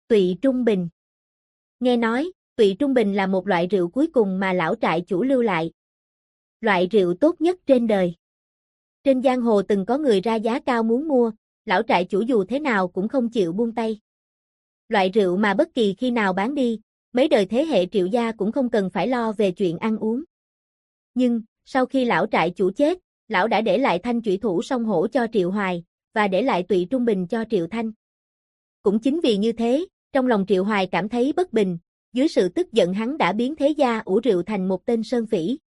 Tụy Trung Bình. Nghe nói, Tụy Trung Bình là một loại rượu cuối cùng mà lão trại chủ lưu lại. Loại rượu tốt nhất trên đời. Trên giang hồ từng có người ra giá cao muốn mua, lão trại chủ dù thế nào cũng không chịu buông tay. Loại rượu mà bất kỳ khi nào bán đi, mấy đời thế hệ Triệu gia cũng không cần phải lo về chuyện ăn uống. Nhưng, sau khi lão trại chủ chết, lão đã để lại thanh chủy thủ song hổ cho Triệu Hoài, và để lại Tụy Trung Bình cho Triệu Thanh. Cũng chính vì như thế, trong lòng Triệu Hoài cảm thấy bất bình, dưới sự tức giận hắn đã biến thế gia ủ rượu thành một tên sơn phỉ.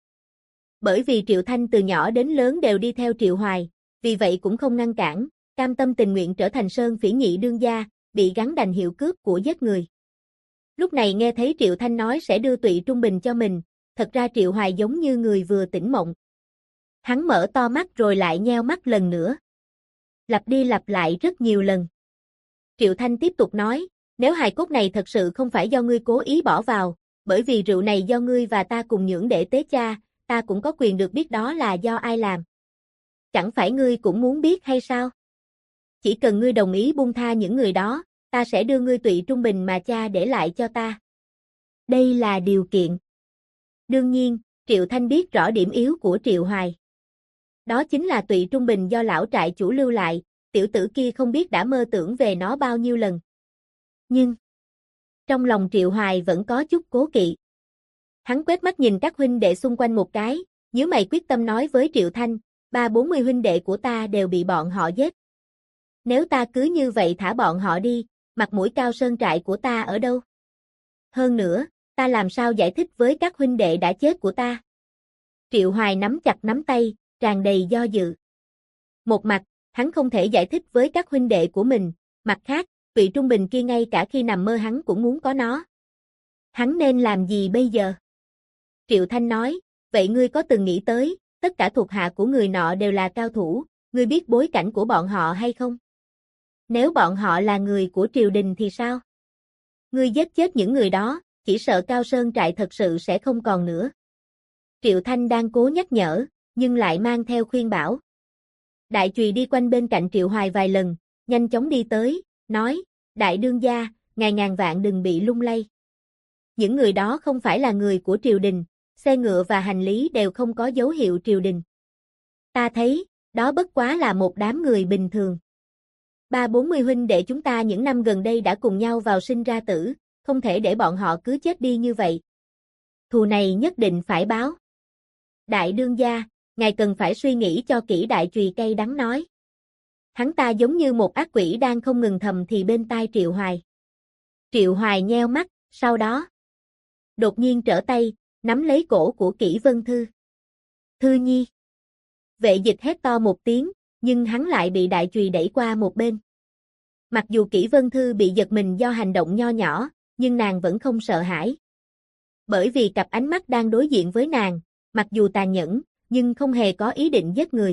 Bởi vì Triệu Thanh từ nhỏ đến lớn đều đi theo Triệu Hoài, vì vậy cũng không ngăn cản, cam tâm tình nguyện trở thành sơn phỉ nhị đương gia, bị gắn đành hiệu cướp của giết người. Lúc này nghe thấy Triệu Thanh nói sẽ đưa Tụy Trung Bình cho mình, thật ra Triệu Hoài giống như người vừa tỉnh mộng. Hắn mở to mắt rồi lại nheo mắt lần nữa. Lặp đi lặp lại rất nhiều lần. Triệu Thanh tiếp tục nói, nếu hài cốt này thật sự không phải do ngươi cố ý bỏ vào, bởi vì rượu này do ngươi và ta cùng nhưỡng để tế cha, ta cũng có quyền được biết đó là do ai làm. Chẳng phải ngươi cũng muốn biết hay sao? Chỉ cần ngươi đồng ý buông tha những người đó, ta sẽ đưa ngươi Tụy Trung Bình mà cha để lại cho ta. Đây là điều kiện. Đương nhiên, Triệu Thanh biết rõ điểm yếu của Triệu Hoài. Đó chính là Tụy Trung Bình do lão trại chủ lưu lại, tiểu tử kia không biết đã mơ tưởng về nó bao nhiêu lần. Nhưng, trong lòng Triệu Hoài vẫn có chút cố kỵ. Hắn quét mắt nhìn các huynh đệ xung quanh một cái, nhíu mày quyết tâm nói với Triệu Thanh, 30-40 huynh đệ của ta đều bị bọn họ giết. Nếu ta cứ như vậy thả bọn họ đi, mặt mũi Cao Sơn trại của ta ở đâu? Hơn nữa, ta làm sao giải thích với các huynh đệ đã chết của ta? Triệu Hoài nắm chặt nắm tay, tràn đầy do dự. Một mặt, hắn không thể giải thích với các huynh đệ của mình, mặt khác, Tụy Trung Bình kia ngay cả khi nằm mơ hắn cũng muốn có nó. Hắn nên làm gì bây giờ? Triệu Thanh nói, vậy ngươi có từng nghĩ tới, tất cả thuộc hạ của người nọ đều là cao thủ, ngươi biết bối cảnh của bọn họ hay không? Nếu bọn họ là người của triều đình thì sao? Ngươi giết chết những người đó, chỉ sợ Cao Sơn trại thật sự sẽ không còn nữa. Triệu Thanh đang cố nhắc nhở, nhưng lại mang theo khuyên bảo. Đại Chùy đi quanh bên cạnh Triệu Hoài vài lần, nhanh chóng đi tới, nói, đại đương gia, ngài ngàn vạn đừng bị lung lay. Những người đó không phải là người của triều đình, xe ngựa và hành lý đều không có dấu hiệu triều đình. Ta thấy, đó bất quá là một đám người bình thường. 30-40 huynh đệ chúng ta những năm gần đây đã cùng nhau vào sinh ra tử, không thể để bọn họ cứ chết đi như vậy. Thù này nhất định phải báo. Đại đương gia, ngài cần phải suy nghĩ cho kỹ. Đại Chùy cay đắng nói. Hắn ta giống như một ác quỷ đang không ngừng thầm thì bên tai Triệu Hoài. Triệu Hoài nheo mắt, sau đó đột nhiên trở tay, nắm lấy cổ của Kỷ Vân Thư. Thư nhi. Vệ Dịch hét to một tiếng, nhưng hắn lại bị Đại Chùy đẩy qua một bên. Mặc dù Kỷ Vân Thư bị giật mình do hành động nho nhỏ, nhưng nàng vẫn không sợ hãi. Bởi vì cặp ánh mắt đang đối diện với nàng, mặc dù tàn nhẫn, nhưng không hề có ý định giết người.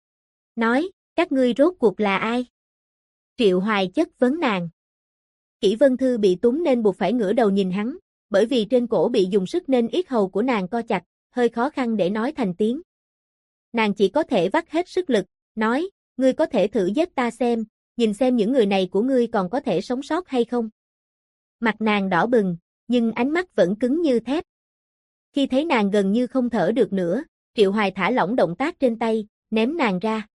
Nói, các ngươi rốt cuộc là ai? Triệu Hoài chất vấn nàng. Kỷ Vân Thư bị túng nên buộc phải ngửa đầu nhìn hắn, bởi vì trên cổ bị dùng sức nên yết hầu của nàng co chặt, hơi khó khăn để nói thành tiếng. Nàng chỉ có thể vắt hết sức lực, nói, ngươi có thể thử giết ta xem, nhìn xem những người này của ngươi còn có thể sống sót hay không. Mặt nàng đỏ bừng, nhưng ánh mắt vẫn cứng như thép. Khi thấy nàng gần như không thở được nữa, Triệu Hoài thả lỏng động tác trên tay, ném nàng ra.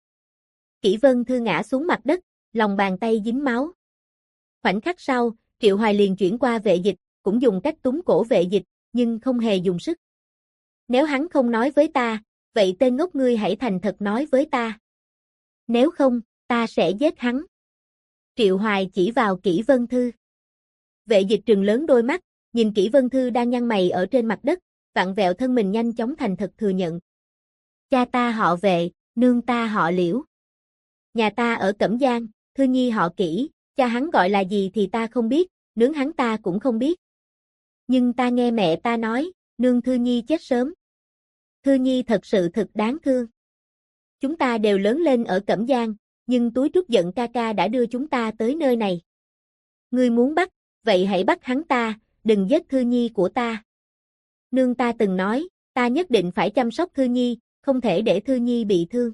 Kỷ Vân Thư ngã xuống mặt đất, lòng bàn tay dính máu. Khoảnh khắc sau, Triệu Hoài liền chuyển qua Vệ Dịch, cũng dùng cách túm cổ Vệ Dịch, nhưng không hề dùng sức. Nếu hắn không nói với ta, vậy tên ngốc ngươi hãy thành thật nói với ta. Nếu không, ta sẽ giết hắn. Triệu Hoài chỉ vào Kỷ Vân Thư. Vệ Dịch trừng lớn đôi mắt, nhìn Kỷ Vân Thư đang nhăn mày ở trên mặt đất, vặn vẹo thân mình nhanh chóng thành thật thừa nhận. Cha ta họ Vệ, nương ta họ Liễu. Nhà ta ở Cẩm Giang, Thư nhi họ Kỷ, cha hắn gọi là gì thì ta không biết, nướng hắn ta cũng không biết. Nhưng ta nghe mẹ ta nói, nương Thư nhi chết sớm. Thư nhi thật sự thật đáng thương. Chúng ta đều lớn lên ở Cẩm Giang, nhưng túi trút giận ca ca đã đưa chúng ta tới nơi này. Ngươi muốn bắt, vậy hãy bắt hắn ta, đừng giết Thư nhi của ta. Nương ta từng nói, ta nhất định phải chăm sóc Thư nhi, không thể để Thư nhi bị thương.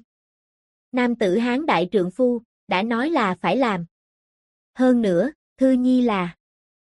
Nam tử Hán đại trượng phu, đã nói là phải làm. Hơn nữa, Thư nhi là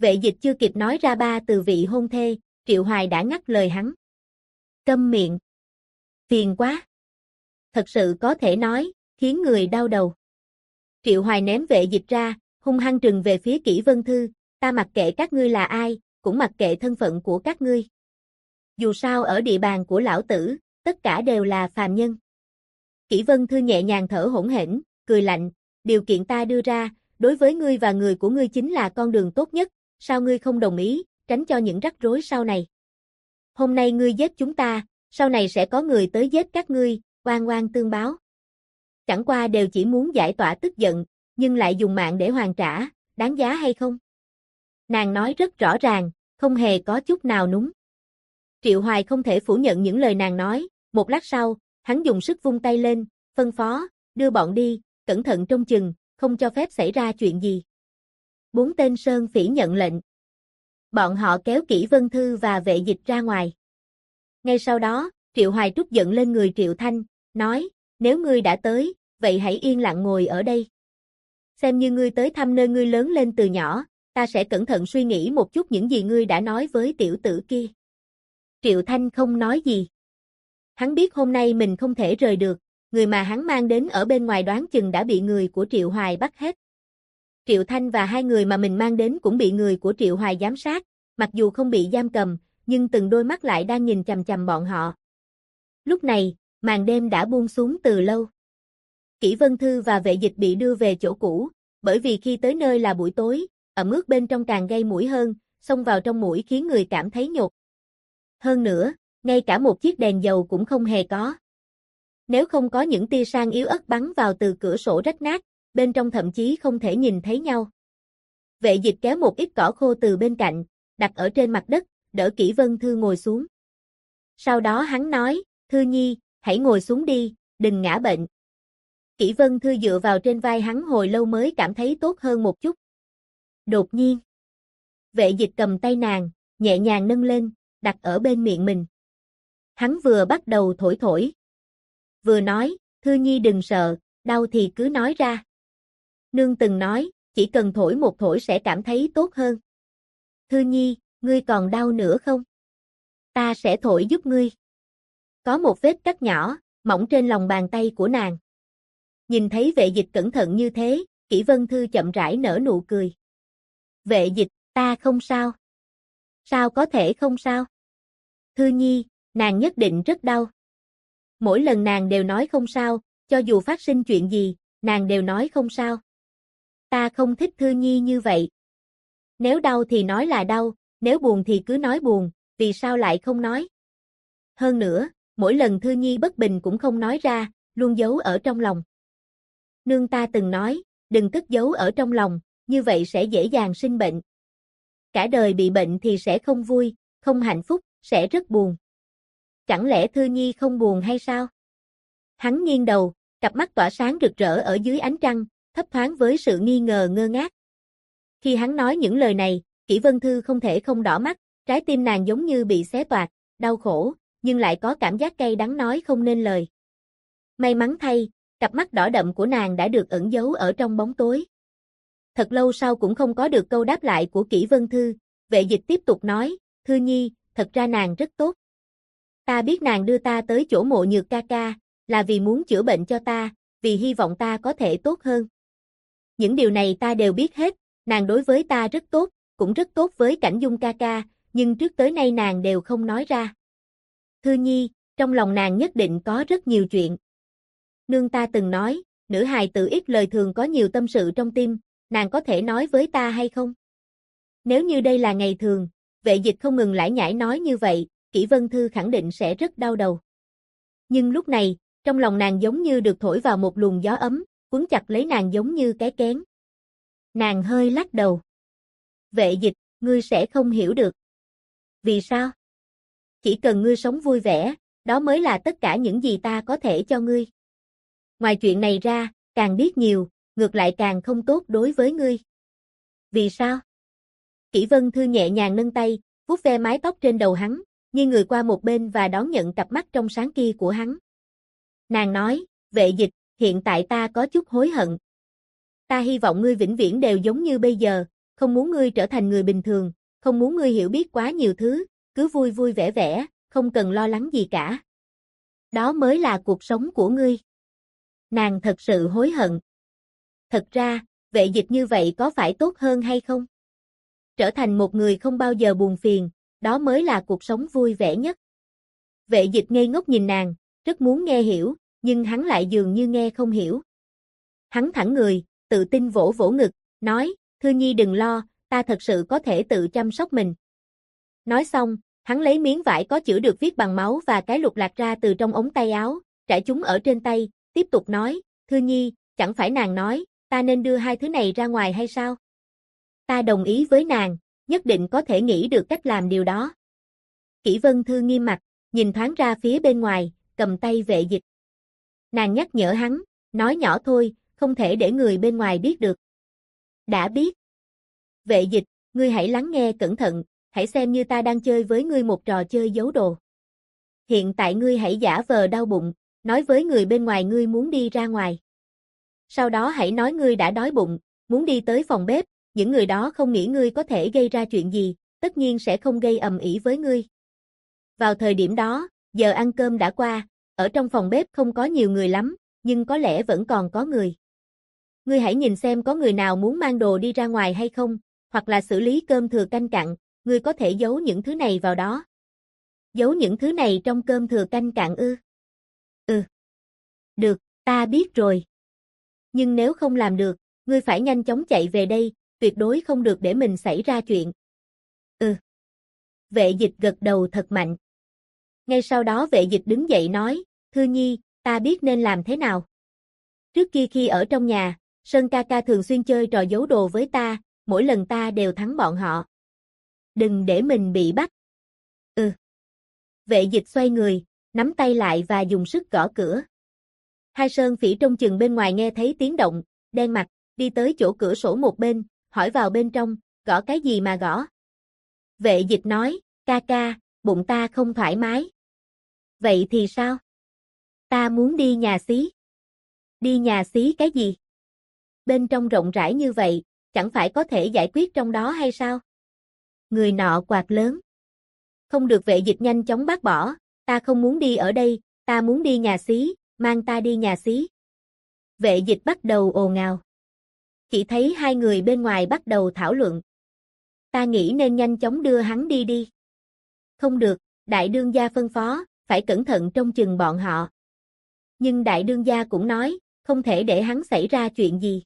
Vệ Dịch chưa kịp nói ra ba từ vị hôn thê, Triệu Hoài đã ngắt lời hắn. Câm miệng. Phiền quá. Thật sự có thể nói, khiến người đau đầu. Triệu Hoài ném Vệ Dịch ra, hung hăng trừng về phía Kỷ Vân Thư, ta mặc kệ các ngươi là ai, cũng mặc kệ thân phận của các ngươi. Dù sao ở địa bàn của lão tử, tất cả đều là phàm nhân. Kỷ Vân Thư nhẹ nhàng thở hổn hển, cười lạnh, điều kiện ta đưa ra, đối với ngươi và người của ngươi chính là con đường tốt nhất, sao ngươi không đồng ý, tránh cho những rắc rối sau này. Hôm nay ngươi giết chúng ta, sau này sẽ có người tới giết các ngươi, oan oan tương báo. Chẳng qua đều chỉ muốn giải tỏa tức giận, nhưng lại dùng mạng để hoàn trả, đáng giá hay không? Nàng nói rất rõ ràng, không hề có chút nào núng. Triệu Hoài không thể phủ nhận những lời nàng nói, một lát sau, hắn dùng sức vung tay lên, phân phó, đưa bọn đi, cẩn thận trông chừng, không cho phép xảy ra chuyện gì. 4 tên sơn phỉ nhận lệnh. Bọn họ kéo Kỷ Vân Thư và Vệ Dịch ra ngoài. Ngay sau đó, Triệu Hoài trút giận lên người Triệu Thanh, nói, nếu ngươi đã tới, vậy hãy yên lặng ngồi ở đây. Xem như ngươi tới thăm nơi ngươi lớn lên từ nhỏ, ta sẽ cẩn thận suy nghĩ một chút những gì ngươi đã nói với tiểu tử kia. Triệu Thanh không nói gì. Hắn biết hôm nay mình không thể rời được, người mà hắn mang đến ở bên ngoài đoán chừng đã bị người của Triệu Hoài bắt hết. Triệu Thanh và 2 người mà mình mang đến cũng bị người của Triệu Hoài giám sát, mặc dù không bị giam cầm, nhưng từng đôi mắt lại đang nhìn chằm chằm bọn họ. Lúc này, màn đêm đã buông xuống từ lâu. Kỷ Vân Thư và Vệ Dịch bị đưa về chỗ cũ, bởi vì khi tới nơi là buổi tối, ẩm ướt bên trong càng gây mũi hơn, xông vào trong mũi khiến người cảm thấy nhột. Hơn nữa, ngay cả một chiếc đèn dầu cũng không hề có. Nếu không có những tia sáng yếu ớt bắn vào từ cửa sổ rách nát, bên trong thậm chí không thể nhìn thấy nhau. Vệ Dịch kéo một ít cỏ khô từ bên cạnh, đặt ở trên mặt đất, đỡ Kỷ Vân Thư ngồi xuống. Sau đó hắn nói, Thư Nhi, hãy ngồi xuống đi, đừng ngã bệnh. Kỷ Vân Thư dựa vào trên vai hắn hồi lâu mới cảm thấy tốt hơn một chút. Đột nhiên, Vệ Dịch cầm tay nàng, nhẹ nhàng nâng lên, đặt ở bên miệng mình. Hắn vừa bắt đầu thổi thổi. Vừa nói, Thư Nhi đừng sợ, đau thì cứ nói ra. Nương từng nói, chỉ cần thổi một thổi sẽ cảm thấy tốt hơn. Thư Nhi, ngươi còn đau nữa không? Ta sẽ thổi giúp ngươi. Có một vết cắt nhỏ, mỏng trên lòng bàn tay của nàng. Nhìn thấy Vệ Dịch cẩn thận như thế, Kỷ Vân Thư chậm rãi nở nụ cười. Vệ Dịch, ta không sao. Sao có thể không sao? Thư Nhi, nàng nhất định rất đau. Mỗi lần nàng đều nói không sao, cho dù phát sinh chuyện gì, nàng đều nói không sao. Ta không thích Thư Nhi như vậy. Nếu đau thì nói là đau, nếu buồn thì cứ nói buồn, vì sao lại không nói? Hơn nữa, mỗi lần Thư Nhi bất bình cũng không nói ra, luôn giấu ở trong lòng. Nương ta từng nói, đừng cất giấu ở trong lòng, như vậy sẽ dễ dàng sinh bệnh. Cả đời bị bệnh thì sẽ không vui, không hạnh phúc, sẽ rất buồn. Chẳng lẽ Thư Nhi không buồn hay sao? Hắn nghiêng đầu, cặp mắt tỏa sáng rực rỡ ở dưới ánh trăng, thấp thoáng với sự nghi ngờ ngơ ngác. Khi hắn nói những lời này, Kỷ Vân Thư không thể không đỏ mắt, trái tim nàng giống như bị xé toạc, đau khổ, nhưng lại có cảm giác cay đắng nói không nên lời. May mắn thay, cặp mắt đỏ đậm của nàng đã được ẩn giấu ở trong bóng tối. Thật lâu sau cũng không có được câu đáp lại của Kỷ Vân Thư, Vệ Dịch tiếp tục nói, Thư Nhi, thật ra nàng rất tốt. Ta biết nàng đưa ta tới chỗ Mộ Nhược ca ca, là vì muốn chữa bệnh cho ta, vì hy vọng ta có thể tốt hơn. Những điều này ta đều biết hết, nàng đối với ta rất tốt, cũng rất tốt với Cảnh Dung ca ca, nhưng trước tới nay nàng đều không nói ra. Thư Nhi, trong lòng nàng nhất định có rất nhiều chuyện. Nương ta từng nói, nữ hài tử ít lời thường có nhiều tâm sự trong tim, nàng có thể nói với ta hay không? Nếu như đây là ngày thường, Vệ Dịch không ngừng lải nhải nói như vậy, Kỷ Vân Thư khẳng định sẽ rất đau đầu. Nhưng lúc này, trong lòng nàng giống như được thổi vào một luồng gió ấm, cuốn chặt lấy nàng giống như cái kén. Nàng hơi lắc đầu. Vệ Dịch, ngươi sẽ không hiểu được. Vì sao? Chỉ cần ngươi sống vui vẻ, đó mới là tất cả những gì ta có thể cho ngươi. Ngoài chuyện này ra, càng biết nhiều, ngược lại càng không tốt đối với ngươi. Vì sao? Kỷ Vân Thư nhẹ nhàng nâng tay, vuốt ve mái tóc trên đầu hắn, nghiêng người qua một bên và đón nhận cặp mắt trong sáng kia của hắn. Nàng nói, Vệ Dịch, hiện tại ta có chút hối hận. Ta hy vọng ngươi vĩnh viễn đều giống như bây giờ, không muốn ngươi trở thành người bình thường, không muốn ngươi hiểu biết quá nhiều thứ, cứ vui vui vẻ vẻ, không cần lo lắng gì cả. Đó mới là cuộc sống của ngươi. Nàng thật sự hối hận. Thật ra, Vệ Dịch như vậy có phải tốt hơn hay không? Trở thành một người không bao giờ buồn phiền, đó mới là cuộc sống vui vẻ nhất. Vệ Dịch ngây ngốc nhìn nàng, rất muốn nghe hiểu, nhưng hắn lại dường như nghe không hiểu. Hắn thẳng người, tự tin vỗ vỗ ngực, nói, Thư Nhi đừng lo, ta thật sự có thể tự chăm sóc mình. Nói xong, hắn lấy miếng vải có chữ được viết bằng máu và cái lục lạc ra từ trong ống tay áo, trải chúng ở trên tay, tiếp tục nói, Thư Nhi, chẳng phải nàng nói, ta nên đưa hai thứ này ra ngoài hay sao? Ta đồng ý với nàng, nhất định có thể nghĩ được cách làm điều đó. Kỷ Vân Thư nghiêm mặt, nhìn thoáng ra phía bên ngoài, cầm tay Vệ Dịch. Nàng nhắc nhở hắn, nói nhỏ thôi, không thể để người bên ngoài biết được. Đã biết. Vệ Dịch, ngươi hãy lắng nghe cẩn thận, hãy xem như ta đang chơi với ngươi một trò chơi giấu đồ. Hiện tại ngươi hãy giả vờ đau bụng, nói với người bên ngoài ngươi muốn đi ra ngoài. Sau đó hãy nói ngươi đã đói bụng, muốn đi tới phòng bếp, những người đó không nghĩ ngươi có thể gây ra chuyện gì, tất nhiên sẽ không gây ầm ĩ với ngươi. Vào thời điểm đó, giờ ăn cơm đã qua, ở trong phòng bếp không có nhiều người lắm, nhưng có lẽ vẫn còn có người. Ngươi hãy nhìn xem có người nào muốn mang đồ đi ra ngoài hay không, hoặc là xử lý cơm thừa canh cặn, ngươi có thể giấu những thứ này vào đó. Giấu những thứ này trong cơm thừa canh cặn ư? Ừ. Được, ta biết rồi. Nhưng nếu không làm được, ngươi phải nhanh chóng chạy về đây, tuyệt đối không được để mình xảy ra chuyện. Ừ. Vệ Dịch gật đầu thật mạnh. Ngay sau đó Vệ Dịch đứng dậy nói, Thư Nhi, ta biết nên làm thế nào. Trước kia khi ở trong nhà, Sơn ca ca thường xuyên chơi trò giấu đồ với ta, mỗi lần ta đều thắng bọn họ. Đừng để mình bị bắt. Ừ. Vệ Dịch xoay người, nắm tay lại và dùng sức gõ cửa. Hai Sơn Phỉ trông chừng bên ngoài nghe thấy tiếng động, đen mặt, đi tới chỗ cửa sổ một bên, hỏi vào bên trong, gõ cái gì mà gõ. Vệ Dịch nói, ca ca, bụng ta không thoải mái. Vậy thì sao? Ta muốn đi nhà xí. Đi nhà xí cái gì? Bên trong rộng rãi như vậy, chẳng phải có thể giải quyết trong đó hay sao? Người nọ quạt lớn. Không được. Vệ Dịch nhanh chóng bác bỏ, ta không muốn đi ở đây, ta muốn đi nhà xí, mang ta đi nhà xí. Vệ Dịch bắt đầu ồn ào. Chỉ thấy hai người bên ngoài bắt đầu thảo luận. Ta nghĩ nên nhanh chóng đưa hắn đi đi. Không được, đại đương gia phân phó, phải cẩn thận trông chừng bọn họ. Nhưng đại đương gia cũng nói, không thể để hắn xảy ra chuyện gì.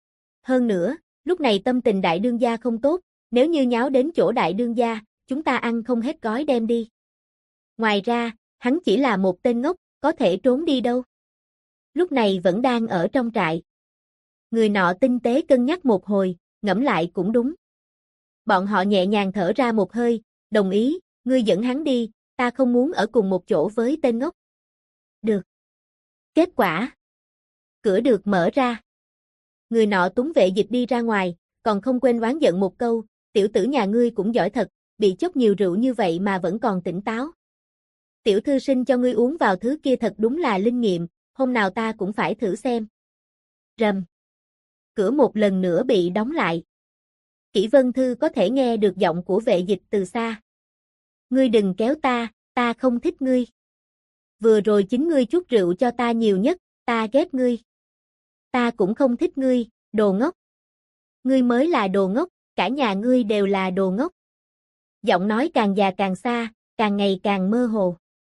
Hơn nữa, lúc này tâm tình đại đương gia không tốt, nếu như nháo đến chỗ đại đương gia, chúng ta ăn không hết gói đem đi. Ngoài ra, hắn chỉ là một tên ngốc, có thể trốn đi đâu. Lúc này vẫn đang ở trong trại. Người nọ tinh tế cân nhắc một hồi, ngẫm lại cũng đúng. Bọn họ nhẹ nhàng thở ra một hơi, đồng ý, ngươi dẫn hắn đi, ta không muốn ở cùng một chỗ với tên ngốc. Được. Kết quả. Cửa được mở ra. Người nọ túng Vệ Dịch đi ra ngoài, còn không quên oán giận một câu, tiểu tử nhà ngươi cũng giỏi thật, bị chốc nhiều rượu như vậy mà vẫn còn tỉnh táo. Tiểu thư sinh cho ngươi uống vào thứ kia thật đúng là linh nghiệm, hôm nào ta cũng phải thử xem. Rầm. Cửa một lần nữa bị đóng lại. Kỷ Vân Thư có thể nghe được giọng của Vệ Dịch từ xa. Ngươi đừng kéo ta không thích ngươi. Vừa rồi chính ngươi chuốc rượu cho ta nhiều nhất, ta ghét ngươi. Ta cũng không thích ngươi, đồ ngốc. Ngươi mới là đồ ngốc, cả nhà ngươi đều là đồ ngốc. Giọng nói càng già càng xa, càng ngày càng mơ hồ.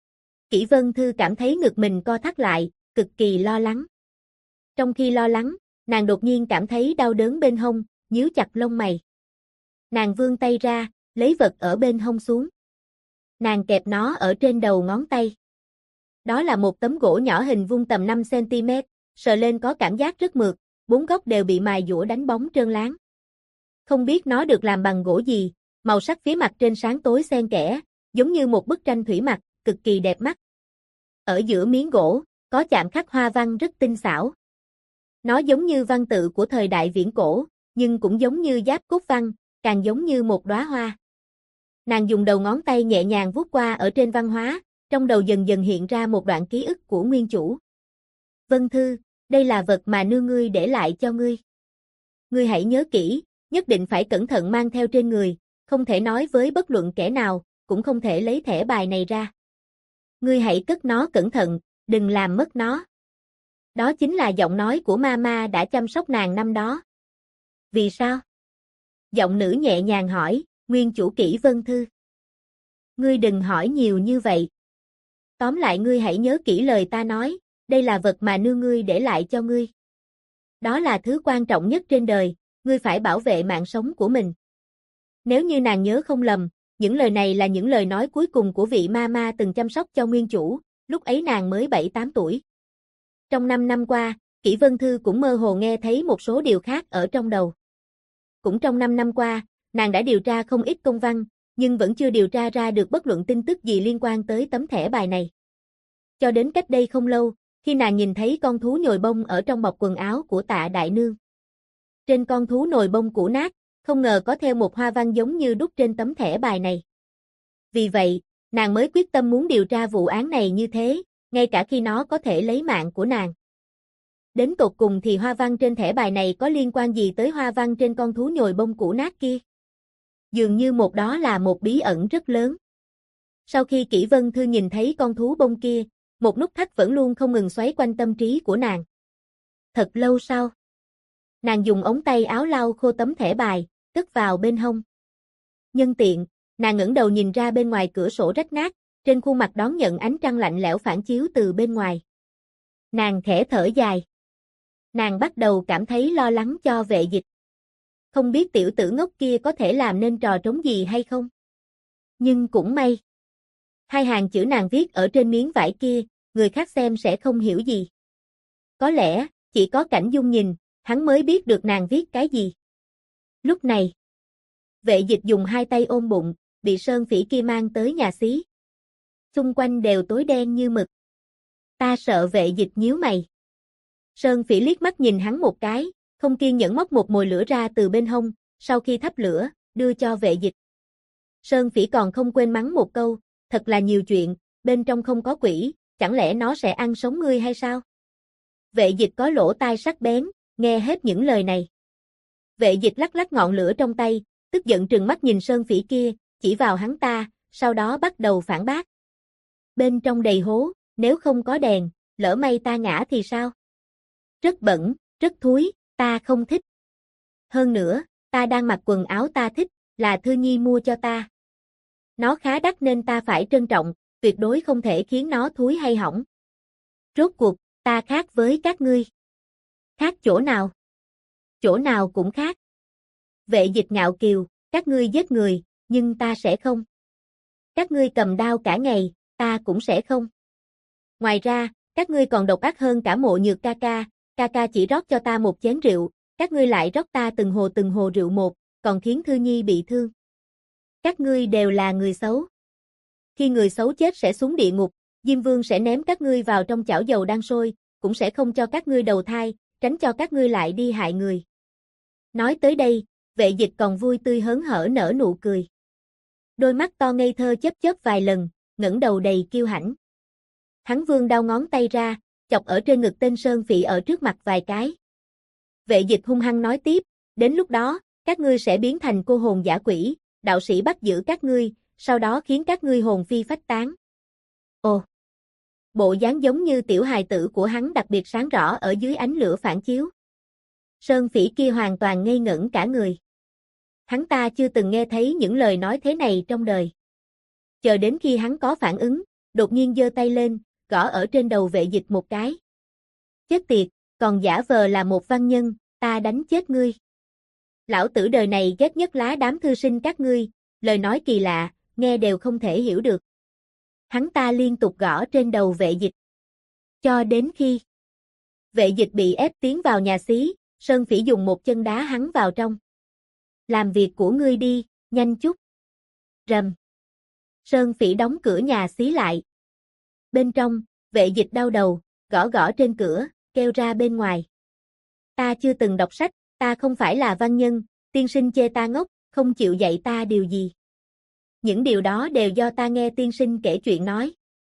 Kỷ Vân Thư cảm thấy ngực mình co thắt lại, cực kỳ lo lắng. Trong khi lo lắng, nàng đột nhiên cảm thấy đau đớn bên hông, nhíu chặt lông mày. Nàng vươn tay ra, lấy vật ở bên hông xuống. Nàng kẹp nó ở trên đầu ngón tay. Đó là một tấm gỗ nhỏ hình vuông tầm 5 cm, sờ lên có cảm giác rất mượt, bốn góc đều bị mài dũa đánh bóng trơn láng. Không biết nó được làm bằng gỗ gì, màu sắc phía mặt trên sáng tối xen kẽ, giống như một bức tranh thủy mặc, cực kỳ đẹp mắt. Ở giữa miếng gỗ, có chạm khắc hoa văn rất tinh xảo. Nó giống như văn tự của thời đại viễn cổ, nhưng cũng giống như giáp cốt văn, càng giống như một đóa hoa. Nàng dùng đầu ngón tay nhẹ nhàng vuốt qua ở trên văn hóa, trong đầu dần dần hiện ra một đoạn ký ức của nguyên chủ. Vân Thư, đây là vật mà nương ngươi để lại cho ngươi. Ngươi hãy nhớ kỹ, nhất định phải cẩn thận mang theo trên người, không thể nói với bất luận kẻ nào, cũng không thể lấy thẻ bài này ra. Ngươi hãy cất nó cẩn thận, đừng làm mất nó. Đó chính là giọng nói của Mama đã chăm sóc nàng năm đó. Vì sao? Giọng nữ nhẹ nhàng hỏi, nguyên chủ Kỷ Vân Thư. Ngươi đừng hỏi nhiều như vậy. Tóm lại ngươi hãy nhớ kỹ lời ta nói, đây là vật mà nương ngươi để lại cho ngươi. Đó là thứ quan trọng nhất trên đời, ngươi phải bảo vệ mạng sống của mình. Nếu như nàng nhớ không lầm, những lời này là những lời nói cuối cùng của vị Mama từng chăm sóc cho nguyên chủ, lúc ấy nàng mới 7-8 tuổi. Trong 5 năm qua, Kỷ Vân Thư cũng mơ hồ nghe thấy một số điều khác ở trong đầu. Cũng trong 5 năm qua, nàng đã điều tra không ít công văn, nhưng vẫn chưa điều tra ra được bất luận tin tức gì liên quan tới tấm thẻ bài này. Cho đến cách đây không lâu, khi nàng nhìn thấy con thú nhồi bông ở trong bọc quần áo của Tạ đại nương. Trên con thú nhồi bông cũ nát, không ngờ có theo một hoa văn giống như đúc trên tấm thẻ bài này. Vì vậy, nàng mới quyết tâm muốn điều tra vụ án này như thế, ngay cả khi nó có thể lấy mạng của nàng. Đến tột cùng thì hoa văn trên thẻ bài này có liên quan gì tới hoa văn trên con thú nhồi bông cũ nát kia? Dường như đó là một bí ẩn rất lớn. Sau khi Kỷ Vân Thư nhìn thấy con thú bông kia, một nút thắt vẫn luôn không ngừng xoáy quanh tâm trí của nàng. Thật lâu sau, nàng dùng ống tay áo lau khô tấm thẻ bài, cất vào bên hông. Nhân tiện, nàng ngẩng đầu nhìn ra bên ngoài cửa sổ rách nát, trên khuôn mặt đón nhận ánh trăng lạnh lẽo phản chiếu từ bên ngoài. Nàng khẽ thở dài. Nàng bắt đầu cảm thấy lo lắng cho Vệ Dịch. Không biết tiểu tử ngốc kia có thể làm nên trò trống gì hay không? Nhưng cũng may. Hai hàng chữ nàng viết ở trên miếng vải kia, người khác xem sẽ không hiểu gì. Có lẽ, chỉ có Cảnh Dung nhìn, hắn mới biết được nàng viết cái gì. Lúc này, Vệ Dịch dùng hai tay ôm bụng, bị Sơn Phỉ kia mang tới nhà xí. Xung quanh đều tối đen như mực. Ta sợ Vệ Dịch nhíu mày. Sơn Phỉ liếc mắt nhìn hắn một cái, không kiên nhẫn móc một mồi lửa ra từ bên hông, sau khi thắp lửa, đưa cho Vệ Dịch. Sơn Phỉ còn không quên mắng một câu, thật là nhiều chuyện, bên trong không có quỷ, chẳng lẽ nó sẽ ăn sống ngươi hay sao? Vệ Dịch có lỗ tai sắc bén, nghe hết những lời này. Vệ Dịch lắc lắc ngọn lửa trong tay, tức giận trừng mắt nhìn Sơn Phỉ kia, chỉ vào hắn ta, sau đó bắt đầu phản bác. Bên trong đầy hố, nếu không có đèn, lỡ may ta ngã thì sao? Rất bẩn, rất thúi, ta không thích. Hơn nữa, ta đang mặc quần áo ta thích, là Thư Nhi mua cho ta. Nó khá đắt nên ta phải trân trọng, tuyệt đối không thể khiến nó thúi hay hỏng. Rốt cuộc, ta khác với các ngươi. Khác chỗ nào? Chỗ nào cũng khác. Vệ Dịch ngạo kiều, các ngươi giết người, nhưng ta sẽ không. Các ngươi cầm đao cả ngày, ta cũng sẽ không. Ngoài ra, các ngươi còn độc ác hơn cả Mộ Nhược ca ca chỉ rót cho ta một chén rượu, các ngươi lại rót ta từng hồ rượu một, còn khiến Thư Nhi bị thương. Các ngươi đều là người xấu. Khi người xấu chết sẽ xuống địa ngục, Diêm Vương sẽ ném các ngươi vào trong chảo dầu đang sôi, cũng sẽ không cho các ngươi đầu thai, tránh cho các ngươi lại đi hại người. Nói tới đây, Vệ Dịch còn vui tươi hớn hở nở nụ cười. Đôi mắt to ngây thơ chớp chớp vài lần, ngẩng đầu đầy kiêu hãnh. Hắn vươn đau ngón tay ra, chọc ở trên ngực tên Sơn Phỉ ở trước mặt vài cái. Vệ Dịch hung hăng nói tiếp, đến lúc đó, các ngươi sẽ biến thành cô hồn dã quỷ, đạo sĩ bắt giữ các ngươi, sau đó khiến các ngươi hồn phi phách tán. Ồ! Bộ dáng giống như tiểu hài tử của hắn đặc biệt sáng rõ ở dưới ánh lửa phản chiếu. Sơn Phỉ kia hoàn toàn ngây ngẩn cả người. Hắn ta chưa từng nghe thấy những lời nói thế này trong đời. Chờ đến khi hắn có phản ứng, đột nhiên giơ tay lên, gõ ở trên đầu Vệ Dịch một cái. Chết tiệt, còn giả vờ là một văn nhân, ta đánh chết ngươi. Lão tử đời này ghét nhất lá đám thư sinh các ngươi, lời nói kỳ lạ, nghe đều không thể hiểu được. Hắn ta liên tục gõ trên đầu Vệ Dịch. Cho đến khi Vệ Dịch bị ép tiến vào nhà xí, Sơn Phỉ dùng một chân đá hắn vào trong. Làm việc của ngươi đi, nhanh chút. Rầm. Sơn Phỉ đóng cửa nhà xí lại. Bên trong, Vệ Dịch đau đầu, gõ gõ trên cửa, kêu ra bên ngoài. Ta chưa từng đọc sách, ta không phải là văn nhân, tiên sinh chê ta ngốc, không chịu dạy ta điều gì. Những điều đó đều do ta nghe tiên sinh kể chuyện nói.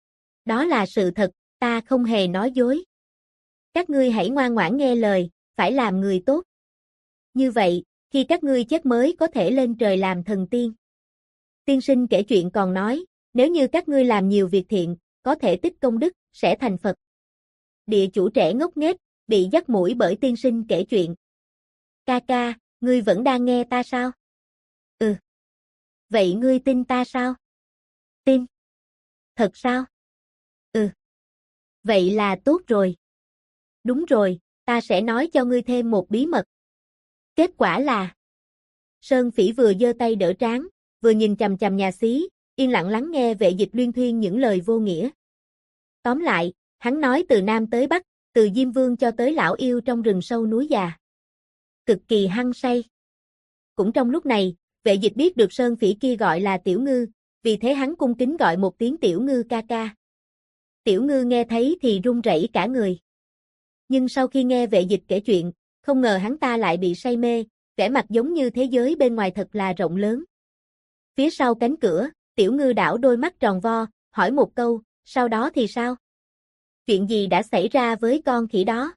Đó là sự thật, ta không hề nói dối. Các ngươi hãy ngoan ngoãn nghe lời, phải làm người tốt. Như vậy, Khi các ngươi chết mới có thể lên trời làm thần tiên. Tiên sinh kể chuyện còn nói, nếu như các ngươi làm nhiều việc thiện, có thể tích công đức, sẽ thành Phật. Địa chủ trẻ ngốc nghếch, bị dắt mũi bởi tiên sinh kể chuyện. Ca ca, ngươi vẫn đang nghe ta sao? Ừ. Vậy ngươi tin ta sao? Tin. Thật sao? Ừ. Vậy là tốt rồi. Đúng rồi, ta sẽ nói cho ngươi thêm một bí mật. Kết quả là Sơn Phỉ vừa giơ tay đỡ trán, vừa nhìn chằm chằm nhà xí, yên lặng lắng nghe Vệ Dịch luyên thuyên những lời vô nghĩa. Tóm lại, hắn nói từ Nam tới Bắc, từ Diêm Vương cho tới lão yêu trong rừng sâu núi già. Cực kỳ hăng say. Cũng trong lúc này, Vệ Dịch biết được Sơn Phỉ kia gọi là Tiểu Ngư, vì thế hắn cung kính gọi một tiếng Tiểu Ngư ca ca. Tiểu Ngư nghe thấy thì run rẩy cả người. Nhưng sau khi nghe Vệ Dịch kể chuyện, không ngờ hắn ta lại bị say mê, vẻ mặt giống như thế giới bên ngoài thật là rộng lớn. Phía sau cánh cửa, Tiểu Ngư đảo đôi mắt tròn vo, hỏi một câu, sau đó thì sao? Chuyện gì đã xảy ra với con khỉ đó?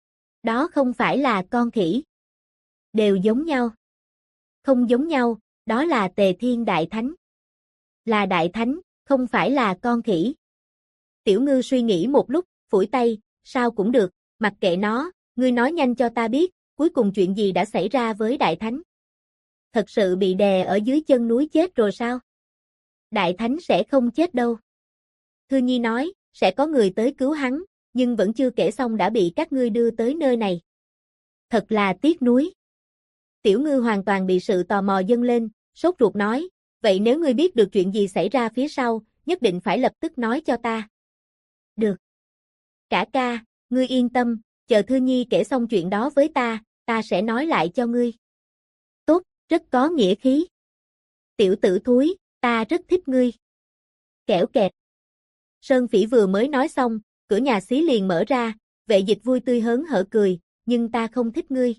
Đó không phải là con khỉ. Đều giống nhau. Không giống nhau, đó là Tề Thiên Đại Thánh. Là Đại Thánh, không phải là con khỉ. Tiểu Ngư suy nghĩ một lúc, phủi tay, sao cũng được, mặc kệ nó, ngươi nói nhanh cho ta biết, cuối cùng chuyện gì đã xảy ra với Đại Thánh? Thật sự bị đè ở dưới chân núi chết rồi sao? Đại Thánh sẽ không chết đâu. Thư Nhi nói, sẽ có người tới cứu hắn, nhưng vẫn chưa kể xong đã bị các ngươi đưa tới nơi này. Thật là tiếc nuối. Tiểu Ngư hoàn toàn bị sự tò mò dâng lên, sốt ruột nói, vậy nếu ngươi biết được chuyện gì xảy ra phía sau, nhất định phải lập tức nói cho ta. Được. Cả ca, ngươi yên tâm, chờ Thư Nhi kể xong chuyện đó với ta sẽ nói lại cho ngươi. Tốt, rất có nghĩa khí. Tiểu tử thúi, ta rất thích ngươi. Kẻo kẹt. Sơn Phỉ vừa mới nói xong, cửa nhà xí liền mở ra, Vệ Dịch vui tươi hớn hở cười, nhưng ta không thích ngươi.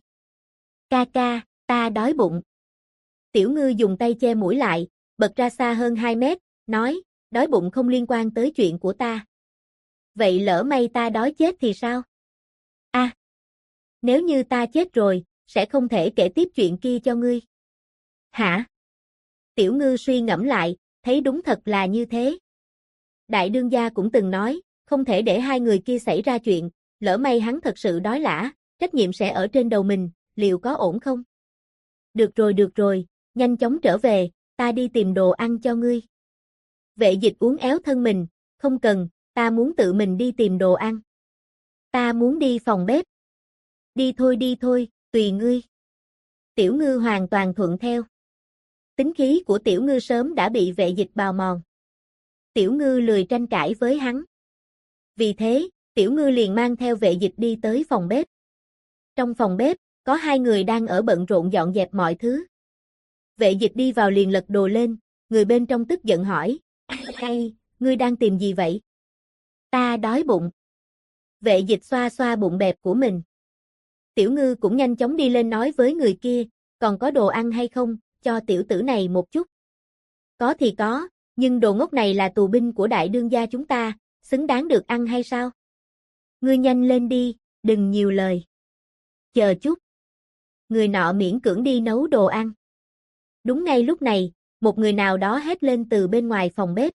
Ca ca, ta đói bụng. Tiểu Ngư dùng tay che mũi lại, bật ra xa hơn 2 mét, nói, đói bụng không liên quan tới chuyện của ta. Vậy lỡ may ta đói chết thì sao? À, nếu như ta chết rồi, sẽ không thể kể tiếp chuyện kia cho ngươi. Hả? Tiểu Ngư suy ngẫm lại, thấy đúng thật là như thế. Đại đương gia cũng từng nói, không thể để hai người kia xảy ra chuyện, lỡ may hắn thật sự đói lả, trách nhiệm sẽ ở trên đầu mình, liệu có ổn không? Được rồi, nhanh chóng trở về, ta đi tìm đồ ăn cho ngươi. Vệ Dịch uốn éo thân mình, không cần, ta muốn tự mình đi tìm đồ ăn. Ta muốn đi phòng bếp. Đi thôi, tùy ngươi. Tiểu Ngư hoàn toàn thuận theo. Tính khí của Tiểu Ngư sớm đã bị Vệ Dịch bào mòn. Tiểu Ngư lười tranh cãi với hắn. Vì thế, Tiểu Ngư liền mang theo Vệ Dịch đi tới phòng bếp. Trong phòng bếp, có hai người đang ở bận rộn dọn dẹp mọi thứ. Vệ Dịch đi vào liền lật đồ lên, người bên trong tức giận hỏi, hay, ngươi đang tìm gì vậy? Ta đói bụng. Vệ Dịch xoa xoa bụng bẹp của mình. Tiểu Ngư cũng nhanh chóng đi lên nói với người kia, còn có đồ ăn hay không, cho tiểu tử này một chút. Có thì có, nhưng đồ ngốc này là tù binh của đại đương gia chúng ta, xứng đáng được ăn hay sao? Ngươi nhanh lên đi, đừng nhiều lời. Chờ chút. Người nọ miễn cưỡng đi nấu đồ ăn. Đúng ngay lúc này, một người nào đó hét lên từ bên ngoài phòng bếp.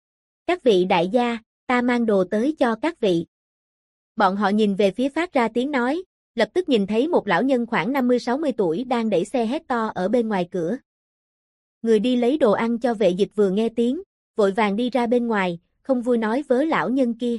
Các vị đại gia, ta mang đồ tới cho các vị. Bọn họ nhìn về phía phát ra tiếng nói, lập tức nhìn thấy một lão nhân khoảng 50-60 tuổi đang đẩy xe hét to ở bên ngoài cửa. Người đi lấy đồ ăn cho Vệ Dịch vừa nghe tiếng, vội vàng đi ra bên ngoài, không vui nói với lão nhân kia.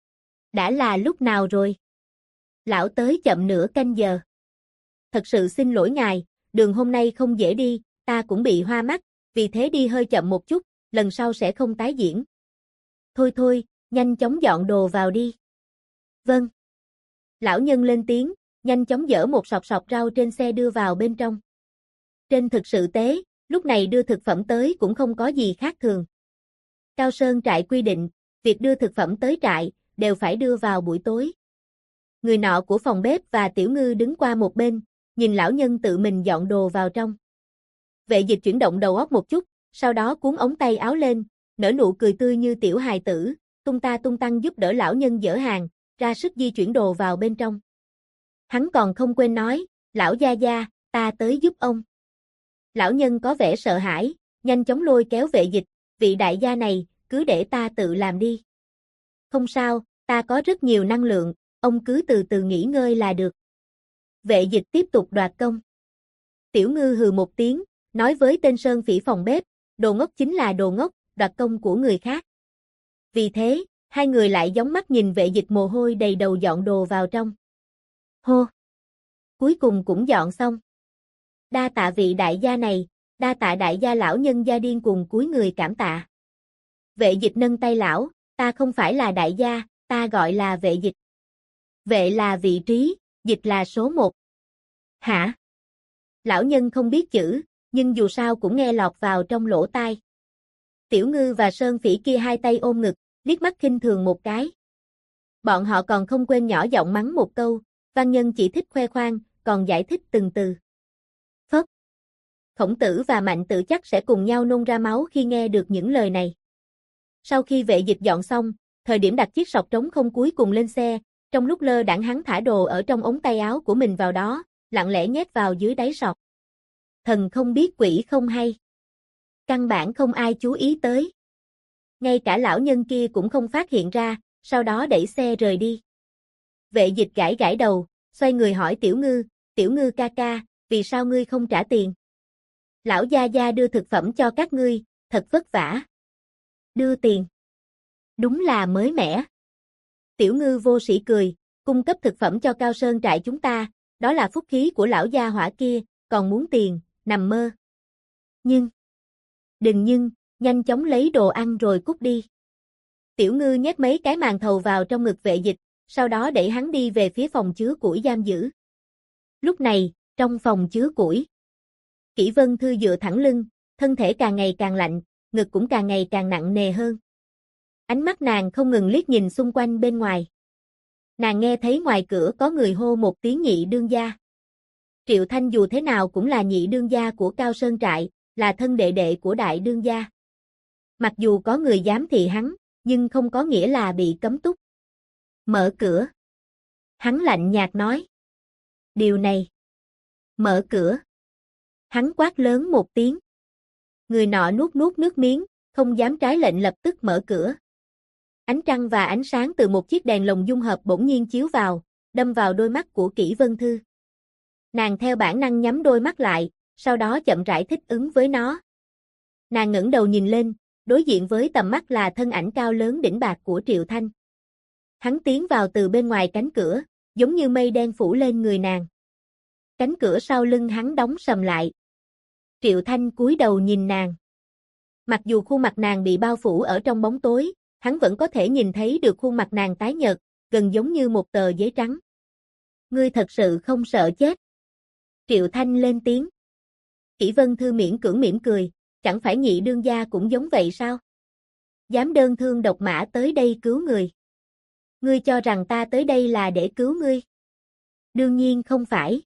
Đã là lúc nào rồi? Lão tới chậm nửa canh giờ. Thật sự xin lỗi ngài, đường hôm nay không dễ đi, ta cũng bị hoa mắt, vì thế đi hơi chậm một chút, lần sau sẽ không tái diễn. Thôi, nhanh chóng dọn đồ vào đi. Vâng. Lão nhân lên tiếng, nhanh chóng dỡ một sọt rau trên xe đưa vào bên trong. Trên thực sự tế, lúc này đưa thực phẩm tới cũng không có gì khác thường. Cao Sơn trại quy định, việc đưa thực phẩm tới trại, đều phải đưa vào buổi tối. Người nọ của phòng bếp và Tiểu Ngư đứng qua một bên, nhìn lão nhân tự mình dọn đồ vào trong. Vệ Dịch chuyển động đầu óc một chút, sau đó cuốn ống tay áo lên, nở nụ cười tươi như tiểu hài tử, tung ta tung tăng giúp đỡ lão nhân dỡ hàng, ra sức di chuyển đồ vào bên trong. Hắn còn không quên nói, lão gia gia, ta tới giúp ông. Lão nhân có vẻ sợ hãi, nhanh chóng lôi kéo Vệ Dịch, vị đại gia này, cứ để ta tự làm đi. Không sao, ta có rất nhiều năng lượng, ông cứ từ từ nghỉ ngơi là được. Vệ Dịch tiếp tục đoạt công. Tiểu Ngư hừ một tiếng, nói với tên Sơn Phỉ phòng bếp, đồ ngốc chính là đồ ngốc, đoạt công của người khác. Vì thế, hai người lại gióng mắt nhìn Vệ Dịch mồ hôi đầy đầu dọn đồ vào trong. Hô! Cuối cùng cũng dọn xong. Đa tạ vị đại gia này, đa tạ đại gia lão nhân gia điên cùng cúi người cảm tạ. Vệ Dịch nâng tay lão, ta không phải là đại gia, ta gọi là Vệ Dịch. Vệ là vị trí, dịch là số 1. Hả? Lão nhân không biết chữ, nhưng dù sao cũng nghe lọt vào trong lỗ tai. Tiểu Ngư và Sơn Phỉ kia hai tay ôm ngực, liếc mắt khinh thường một cái. Bọn họ còn không quên nhỏ giọng mắng một câu, văn nhân chỉ thích khoe khoang, còn giải thích từng từ. Phất. Khổng Tử và Mạnh Tử chắc sẽ cùng nhau nôn ra máu khi nghe được những lời này. Sau khi Vệ Dịch dọn xong, thời điểm đặt chiếc sọt trống không cuối cùng lên xe, trong lúc lơ đãng hắn thả đồ ở trong ống tay áo của mình vào đó, lặng lẽ nhét vào dưới đáy sọt. Thần không biết quỷ không hay. Căn bản không ai chú ý tới. Ngay cả lão nhân kia cũng không phát hiện ra, sau đó đẩy xe rời đi. Vệ Dịch gãi gãi đầu, xoay người hỏi Tiểu Ngư ca ca, vì sao ngươi không trả tiền? Lão gia gia đưa thực phẩm cho các ngươi, thật vất vả. Đưa tiền. Đúng là mới mẻ. Tiểu Ngư vô sĩ cười, cung cấp thực phẩm cho Cao Sơn trại chúng ta, đó là phúc khí của lão gia hỏa kia, còn muốn tiền, nằm mơ. Đừng nhưng, nhanh chóng lấy đồ ăn rồi cút đi. Tiểu Ngư nhét mấy cái màn thầu vào trong ngực Vệ Dịch, sau đó đẩy hắn đi về phía phòng chứa củi giam giữ. Lúc này, trong phòng chứa củi, Kỷ Vân Thư dựa thẳng lưng, thân thể càng ngày càng lạnh, ngực cũng càng ngày càng nặng nề hơn. Ánh mắt nàng không ngừng liếc nhìn xung quanh bên ngoài. Nàng nghe thấy ngoài cửa có người hô một tiếng nhị đương gia. Triệu Thanh dù thế nào cũng là nhị đương gia của Cao Sơn trại, là thân đệ đệ của đại đương gia. Mặc dù có người giám thị hắn, nhưng không có nghĩa là bị cấm túc. Mở cửa. Hắn lạnh nhạt nói. Điều này. Mở cửa. Hắn quát lớn một tiếng. Người nọ nuốt nước miếng, không dám trái lệnh lập tức mở cửa. Ánh trăng và ánh sáng từ một chiếc đèn lồng dung hợp bỗng nhiên chiếu vào, đâm vào đôi mắt của Kỷ Vân Thư. Nàng theo bản năng nhắm đôi mắt lại, sau đó chậm rãi thích ứng với nó. Nàng ngẩng đầu nhìn lên, đối diện với tầm mắt là thân ảnh cao lớn đỉnh bạc của Triệu Thanh. Hắn tiến vào từ bên ngoài cánh cửa, giống như mây đen phủ lên người nàng. Cánh cửa sau lưng hắn đóng sầm lại. Triệu Thanh cúi đầu nhìn nàng. Mặc dù khuôn mặt nàng bị bao phủ ở trong bóng tối, hắn vẫn có thể nhìn thấy được khuôn mặt nàng tái nhợt, gần giống như một tờ giấy trắng. Ngươi thật sự không sợ chết? Triệu Thanh lên tiếng. Kỷ Vân Thư miễn cưỡng mỉm cười, chẳng phải nhị đương gia cũng giống vậy sao? Dám đơn thương độc mã tới đây cứu người. Ngươi cho rằng ta tới đây là để cứu ngươi? Đương nhiên không phải.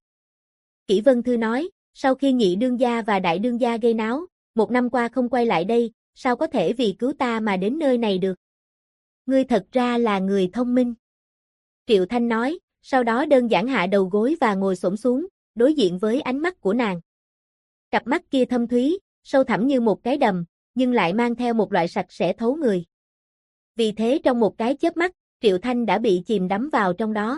Kỷ Vân Thư nói, sau khi nhị đương gia và đại đương gia gây náo, 1 năm qua không quay lại đây, sao có thể vì cứu ta mà đến nơi này được? Ngươi thật ra là người thông minh. Triệu Thanh nói, sau đó đơn giản hạ đầu gối và ngồi xổm xuống, đối diện với ánh mắt của nàng. Cặp mắt kia thâm thúy, sâu thẳm như một cái đầm, nhưng lại mang theo một loại sạch sẽ thấu người. Vì thế trong một cái chớp mắt, Triệu Thanh đã bị chìm đắm vào trong đó.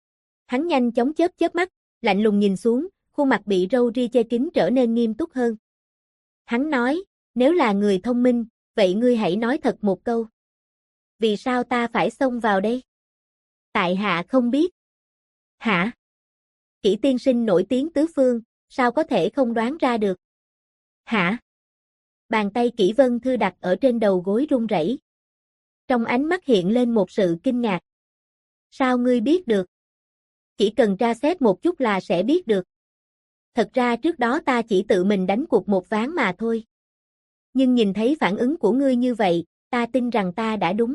Hắn nhanh chóng chớp mắt, lạnh lùng nhìn xuống, khuôn mặt bị râu ria che kín trở nên nghiêm túc hơn. Hắn nói, nếu là người thông minh, vậy ngươi hãy nói thật một câu. Vì sao ta phải xông vào đây? Tại hạ không biết. Hả? Kỷ tiên sinh nổi tiếng tứ phương, sao có thể không đoán ra được? Hả? Bàn tay Kỷ Vân Thư đặt ở trên đầu gối run rẩy. Trong ánh mắt hiện lên một sự kinh ngạc. Sao ngươi biết được? Chỉ cần tra xét một chút là sẽ biết được. Thật ra trước đó ta chỉ tự mình đánh cuộc một ván mà thôi. Nhưng nhìn thấy phản ứng của ngươi như vậy, ta tin rằng ta đã đúng.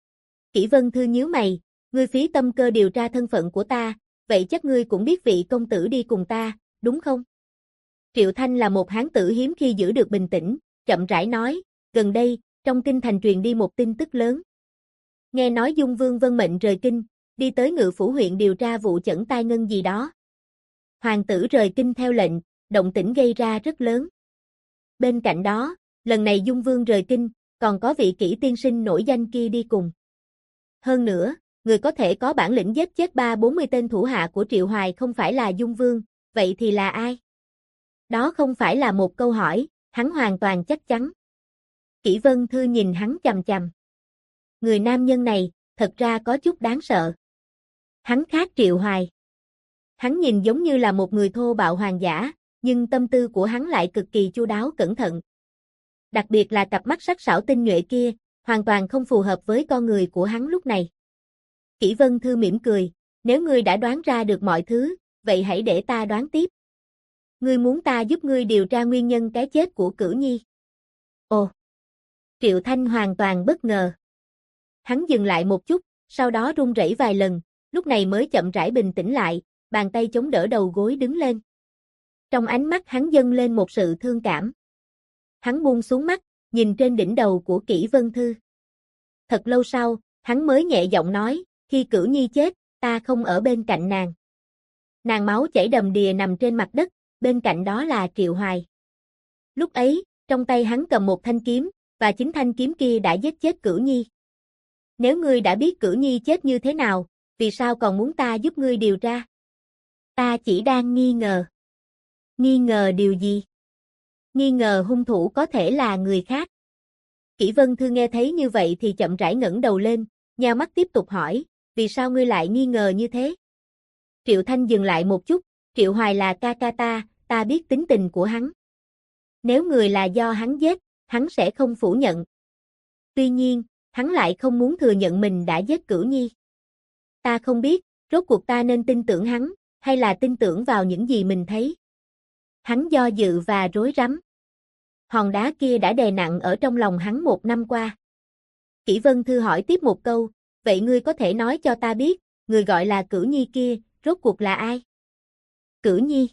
Kỷ Vân Thư nhíu mày, ngươi phí tâm cơ điều tra thân phận của ta, vậy chắc ngươi cũng biết vị công tử đi cùng ta, đúng không? Triệu Thanh là một hán tử hiếm khi giữ được bình tĩnh, chậm rãi nói, gần đây, trong kinh thành truyền đi một tin tức lớn. Nghe nói Dung Vương vân mệnh rời kinh, đi tới Ngự Phủ huyện điều tra vụ chẩn tai ngân gì đó. Hoàng tử rời kinh theo lệnh, động tĩnh gây ra rất lớn. Bên cạnh đó, lần này Dung Vương rời kinh, còn có vị kỹ tiên sinh nổi danh kia đi cùng. Hơn nữa, người có thể có bản lĩnh giết chết 30-40 tên thủ hạ của Triệu Hoài không phải là Dung Vương, vậy thì là ai? Đó không phải là một câu hỏi, hắn hoàn toàn chắc chắn. Kỷ Vân Thư nhìn hắn chằm chằm. Người nam nhân này, thật ra có chút đáng sợ. Hắn khác Triệu Hoài. Hắn nhìn giống như là một người thô bạo hoàng giả, nhưng tâm tư của hắn lại cực kỳ chu đáo cẩn thận. Đặc biệt là cặp mắt sắc sảo tinh nhuệ kia, hoàn toàn không phù hợp với con người của hắn lúc này. Kỷ Vân Thư mỉm cười, nếu ngươi đã đoán ra được mọi thứ, vậy hãy để ta đoán tiếp. Ngươi muốn ta giúp ngươi điều tra nguyên nhân cái chết của Cửu Nhi. Ồ! Triệu Thanh hoàn toàn bất ngờ. Hắn dừng lại một chút, sau đó run rẩy vài lần, lúc này mới chậm rãi bình tĩnh lại, bàn tay chống đỡ đầu gối đứng lên. Trong ánh mắt hắn dâng lên một sự thương cảm. Hắn buông xuống mắt, nhìn trên đỉnh đầu của Kỷ Vân Thư. Thật lâu sau, hắn mới nhẹ giọng nói, khi Cửu Nhi chết, ta không ở bên cạnh nàng. Nàng máu chảy đầm đìa nằm trên mặt đất, bên cạnh đó là Triệu Hoài. Lúc ấy, trong tay hắn cầm một thanh kiếm, và chính thanh kiếm kia đã giết chết Cửu Nhi. Nếu ngươi đã biết Cửu Nhi chết như thế nào, vì sao còn muốn ta giúp ngươi điều tra? Ta chỉ đang nghi ngờ. Nghi ngờ điều gì? Nghi ngờ hung thủ có thể là người khác. Kỷ Vân Thư nghe thấy như vậy thì chậm rãi ngẩng đầu lên, nheo mắt tiếp tục hỏi, vì sao ngươi lại nghi ngờ như thế? Triệu Thanh dừng lại một chút, Triệu Hoài là ca ca ta biết tính tình của hắn. Nếu người là do hắn giết, hắn sẽ không phủ nhận. Tuy nhiên, hắn lại không muốn thừa nhận mình đã giết Cửu Nhi. Ta không biết, rốt cuộc ta nên tin tưởng hắn, hay là tin tưởng vào những gì mình thấy. Hắn do dự và rối rắm. Hòn đá kia đã đè nặng ở trong lòng hắn 1 năm qua. Kỷ Vân Thư hỏi tiếp một câu, vậy ngươi có thể nói cho ta biết, người gọi là Cửu Nhi kia, rốt cuộc là ai? Cửu Nhi.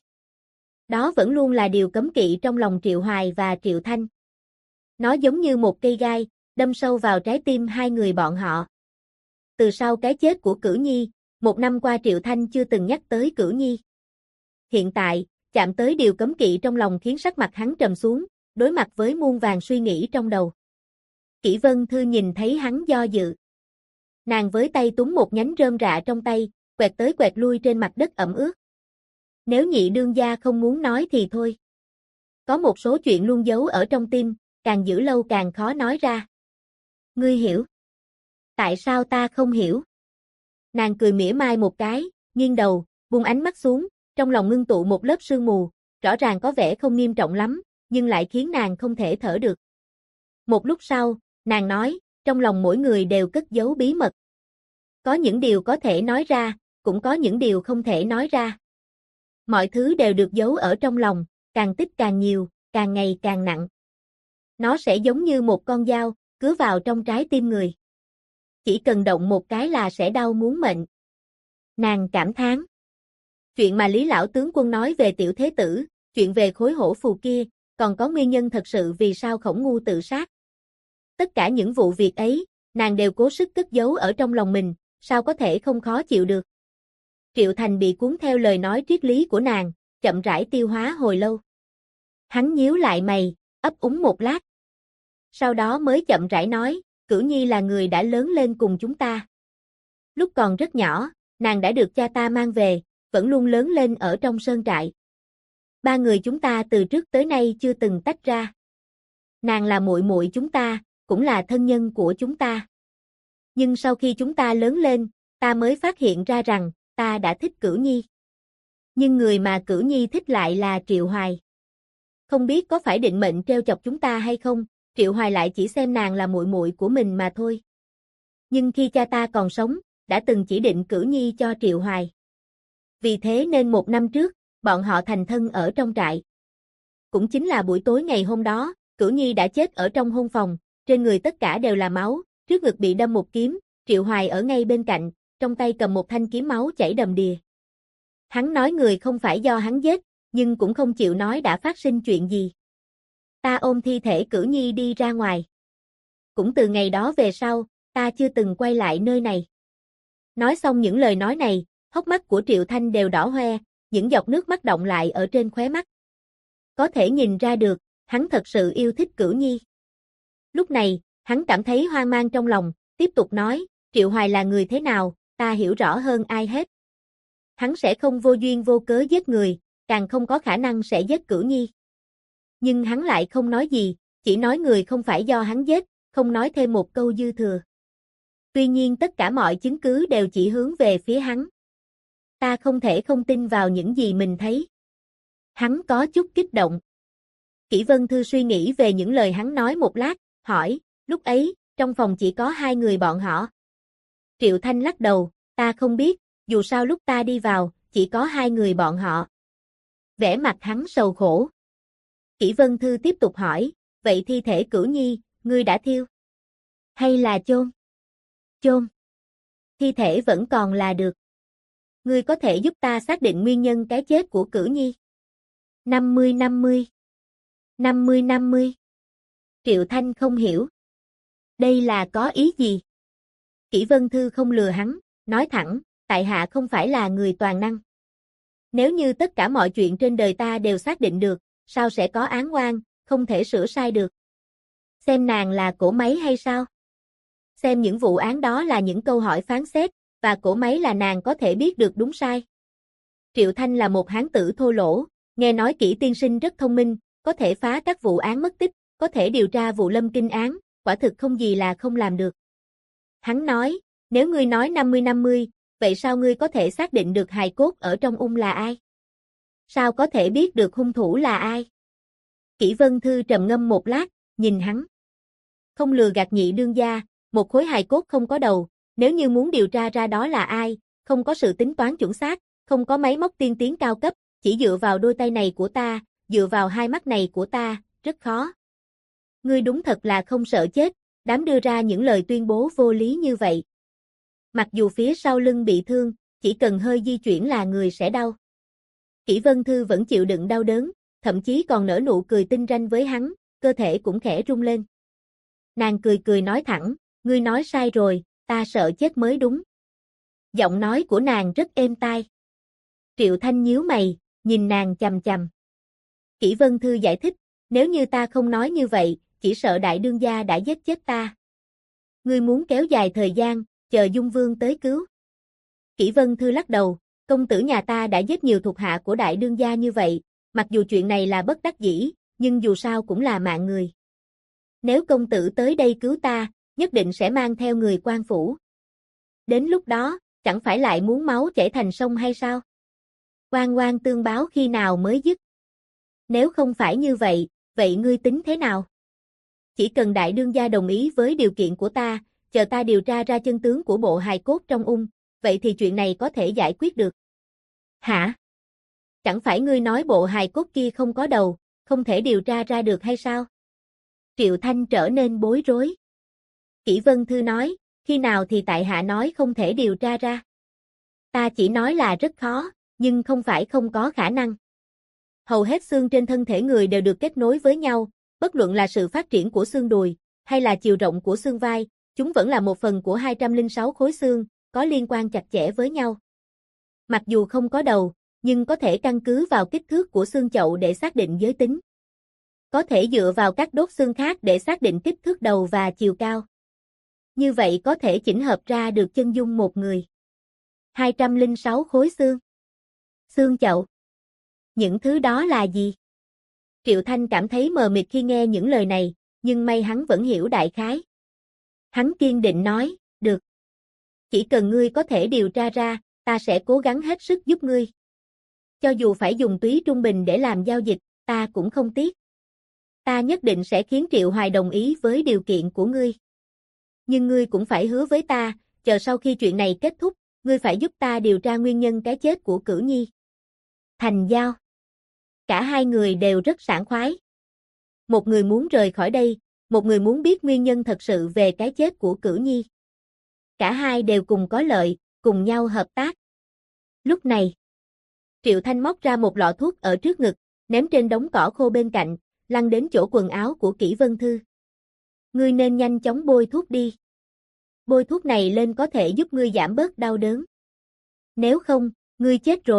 Đó vẫn luôn là điều cấm kỵ trong lòng Triệu Hoài và Triệu Thanh. Nó giống như một cây gai, đâm sâu vào trái tim hai người bọn họ. Từ sau cái chết của Cửu Nhi, 1 năm qua Triệu Thanh chưa từng nhắc tới Cửu Nhi. Hiện tại, chạm tới điều cấm kỵ trong lòng khiến sắc mặt hắn trầm xuống, đối mặt với muôn vàn suy nghĩ trong đầu. Kỷ Vân Thư nhìn thấy hắn do dự. Nàng với tay túm một nhánh rơm rạ trong tay, quẹt tới quẹt lui trên mặt đất ẩm ướt. Nếu nhị đương gia không muốn nói thì thôi. Có một số chuyện luôn giấu ở trong tim, càng giữ lâu càng khó nói ra. Ngươi hiểu. Tại sao ta không hiểu? Nàng cười mỉa mai một cái, nghiêng đầu, buông ánh mắt xuống, trong lòng ngưng tụ một lớp sương mù, rõ ràng có vẻ không nghiêm trọng lắm, nhưng lại khiến nàng không thể thở được. Một lúc sau, nàng nói, trong lòng mỗi người đều cất giấu bí mật. Có những điều có thể nói ra, cũng có những điều không thể nói ra. Mọi thứ đều được giấu ở trong lòng, càng tích càng nhiều, càng ngày càng nặng. Nó sẽ giống như một con dao, cứa vào trong trái tim người. Chỉ cần động một cái là sẽ đau muốn mệnh. Nàng cảm thán. Chuyện mà Lý Lão Tướng Quân nói về Tiểu Thế Tử, chuyện về khối hổ phù kia, còn có nguyên nhân thật sự vì sao Khổng Ngu tự sát. Tất cả những vụ việc ấy, nàng đều cố sức cất giấu ở trong lòng mình, sao có thể không khó chịu được. Triệu Thành bị cuốn theo lời nói triết lý của nàng, chậm rãi tiêu hóa hồi lâu. Hắn nhíu lại mày, ấp úng một lát. Sau đó mới chậm rãi nói, Cửu Nhi là người đã lớn lên cùng chúng ta. Lúc còn rất nhỏ, nàng đã được cha ta mang về, vẫn luôn lớn lên ở trong sơn trại. 3 người chúng ta từ trước tới nay chưa từng tách ra. Nàng là muội muội chúng ta, cũng là thân nhân của chúng ta. Nhưng sau khi chúng ta lớn lên, ta mới phát hiện ra rằng, ta đã thích Cửu Nhi. Nhưng người mà Cửu Nhi thích lại là Triệu Hoài. Không biết có phải định mệnh trêu chọc chúng ta hay không, Triệu Hoài lại chỉ xem nàng là muội muội của mình mà thôi. Nhưng khi cha ta còn sống, đã từng chỉ định Cửu Nhi cho Triệu Hoài. Vì thế nên 1 năm trước, bọn họ thành thân ở trong trại. Cũng chính là buổi tối ngày hôm đó, Cửu Nhi đã chết ở trong hôn phòng, trên người tất cả đều là máu, trước ngực bị đâm một kiếm, Triệu Hoài ở ngay bên cạnh, trong tay cầm một thanh kiếm máu chảy đầm đìa. Hắn nói người không phải do hắn giết, nhưng cũng không chịu nói đã phát sinh chuyện gì. Ta ôm thi thể Cửu Nhi đi ra ngoài. Cũng từ ngày đó về sau, ta chưa từng quay lại nơi này. Nói xong những lời nói này, hốc mắt của Triệu Thanh đều đỏ hoe, những giọt nước mắt đọng lại ở trên khóe mắt. Có thể nhìn ra được, hắn thật sự yêu thích Cửu Nhi. Lúc này, hắn cảm thấy hoang mang trong lòng, tiếp tục nói, Triệu Hoài là người thế nào, ta hiểu rõ hơn ai hết. Hắn sẽ không vô duyên vô cớ giết người, càng không có khả năng sẽ giết Cửu Nhi. Nhưng hắn lại không nói gì, chỉ nói người không phải do hắn giết, không nói thêm một câu dư thừa. Tuy nhiên tất cả mọi chứng cứ đều chỉ hướng về phía hắn. Ta không thể không tin vào những gì mình thấy. Hắn có chút kích động. Kỷ Vân Thư suy nghĩ về những lời hắn nói một lát, hỏi, lúc ấy, trong phòng chỉ có 2 người bọn họ. Triệu Thanh lắc đầu, ta không biết, dù sao lúc ta đi vào, chỉ có 2 người bọn họ. Vẻ mặt hắn sầu khổ. Kỷ Vân Thư tiếp tục hỏi, vậy thi thể Cửu Nhi, ngươi đã thiêu? Hay là chôn? Chôn. Thi thể vẫn còn là được. Ngươi có thể giúp ta xác định nguyên nhân cái chết của Cửu Nhi? 50-50. 50-50. Triệu Thanh không hiểu. Đây là có ý gì? Kỷ Vân Thư không lừa hắn, nói thẳng, tại hạ không phải là người toàn năng. Nếu như tất cả mọi chuyện trên đời ta đều xác định được, sao sẽ có án oan, không thể sửa sai được. Xem nàng là cỗ máy hay sao? Xem những vụ án đó là những câu hỏi phán xét, và cỗ máy là nàng có thể biết được đúng sai. Triệu Thanh là một hán tử thô lỗ, nghe nói Kỷ tiên sinh rất thông minh, có thể phá các vụ án mất tích, có thể điều tra vụ lâm kinh án, quả thực không gì là không làm được. Hắn nói, nếu ngươi nói 50-50, vậy sao ngươi có thể xác định được hài cốt ở trong là ai? Sao có thể biết được hung thủ là ai? Kỷ Vân Thư trầm ngâm một lát, nhìn hắn. Không lừa gạt Nhị đương gia, một khối hài cốt không có đầu, nếu như muốn điều tra ra đó là ai, không có sự tính toán chuẩn xác, không có máy móc tiên tiến cao cấp, chỉ dựa vào đôi tay này của ta, dựa vào hai mắt này của ta, rất khó. Ngươi đúng thật là không sợ chết, dám đưa ra những lời tuyên bố vô lý như vậy. Mặc dù phía sau lưng bị thương, chỉ cần hơi di chuyển là người sẽ đau. Kỷ Vân Thư vẫn chịu đựng đau đớn, thậm chí còn nở nụ cười tinh ranh với hắn, cơ thể cũng khẽ rung lên. Nàng cười cười nói thẳng, ngươi nói sai rồi, ta sợ chết mới đúng. Giọng nói của nàng rất êm tai. Triệu Thanh nhíu mày, nhìn nàng chằm chằm. Kỷ Vân Thư giải thích, nếu như ta không nói như vậy, chỉ sợ đại đương gia đã giết chết ta. Ngươi muốn kéo dài thời gian, chờ Dung Vương tới cứu. Kỷ Vân Thư lắc đầu, công tử nhà ta đã giết nhiều thuộc hạ của đại đương gia như vậy, mặc dù chuyện này là bất đắc dĩ, nhưng dù sao cũng là mạng người. Nếu công tử tới đây cứu ta, nhất định sẽ mang theo người quan phủ. Đến lúc đó, chẳng phải lại muốn máu chảy thành sông hay sao? Oan oan tương báo khi nào mới dứt? Nếu không phải như vậy, vậy ngươi tính thế nào? Chỉ cần đại đương gia đồng ý với điều kiện của ta, chờ ta điều tra ra chân tướng của bộ hài cốt trong vậy thì chuyện này có thể giải quyết được. Hả? Chẳng phải ngươi nói bộ hài cốt kia không có đầu, không thể điều tra ra được hay sao? Triệu Thanh trở nên bối rối. Kỷ Vân Thư nói, khi nào thì tại hạ nói không thể điều tra ra? Ta chỉ nói là rất khó, nhưng không phải không có khả năng. Hầu hết xương trên thân thể người đều được kết nối với nhau, bất luận là sự phát triển của xương đùi, hay là chiều rộng của xương vai, chúng vẫn là một phần của 206 khối xương, có liên quan chặt chẽ với nhau. Mặc dù không có đầu, nhưng có thể căn cứ vào kích thước của xương chậu để xác định giới tính. Có thể dựa vào các đốt xương khác để xác định kích thước đầu và chiều cao. Như vậy có thể chỉnh hợp ra được chân dung một người. 206 khối xương. Xương chậu. Những thứ đó là gì? Triệu Thanh cảm thấy mờ mịt khi nghe những lời này, nhưng may hắn vẫn hiểu đại khái. Hắn kiên định nói, được. Chỉ cần ngươi có thể điều tra ra, ta sẽ cố gắng hết sức giúp ngươi. Cho dù phải dùng túy trung bình để làm giao dịch, ta cũng không tiếc. Ta nhất định sẽ khiến Triệu Hoài đồng ý với điều kiện của ngươi. Nhưng ngươi cũng phải hứa với ta, chờ sau khi chuyện này kết thúc, ngươi phải giúp ta điều tra nguyên nhân cái chết của Cửu Nhi. Thành giao. Cả hai người đều rất sảng khoái. Một người muốn rời khỏi đây, một người muốn biết nguyên nhân thật sự về cái chết của Cửu Nhi. Cả hai đều cùng có lợi, cùng nhau hợp tác. Lúc này, Triệu Thanh móc ra một lọ thuốc ở trước ngực, ném trên đống cỏ khô bên cạnh, lăn đến chỗ quần áo của Kỷ Vân Thư. Ngươi nên nhanh chóng bôi thuốc đi. Bôi thuốc này lên có thể giúp ngươi giảm bớt đau đớn. Nếu không, ngươi chết rồi,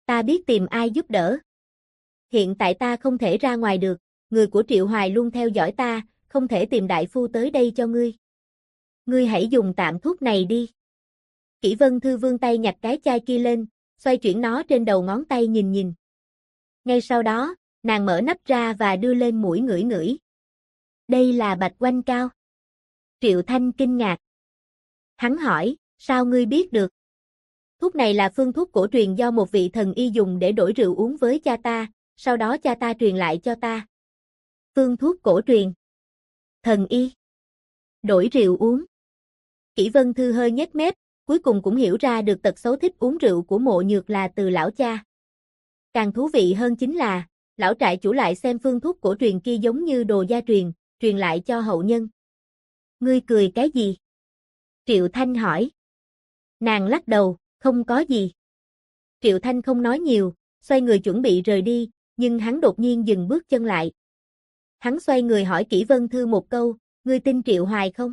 Ta biết tìm ai giúp đỡ. Hiện tại ta không thể ra ngoài được, người của Triệu Hoài luôn theo dõi ta, không thể tìm đại phu tới đây cho ngươi. Ngươi hãy dùng tạm thuốc này đi. Kỷ Vân Thư vươn tay nhặt cái chai kia lên, xoay chuyển nó trên đầu ngón tay nhìn nhìn. Ngay sau đó, nàng mở nắp ra và đưa lên mũi ngửi ngửi. Đây là bạch oanh cao. Triệu Thanh kinh ngạc. Hắn hỏi, sao ngươi biết được? Thuốc này là phương thuốc cổ truyền do một vị thần y dùng để đổi rượu uống với cha ta, sau đó cha ta truyền lại cho ta. Phương thuốc cổ truyền. Thần y. Đổi rượu uống. Kỷ Vân Thư hơi nhếch mép, cuối cùng cũng hiểu ra được tật xấu thích uống rượu của Mộ Nhược là từ lão cha. Càng thú vị hơn chính là, lão trại chủ lại xem phương thuốc cổ truyền kia giống như đồ gia truyền, truyền lại cho hậu nhân. Ngươi cười cái gì? Triệu Thanh hỏi. Nàng lắc đầu, không có gì. Triệu Thanh không nói nhiều, xoay người chuẩn bị rời đi, nhưng hắn đột nhiên dừng bước chân lại. Hắn xoay người hỏi Kỷ Vân Thư một câu, ngươi tin Triệu Hoài không?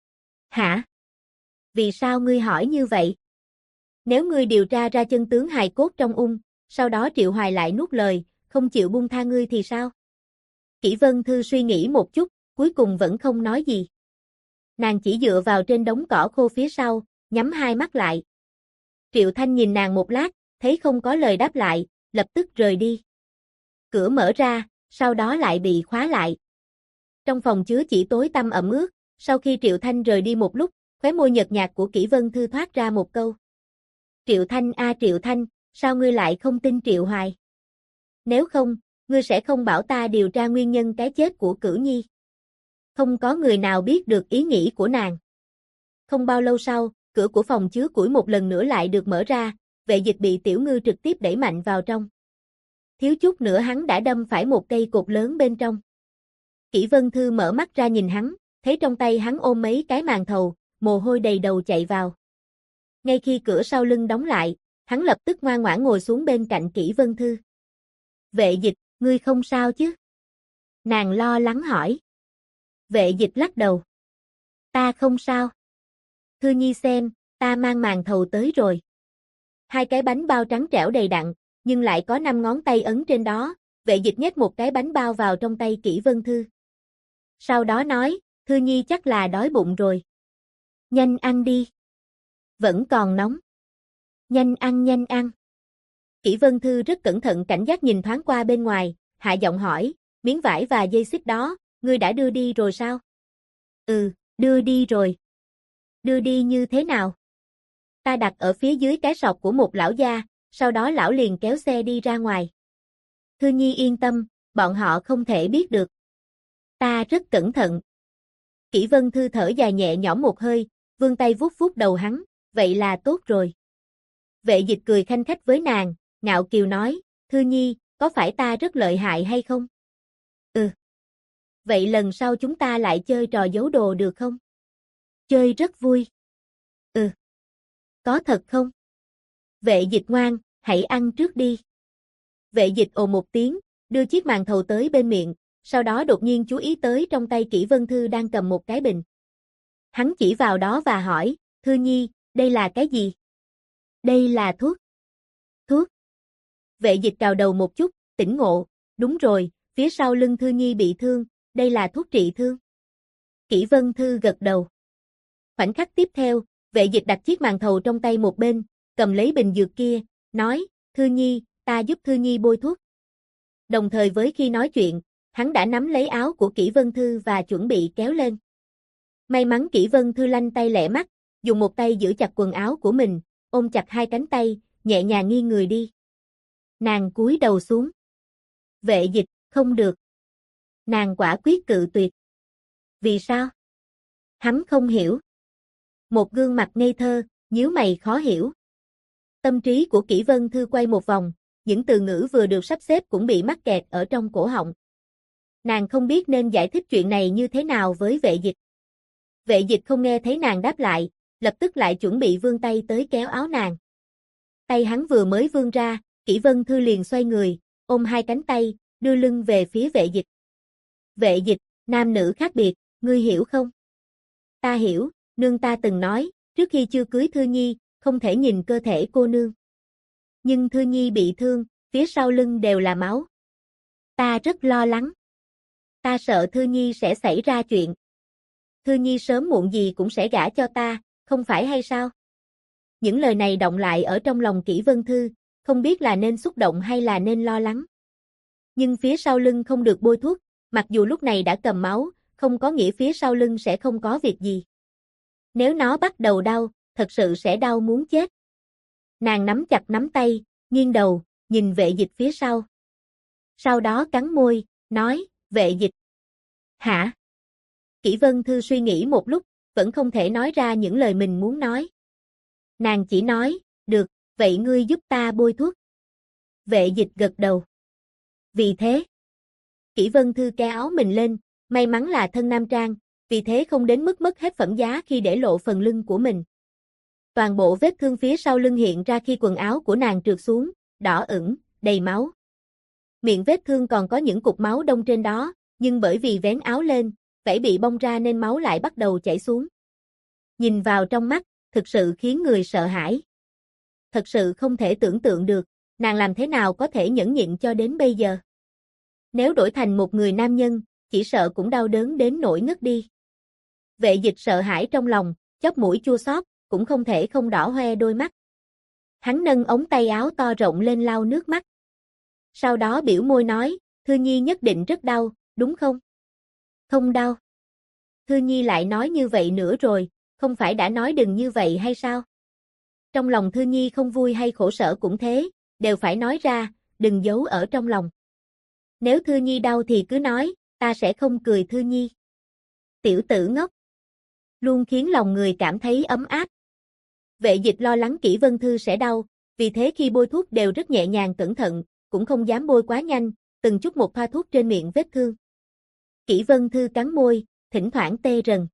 Hả? Vì sao ngươi hỏi như vậy? Nếu ngươi điều tra ra chân tướng hài cốt trong ung, sau đó Triệu Hoài lại nuốt lời, không chịu buông tha ngươi thì sao? Kỷ Vân Thư suy nghĩ một chút, cuối cùng vẫn không nói gì. Nàng chỉ dựa vào trên đống cỏ khô phía sau, nhắm hai mắt lại. Triệu Thanh nhìn nàng một lát, thấy không có lời đáp lại, lập tức rời đi. Cửa mở ra, sau đó lại bị khóa lại. Trong phòng chứa chỉ tối tăm ẩm ướt, sau khi Triệu Thanh rời đi một lúc, khóe môi nhợt nhạt của Kỷ Vân Thư thoát ra một câu. Triệu Thanh a Triệu Thanh, sao ngươi lại không tin Triệu Hoài? Nếu không, ngươi sẽ không bảo ta điều tra nguyên nhân cái chết của Cửu Nhi. Không có người nào biết được ý nghĩ của nàng. Không bao lâu sau, cửa của phòng chứa củi một lần nữa lại được mở ra, Vệ Dịch bị Tiểu Ngư trực tiếp đẩy mạnh vào trong. Thiếu chút nữa hắn đã đâm phải một cây cột lớn bên trong. Kỷ Vân Thư mở mắt ra nhìn hắn, thấy trong tay hắn ôm mấy cái màn thầu, mồ hôi đầy đầu chạy vào. Ngay khi cửa sau lưng đóng lại, hắn lập tức ngoan ngoãn ngồi xuống bên cạnh Kỷ Vân Thư. Vệ Dịch, ngươi không sao chứ? Nàng lo lắng hỏi. Vệ Dịch lắc đầu. Ta không sao. Thư Nhi xem, ta mang màn thầu tới rồi. Hai cái bánh bao trắng trẻo đầy đặn, nhưng lại có 5 ngón tay ấn trên đó. Vệ Dịch nhét một cái bánh bao vào trong tay Kỷ Vân Thư. Sau đó nói, Thư Nhi chắc là đói bụng rồi. Nhanh ăn đi. Vẫn còn nóng. Nhanh ăn nhanh ăn. Kỷ Vân Thư rất cẩn thận cảnh giác nhìn thoáng qua bên ngoài, hạ giọng hỏi, miếng vải và dây xích đó, ngươi đã đưa đi rồi sao? Ừ, đưa đi rồi. Đưa đi như thế nào? Ta đặt ở phía dưới cái sọt của một lão gia, sau đó lão liền kéo xe đi ra ngoài. Thư Nhi yên tâm, bọn họ không thể biết được. Ta rất cẩn thận. Kỷ Vân Thư thở dài nhẹ nhõm một hơi, vươn tay vuốt vuốt đầu hắn, vậy là tốt rồi. Vệ Dịch cười khanh khách với nàng, ngạo kiều nói, Thư Nhi, có phải ta rất lợi hại hay không? Ừ. Vậy lần sau chúng ta lại chơi trò giấu đồ được không? Chơi rất vui. Ừ. Có thật không? Vệ Dịch ngoan, hãy ăn trước đi. Vệ Dịch ồ một tiếng, đưa chiếc màn thầu tới bên miệng, sau đó đột nhiên chú ý tới trong tay Kỷ Vân Thư đang cầm một cái bình. Hắn chỉ vào đó và hỏi, Thư Nhi, đây là cái gì? Đây là thuốc. Thuốc. Vệ Dịch cào đầu một chút, tỉnh ngộ, đúng rồi, phía sau lưng Thư Nhi bị thương, đây là thuốc trị thương. Kỷ Vân Thư gật đầu. Khoảnh khắc tiếp theo, Vệ Dịch đặt chiếc màn thầu trong tay một bên, cầm lấy bình dược kia, nói, Thư Nhi, ta giúp Thư Nhi bôi thuốc. Đồng thời với khi nói chuyện, hắn đã nắm lấy áo của Kỷ Vân Thư và chuẩn bị kéo lên. May mắn Kỷ Vân Thư lanh tay lẹ mắt, dùng một tay giữ chặt quần áo của mình, ôm chặt hai cánh tay, nhẹ nhàng nghiêng người đi. Nàng cúi đầu xuống. Vệ Dịch, không được. Nàng quả quyết cự tuyệt. Vì sao? Hắn không hiểu. Một gương mặt ngây thơ, nhíu mày khó hiểu. Tâm trí của Kỷ Vân Thư quay một vòng, những từ ngữ vừa được sắp xếp cũng bị mắc kẹt ở trong cổ họng. Nàng không biết nên giải thích chuyện này như thế nào với Vệ Dịch. Vệ Dịch không nghe thấy nàng đáp lại, lập tức lại chuẩn bị vươn tay tới kéo áo nàng. Tay hắn vừa mới vươn ra, Kỷ Vân Thư liền xoay người, ôm hai cánh tay, đưa lưng về phía Vệ Dịch. Vệ Dịch, nam nữ khác biệt, ngươi hiểu không? Ta hiểu, nương ta từng nói, trước khi chưa cưới Thư Nhi, không thể nhìn cơ thể cô nương. Nhưng Thư Nhi bị thương, phía sau lưng đều là máu. Ta rất lo lắng. Ta sợ Thư Nhi sẽ xảy ra chuyện. Thư Nhi sớm muộn gì cũng sẽ gả cho ta, không phải hay sao? Những lời này động lại ở trong lòng Kỷ Vân Thư, không biết là nên xúc động hay là nên lo lắng. Nhưng phía sau lưng không được bôi thuốc, mặc dù lúc này đã cầm máu, không có nghĩa phía sau lưng sẽ không có việc gì. Nếu nó bắt đầu đau, thật sự sẽ đau muốn chết. Nàng nắm chặt nắm tay, nghiêng đầu, nhìn Vệ Dịch phía sau. Sau đó cắn môi, nói, Vệ Dịch. Hả? Kỷ Vân Thư suy nghĩ một lúc, vẫn không thể nói ra những lời mình muốn nói. Nàng chỉ nói, được, vậy ngươi giúp ta bôi thuốc. Vệ Dịch gật đầu. Vì thế, Kỷ Vân Thư kéo áo mình lên, may mắn là thân nam trang, vì thế không đến mức mất hết phẩm giá khi để lộ phần lưng của mình. Toàn bộ vết thương phía sau lưng hiện ra khi quần áo của nàng trượt xuống, đỏ ửng, đầy máu. Miệng vết thương còn có những cục máu đông trên đó, nhưng bởi vì vén áo lên, vảy bị bong ra nên máu lại bắt đầu chảy xuống. Nhìn vào trong mắt, thực sự khiến người sợ hãi. Thật sự không thể tưởng tượng được, nàng làm thế nào có thể nhẫn nhịn cho đến bây giờ. Nếu đổi thành một người nam nhân, chỉ sợ cũng đau đớn đến nỗi ngất đi. Vệ Dịch sợ hãi trong lòng, chóp mũi chua xót, cũng không thể không đỏ hoe đôi mắt. Hắn nâng ống tay áo to rộng lên lau nước mắt. Sau đó biểu môi nói, Thư Nhi nhất định rất đau, đúng không? Không đau. Thư Nhi lại nói như vậy nữa rồi, không phải đã nói đừng như vậy hay sao? Trong lòng Thư Nhi không vui hay khổ sở cũng thế, đều phải nói ra, đừng giấu ở trong lòng. Nếu Thư Nhi đau thì cứ nói, ta sẽ không cười Thư Nhi. Tiểu tử ngốc. Luôn khiến lòng người cảm thấy ấm áp. Vệ Dịch lo lắng Kỷ Vân Thư sẽ đau, vì thế khi bôi thuốc đều rất nhẹ nhàng cẩn thận, cũng không dám bôi quá nhanh, từng chút một thoa thuốc trên miệng vết thương. Kỷ Vân Thư cắn môi, thỉnh thoảng tê rần.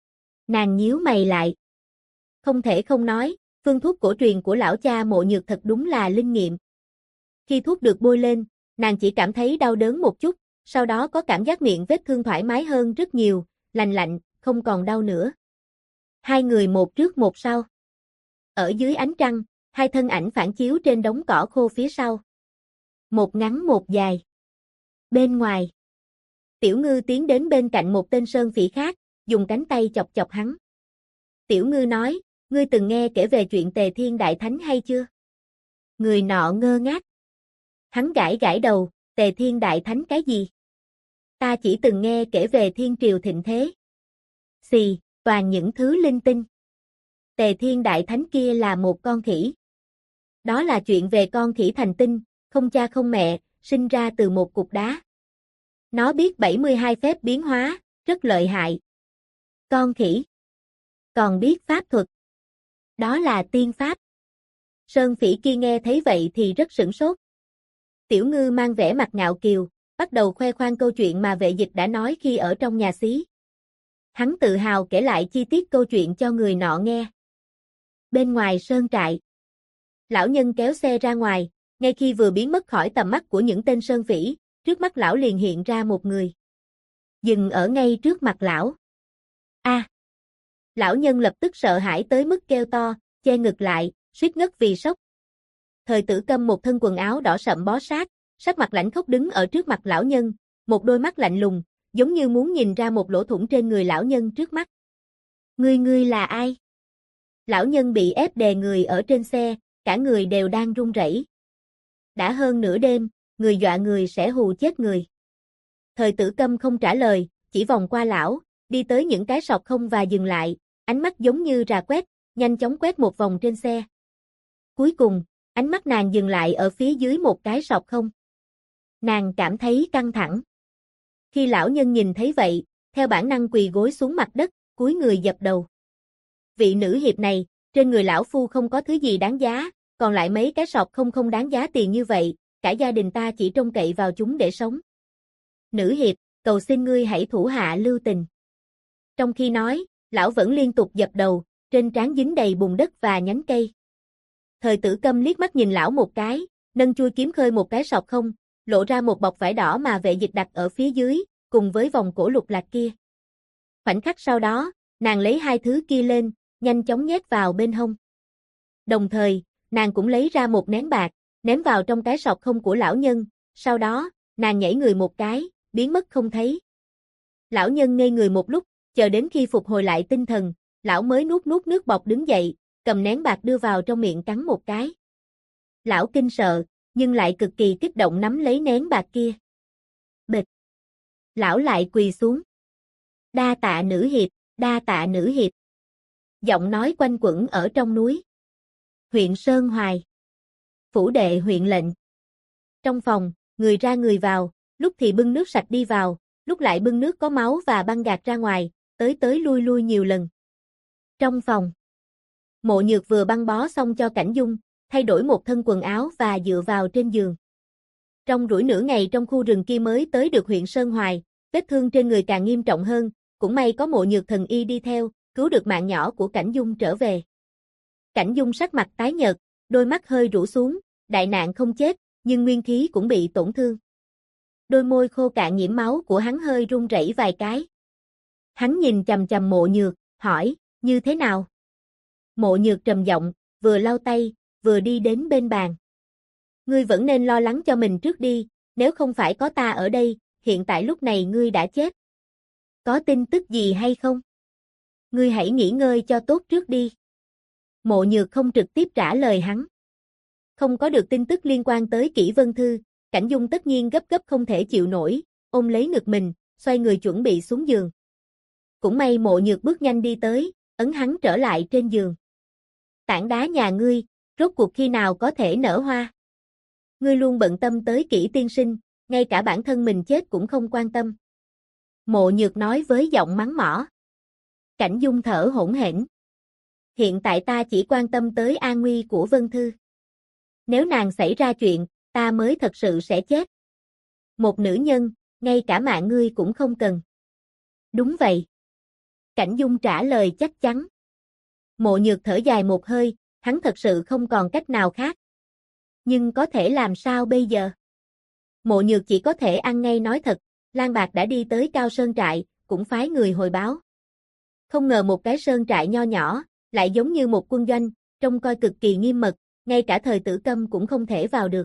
Nàng nhíu mày lại. Không thể không nói, phương thuốc cổ truyền của lão cha Mộ Nhược thật đúng là linh nghiệm. Khi thuốc được bôi lên, nàng chỉ cảm thấy đau đớn một chút, sau đó có cảm giác miệng vết thương thoải mái hơn rất nhiều, lành lạnh, không còn đau nữa. Hai người một trước một sau. Ở dưới ánh trăng, hai thân ảnh phản chiếu trên đống cỏ khô phía sau. Một ngắn một dài. Bên ngoài, Tiểu Ngư tiến đến bên cạnh một tên sơn phỉ khác, dùng cánh tay chọc chọc hắn. Tiểu Ngư nói, ngươi từng nghe kể về chuyện Tề Thiên Đại Thánh hay chưa? Người nọ ngơ ngác. Hắn gãi gãi đầu, Tề Thiên Đại Thánh cái gì? Ta chỉ từng nghe kể về thiên triều thịnh thế. Xì, toàn những thứ linh tinh. Tề Thiên Đại Thánh kia là một con khỉ. Đó là chuyện về con khỉ thành tinh, không cha không mẹ, sinh ra từ một cục đá. Nó biết 72 phép biến hóa, rất lợi hại. Con khỉ. Còn biết pháp thuật. Đó là tiên pháp. Sơn phỉ kia nghe thấy vậy thì rất sửng sốt. Tiểu Ngư mang vẻ mặt ngạo kiều, bắt đầu khoe khoang câu chuyện mà Vệ Dịch đã nói khi ở trong nhà xí. Hắn tự hào kể lại chi tiết câu chuyện cho người nọ nghe. Bên ngoài sơn trại, lão nhân kéo xe ra ngoài, ngay khi vừa biến mất khỏi tầm mắt của những tên sơn phỉ, trước mắt lão liền hiện ra một người. Dừng ở ngay trước mặt lão. A! Lão nhân lập tức sợ hãi tới mức kêu to, che ngực lại, suýt ngất vì sốc. Thời Tử Câm một thân quần áo đỏ sậm bó sát, sắc mặt lãnh khốc đứng ở trước mặt lão nhân, một đôi mắt lạnh lùng, giống như muốn nhìn ra một lỗ thủng trên người lão nhân trước mắt. Ngươi là ai? Lão nhân bị ép đè người ở trên xe, cả người đều đang run rẩy. Đã hơn nửa đêm, người dọa người sẽ hù chết người. Thời Tử Câm không trả lời, chỉ vòng qua lão, đi tới những cái sọt không và dừng lại, ánh mắt giống như rà quét, nhanh chóng quét một vòng trên xe. Cuối cùng, ánh mắt nàng dừng lại ở phía dưới một cái sọt không. Nàng cảm thấy căng thẳng. Khi lão nhân nhìn thấy vậy, theo bản năng quỳ gối xuống mặt đất, cúi người dập đầu. Vị nữ hiệp này, trên người lão phu không có thứ gì đáng giá, còn lại mấy cái sọt không đáng giá tiền như vậy, cả gia đình ta chỉ trông cậy vào chúng để sống. Nữ hiệp, cầu xin ngươi hãy thủ hạ lưu tình. Trong khi nói, lão vẫn liên tục dập đầu, trên trán dính đầy bùn đất và nhánh cây. Thời Tử Câm liếc mắt nhìn lão một cái, nâng chui kiếm khơi một cái sọt không, lộ ra một bọc vải đỏ mà Vệ Dịch đặt ở phía dưới, cùng với vòng cổ lục lạc kia. Khoảnh khắc sau đó, nàng lấy hai thứ kia lên, nhanh chóng nhét vào bên hông. Đồng thời, nàng cũng lấy ra một nén bạc, ném vào trong cái sọt không của lão nhân, sau đó, nàng nhảy người một cái, biến mất không thấy. Lão nhân ngây người một lúc, chờ đến khi phục hồi lại tinh thần, lão mới nuốt nuốt nước bọt đứng dậy, cầm nén bạc đưa vào trong miệng cắn một cái. Lão kinh sợ, nhưng lại cực kỳ kích động nắm lấy nén bạc kia. Bịch! Lão lại quỳ xuống. Đa tạ nữ hiệp, đa tạ nữ hiệp. Giọng nói quanh quẩn ở trong núi. Huyện Sơn Hoài. Phủ đệ huyện lệnh. Trong phòng, người ra người vào, lúc thì bưng nước sạch đi vào, lúc lại bưng nước có máu và băng gạc ra ngoài, tới tới lui lui nhiều lần. Trong phòng, Mộ Nhược vừa băng bó xong cho Cảnh Dung, thay đổi một thân quần áo và dựa vào trên giường. Trong rủi nửa ngày trong khu rừng kia mới tới được huyện Sơn Hoài, vết thương trên người càng nghiêm trọng hơn, cũng may có Mộ Nhược thần y đi theo, cứu được mạng nhỏ của Cảnh Dung trở về. Cảnh Dung sắc mặt tái nhợt, đôi mắt hơi rũ xuống, đại nạn không chết, nhưng nguyên khí cũng bị tổn thương. Đôi môi khô cạn nhiễm máu của hắn hơi run rẩy vài cái. Hắn nhìn chằm chằm Mộ Nhược, hỏi, như thế nào? Mộ Nhược trầm giọng, vừa lau tay, vừa đi đến bên bàn. Ngươi vẫn nên lo lắng cho mình trước đi, nếu không phải có ta ở đây, hiện tại lúc này ngươi đã chết. Có tin tức gì hay không? Ngươi hãy nghỉ ngơi cho tốt trước đi. Mộ Nhược không trực tiếp trả lời hắn. Không có được tin tức liên quan tới Kỷ Vân Thư, Cảnh Dung tất nhiên gấp gấp không thể chịu nổi, ôm lấy ngực mình, xoay người chuẩn bị xuống giường. Cũng may Mộ Nhược bước nhanh đi tới, ấn hắn trở lại trên giường. Tảng đá nhà ngươi, rốt cuộc khi nào có thể nở hoa? Ngươi luôn bận tâm tới Kỷ tiên sinh, ngay cả bản thân mình chết cũng không quan tâm. Mộ Nhược nói với giọng mắng mỏ. Cảnh Dung thở hổn hển. Hiện tại ta chỉ quan tâm tới an nguy của Vân Thư. Nếu nàng xảy ra chuyện, ta mới thật sự sẽ chết. Một nữ nhân, ngay cả mạng ngươi cũng không cần. Đúng vậy. Cảnh Dung trả lời chắc chắn. Mộ Nhược thở dài một hơi, hắn thật sự không còn cách nào khác. Nhưng có thể làm sao bây giờ? Mộ Nhược chỉ có thể ăn ngay nói thật, Lan Bạc đã đi tới Cao Sơn Trại, cũng phái người hồi báo. Không ngờ một cái sơn trại nho nhỏ, lại giống như một quân doanh, trông coi cực kỳ nghiêm mật, ngay cả thời Tử Câm cũng không thể vào được.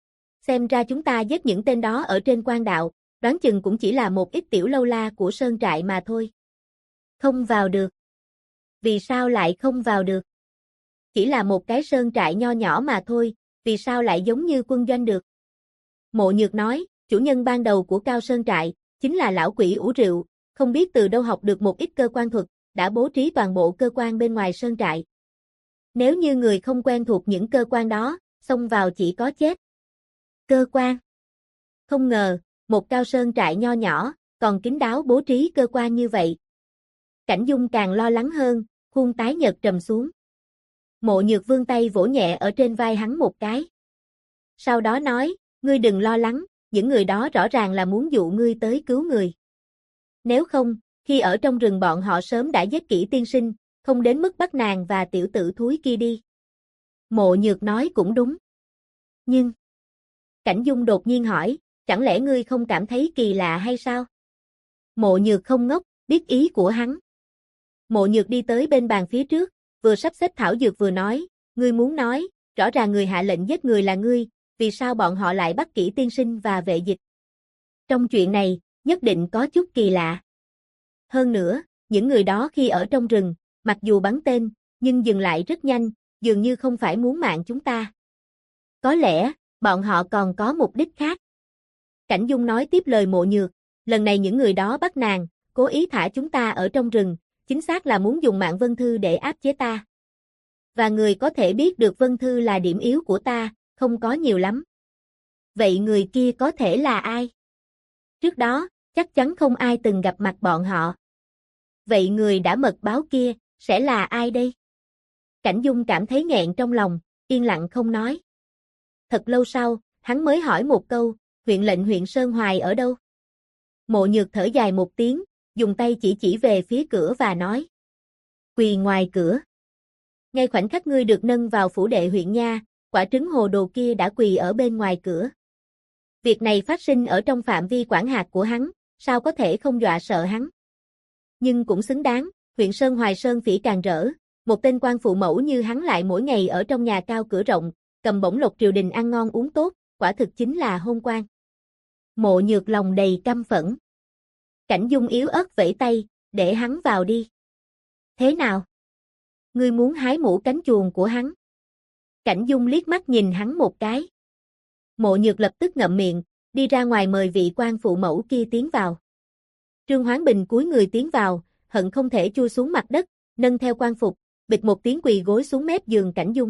Xem ra chúng ta giết những tên đó ở trên quan đạo, đoán chừng cũng chỉ là một ít tiểu lâu la của sơn trại mà thôi. Không vào được. Vì sao lại không vào được? Chỉ là một cái sơn trại nho nhỏ mà thôi, vì sao lại giống như quân doanh được? Mộ Nhược nói, chủ nhân ban đầu của Cao Sơn Trại, chính là lão quỷ ủ rượu, không biết từ đâu học được một ít cơ quan thuật, đã bố trí toàn bộ cơ quan bên ngoài sơn trại. Nếu như người không quen thuộc những cơ quan đó, xông vào chỉ có chết. Cơ quan? Không ngờ, một Cao Sơn Trại nho nhỏ, còn kín đáo bố trí cơ quan như vậy. Cảnh Dung càng lo lắng hơn, khuôn tái nhợt trầm xuống. Mộ Nhược vươn tay vỗ nhẹ ở trên vai hắn một cái. Sau đó nói, ngươi đừng lo lắng, những người đó rõ ràng là muốn dụ ngươi tới cứu người. Nếu không, khi ở trong rừng bọn họ sớm đã giết Kỷ tiên sinh, không đến mức bắt nàng và tiểu tử thúi kia đi. Mộ Nhược nói cũng đúng. Nhưng, Cảnh Dung đột nhiên hỏi, chẳng lẽ ngươi không cảm thấy kỳ lạ hay sao? Mộ Nhược không ngốc, biết ý của hắn. Mộ Nhược đi tới bên bàn phía trước, vừa sắp xếp thảo dược vừa nói, ngươi muốn nói, rõ ràng người hạ lệnh giết người là ngươi, vì sao bọn họ lại bắt Kỷ tiên sinh và vệ dịch? Trong chuyện này, nhất định có chút kỳ lạ. Hơn nữa, những người đó khi ở trong rừng, mặc dù bắn tên, nhưng dừng lại rất nhanh, dường như không phải muốn mạng chúng ta. Có lẽ, bọn họ còn có mục đích khác. Cảnh Dung nói tiếp lời Mộ Nhược, lần này những người đó bắt nàng, cố ý thả chúng ta ở trong rừng, chính xác là muốn dùng mạng Vân Thư để áp chế ta. Và người có thể biết được Vân Thư là điểm yếu của ta, không có nhiều lắm. Vậy người kia có thể là ai? Trước đó, chắc chắn không ai từng gặp mặt bọn họ. Vậy người đã mật báo kia, sẽ là ai đây? Cảnh Dung cảm thấy nghẹn trong lòng, yên lặng không nói. Thật lâu sau, hắn mới hỏi một câu, huyện lệnh huyện Sơn Hoài ở đâu? Mộ Nhược thở dài một tiếng, dùng tay chỉ về phía cửa và nói. Quỳ ngoài cửa. Ngay khoảnh khắc ngươi được nâng vào phủ đệ huyện nha, quả trứng hồ đồ kia đã quỳ ở bên ngoài cửa. Việc này phát sinh ở trong phạm vi quản hạt của hắn, sao có thể không dọa sợ hắn? Nhưng cũng xứng đáng, huyện Sơn Hoài Sơn phỉ càng rỡ, một tên quan phụ mẫu như hắn lại mỗi ngày ở trong nhà cao cửa rộng, cầm bổng lộc triều đình ăn ngon uống tốt, quả thực chính là hôn quan. Mộ Nhược lòng đầy căm phẫn. Cảnh Dung yếu ớt vẫy tay, để hắn vào đi. Thế nào? Ngươi muốn hái mũ cánh chuồng của hắn? Cảnh Dung liếc mắt nhìn hắn một cái. Mộ Nhược lập tức ngậm miệng, đi ra ngoài mời vị quan phụ mẫu kia tiến vào. Trương Hoán Bình cúi người tiến vào, hận không thể chui xuống mặt đất, nâng theo quan phục, bịch một tiếng quỳ gối xuống mép giường Cảnh Dung.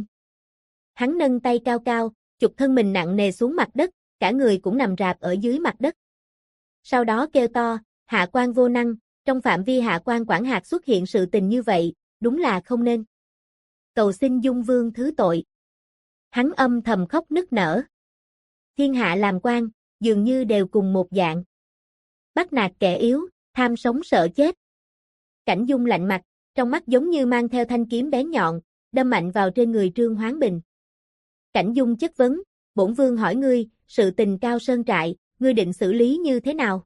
Hắn nâng tay cao cao, chụp thân mình nặng nề xuống mặt đất, cả người cũng nằm rạp ở dưới mặt đất. Sau đó kêu to, hạ quan vô năng, trong phạm vi hạ quan quản hạt xuất hiện sự tình như vậy, đúng là không nên. Cầu xin Dung Vương thứ tội. Hắn âm thầm khóc nức nở. Thiên hạ làm quan, dường như đều cùng một dạng. Bắt nạt kẻ yếu, tham sống sợ chết. Cảnh Dung lạnh mặt, trong mắt giống như mang theo thanh kiếm bén nhọn, đâm mạnh vào trên người Trương Hoán Bình. Cảnh Dung chất vấn, bổn vương hỏi ngươi, sự tình Cao Sơn trại, ngươi định xử lý như thế nào?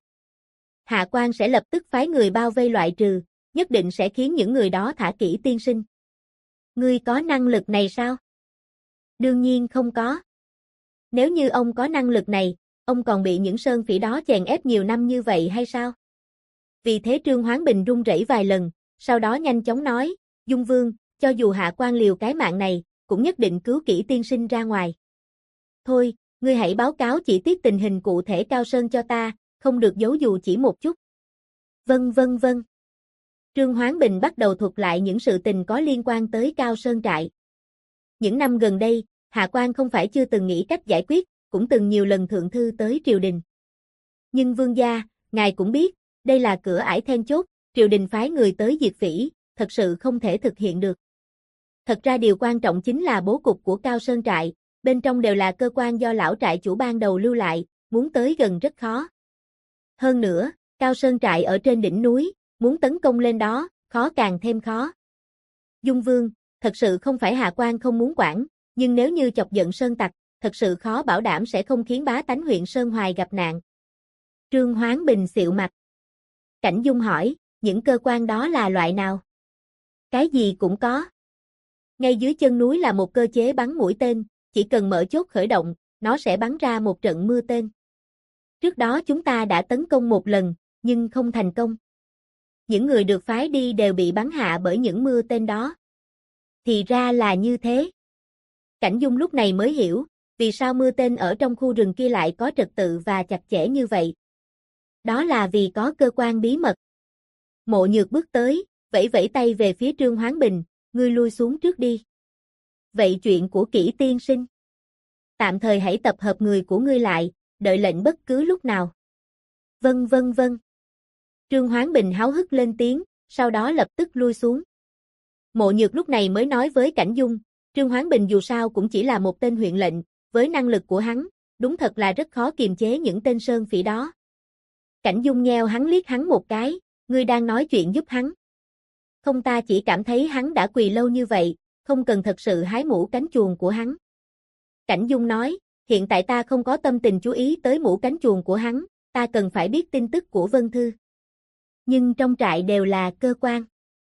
Hạ quan sẽ lập tức phái người bao vây loại trừ, nhất định sẽ khiến những người đó thả kỹ tiên sinh. Ngươi có năng lực này sao? Đương nhiên không có. Nếu như ông có năng lực này, ông còn bị những sơn phỉ đó chèn ép nhiều năm như vậy hay sao? Vì thế Trương Hoán Bình run rẩy vài lần, sau đó nhanh chóng nói, Dung Vương, cho dù hạ quan liều cái mạng này, cũng nhất định cứu kỹ tiên sinh ra ngoài. Thôi, ngươi hãy báo cáo chi tiết tình hình cụ thể Cao Sơn cho ta, không được giấu dù chỉ một chút. Vâng vâng vâng. Trương Hoán Bình bắt đầu thuật lại những sự tình có liên quan tới Cao Sơn trại. Những năm gần đây, hạ quan không phải chưa từng nghĩ cách giải quyết, cũng từng nhiều lần thượng thư tới triều đình. Nhưng vương gia, ngài cũng biết, đây là cửa ải then chốt, triều đình phái người tới diệt phỉ, thật sự không thể thực hiện được. Thật ra điều quan trọng chính là bố cục của Cao Sơn trại, bên trong đều là cơ quan do lão trại chủ ban đầu lưu lại, muốn tới gần rất khó. Hơn nữa, Cao Sơn trại ở trên đỉnh núi, muốn tấn công lên đó, khó càng thêm khó. Dung Vương, thật sự không phải hạ quan không muốn quản, nhưng nếu như chọc giận Sơn tặc, thật sự khó bảo đảm sẽ không khiến bá tánh huyện Sơn Hoài gặp nạn. Trương Hoán Bình xịu mặt. Cảnh Dung hỏi, những cơ quan đó là loại nào? Cái gì cũng có. Ngay dưới chân núi là một cơ chế bắn mũi tên, chỉ cần mở chốt khởi động, nó sẽ bắn ra một trận mưa tên. Trước đó chúng ta đã tấn công một lần, nhưng không thành công. Những người được phái đi đều bị bắn hạ bởi những mưa tên đó. Thì ra là như thế. Cảnh Dung lúc này mới hiểu, vì sao mưa tên ở trong khu rừng kia lại có trật tự và chặt chẽ như vậy. Đó là vì có cơ quan bí mật. Mộ Nhược bước tới, vẫy vẫy tay về phía Trương Hoán Bình, ngươi lui xuống trước đi. Vậy chuyện của Kỷ tiên sinh? Tạm thời hãy tập hợp người của ngươi lại, đợi lệnh bất cứ lúc nào. Vâng vâng vâng. Trương Hoán Bình háo hức lên tiếng, sau đó lập tức lui xuống. Mộ Nhược lúc này mới nói với Cảnh Dung, Trương Hoán Bình dù sao cũng chỉ là một tên huyện lệnh, với năng lực của hắn, đúng thật là rất khó kiềm chế những tên sơn phỉ đó. Cảnh Dung nheo hắn liếc hắn một cái, ngươi đang nói chuyện giúp hắn. Không, ta chỉ cảm thấy hắn đã quỳ lâu như vậy, không cần thật sự hái mũ cánh chuồng của hắn. Cảnh Dung nói, hiện tại ta không có tâm tình chú ý tới mũ cánh chuồng của hắn, ta cần phải biết tin tức của Vân Thư. Nhưng trong trại đều là cơ quan.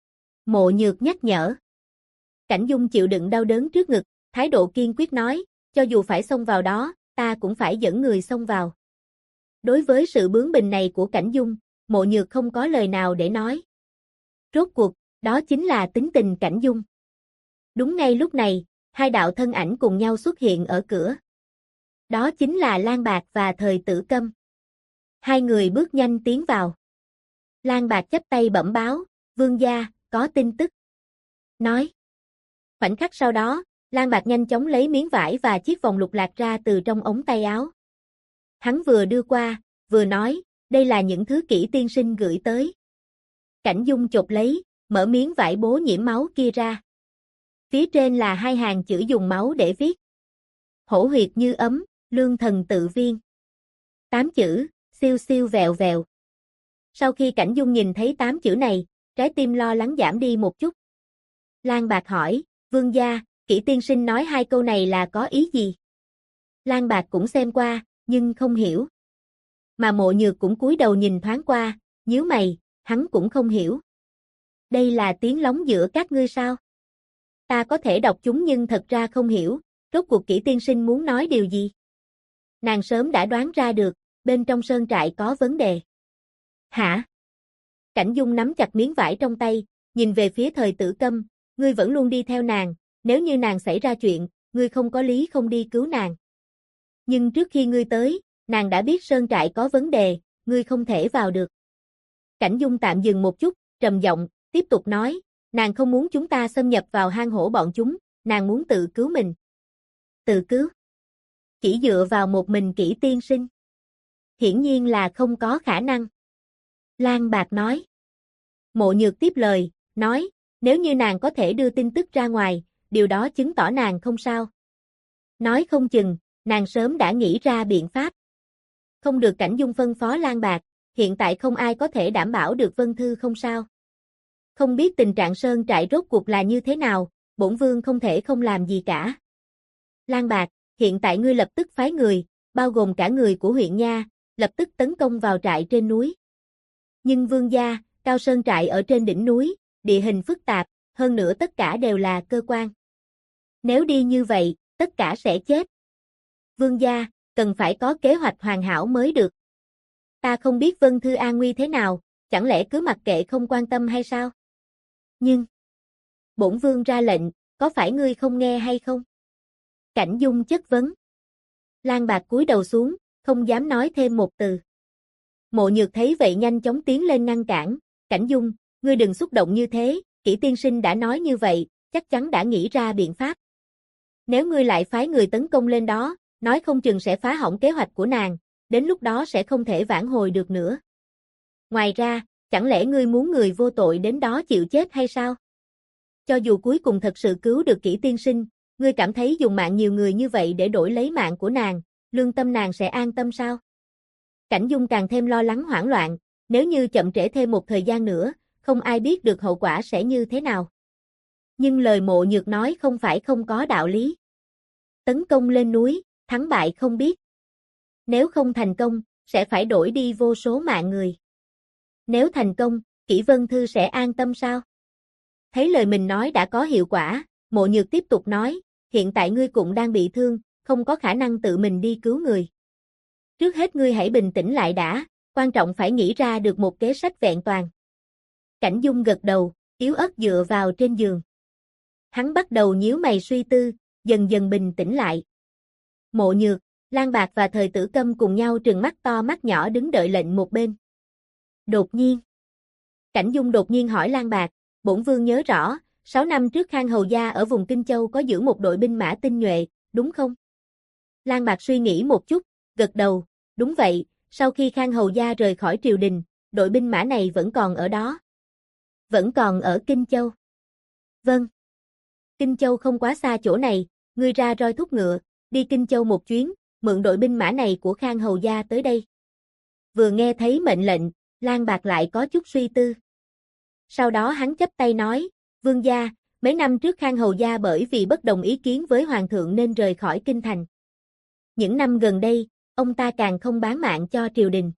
Mộ Nhược nhắc nhở. Cảnh Dung chịu đựng đau đớn trước ngực, thái độ kiên quyết nói, cho dù phải xông vào đó, ta cũng phải dẫn người xông vào. Đối với sự bướng bỉnh này của Cảnh Dung, Mộ Nhược không có lời nào để nói. Rốt cuộc, đó chính là tính tình Cảnh Dung. Đúng ngay lúc này, hai đạo thân ảnh cùng nhau xuất hiện ở cửa. Đó chính là Lan Bạc và Thời Tử Câm. Hai người bước nhanh tiến vào. Lan Bạc chắp tay bẩm báo, vương gia, có tin tức. Nói. Khoảnh khắc sau đó, Lan Bạc nhanh chóng lấy miếng vải và chiếc vòng lục lạc ra từ trong ống tay áo. Hắn vừa đưa qua, vừa nói, đây là những thứ Kỷ tiên sinh gửi tới. Cảnh Dung chộp lấy, mở miếng vải bố nhiễm máu kia ra. Phía trên là hai hàng chữ dùng máu để viết. Hổ huyệt như ấm, lương thần tự viên. 8 chữ, siêu siêu vẹo vẹo. Sau khi Cảnh Dung nhìn thấy 8 chữ này, trái tim lo lắng giảm đi một chút. Lan Bạc hỏi, vương gia, Kỷ tiên sinh nói hai câu này là có ý gì? Lan Bạc cũng xem qua, nhưng không hiểu. Mà Mộ Nhược cũng cúi đầu nhìn thoáng qua, nhíu mày, hắn cũng không hiểu. Đây là tiếng lóng giữa các ngươi sao? Ta có thể đọc chúng nhưng thật ra không hiểu, Rốt cuộc Kỷ tiên sinh muốn nói điều gì? Nàng sớm đã đoán ra được, bên trong sơn trại có vấn đề. Hả? Cảnh Dung nắm chặt miếng vải trong tay, nhìn về phía Thời Tử Câm, ngươi vẫn luôn đi theo nàng, nếu như nàng xảy ra chuyện, ngươi không có lý không đi cứu nàng. Nhưng trước khi ngươi tới, nàng đã biết sơn trại có vấn đề, ngươi không thể vào được. Cảnh Dung tạm dừng một chút, trầm giọng, tiếp tục nói, nàng không muốn chúng ta xâm nhập vào hang hổ bọn chúng, nàng muốn tự cứu mình. Tự cứu? Chỉ dựa vào một mình Kỷ tiên sinh? Hiển nhiên là không có khả năng. Lang Bạc nói. Mộ Nhược tiếp lời, nói, nếu như nàng có thể đưa tin tức ra ngoài, điều đó chứng tỏ nàng không sao. Nói không chừng, nàng sớm đã nghĩ ra biện pháp. Không được Cảnh Dung phân phó Lang Bạc, hiện tại không ai có thể đảm bảo được Vân Thư không sao. Không biết tình trạng sơn trại rốt cuộc là như thế nào, bổn vương không thể không làm gì cả. Lang Bạc, hiện tại ngươi lập tức phái người, bao gồm cả người của huyện nha, lập tức tấn công vào trại trên núi. Nhưng vương gia, Cao Sơn trại ở trên đỉnh núi, địa hình phức tạp, hơn nữa tất cả đều là cơ quan. Nếu đi như vậy, tất cả sẽ chết. Vương gia, cần phải có kế hoạch hoàn hảo mới được. Ta không biết Vân Thư an nguy thế nào, chẳng lẽ cứ mặc kệ không quan tâm hay sao? Nhưng, bổn vương ra lệnh, có phải ngươi không nghe hay không? Cảnh Dung chất vấn. Lang Bạc cúi đầu xuống, không dám nói thêm một từ. Mộ Nhược thấy vậy nhanh chóng tiến lên ngăn cản, Cảnh Dung, ngươi đừng xúc động như thế, Kỷ tiên sinh đã nói như vậy, chắc chắn đã nghĩ ra biện pháp. Nếu ngươi lại phái người tấn công lên đó, nói không chừng sẽ phá hỏng kế hoạch của nàng, đến lúc đó sẽ không thể vãn hồi được nữa. Ngoài ra, chẳng lẽ ngươi muốn người vô tội đến đó chịu chết hay sao? Cho dù cuối cùng thật sự cứu được Kỷ tiên sinh, ngươi cảm thấy dùng mạng nhiều người như vậy để đổi lấy mạng của nàng, lương tâm nàng sẽ an tâm sao? Cảnh Dung càng thêm lo lắng hoảng loạn, nếu như chậm trễ thêm một thời gian nữa, không ai biết được hậu quả sẽ như thế nào. Nhưng lời Mộ Nhược nói không phải không có đạo lý. Tấn công lên núi, thắng bại không biết. Nếu không thành công, sẽ phải đổi đi vô số mạng người. Nếu thành công, Kỷ Vân Thư sẽ an tâm sao? Thấy lời mình nói đã có hiệu quả, Mộ Nhược tiếp tục nói, hiện tại ngươi cũng đang bị thương, không có khả năng tự mình đi cứu người. Trước hết ngươi hãy bình tĩnh lại đã, quan trọng phải nghĩ ra được một kế sách vẹn toàn. Cảnh Dung gật đầu, yếu ớt dựa vào trên giường. Hắn bắt đầu nhíu mày suy tư, dần dần bình tĩnh lại. Mộ Nhược, Lang Bạc và Thời Tử Câm cùng nhau trừng mắt to mắt nhỏ đứng đợi lệnh một bên. Đột nhiên, Cảnh Dung đột nhiên hỏi Lang Bạc, bổn vương nhớ rõ, 6 năm trước Khang Hầu Gia ở vùng Kinh Châu có giữ một đội binh mã tinh nhuệ, đúng không? Lang Bạc suy nghĩ một chút, gật đầu, đúng vậy, sau khi Khang Hầu Gia rời khỏi triều đình, đội binh mã này vẫn còn ở đó. Vẫn còn ở Kinh Châu. Vâng. Kinh Châu không quá xa chỗ này, ngươi ra roi thúc ngựa, đi Kinh Châu một chuyến, mượn đội binh mã này của Khang Hầu Gia tới đây. Vừa nghe thấy mệnh lệnh, Lang Bạc lại có chút suy tư. Sau đó hắn chắp tay nói, vương gia, mấy năm trước Khang Hầu Gia bởi vì bất đồng ý kiến với Hoàng thượng nên rời khỏi Kinh Thành. Những năm gần đây, ông ta càng không bán mạng cho triều đình.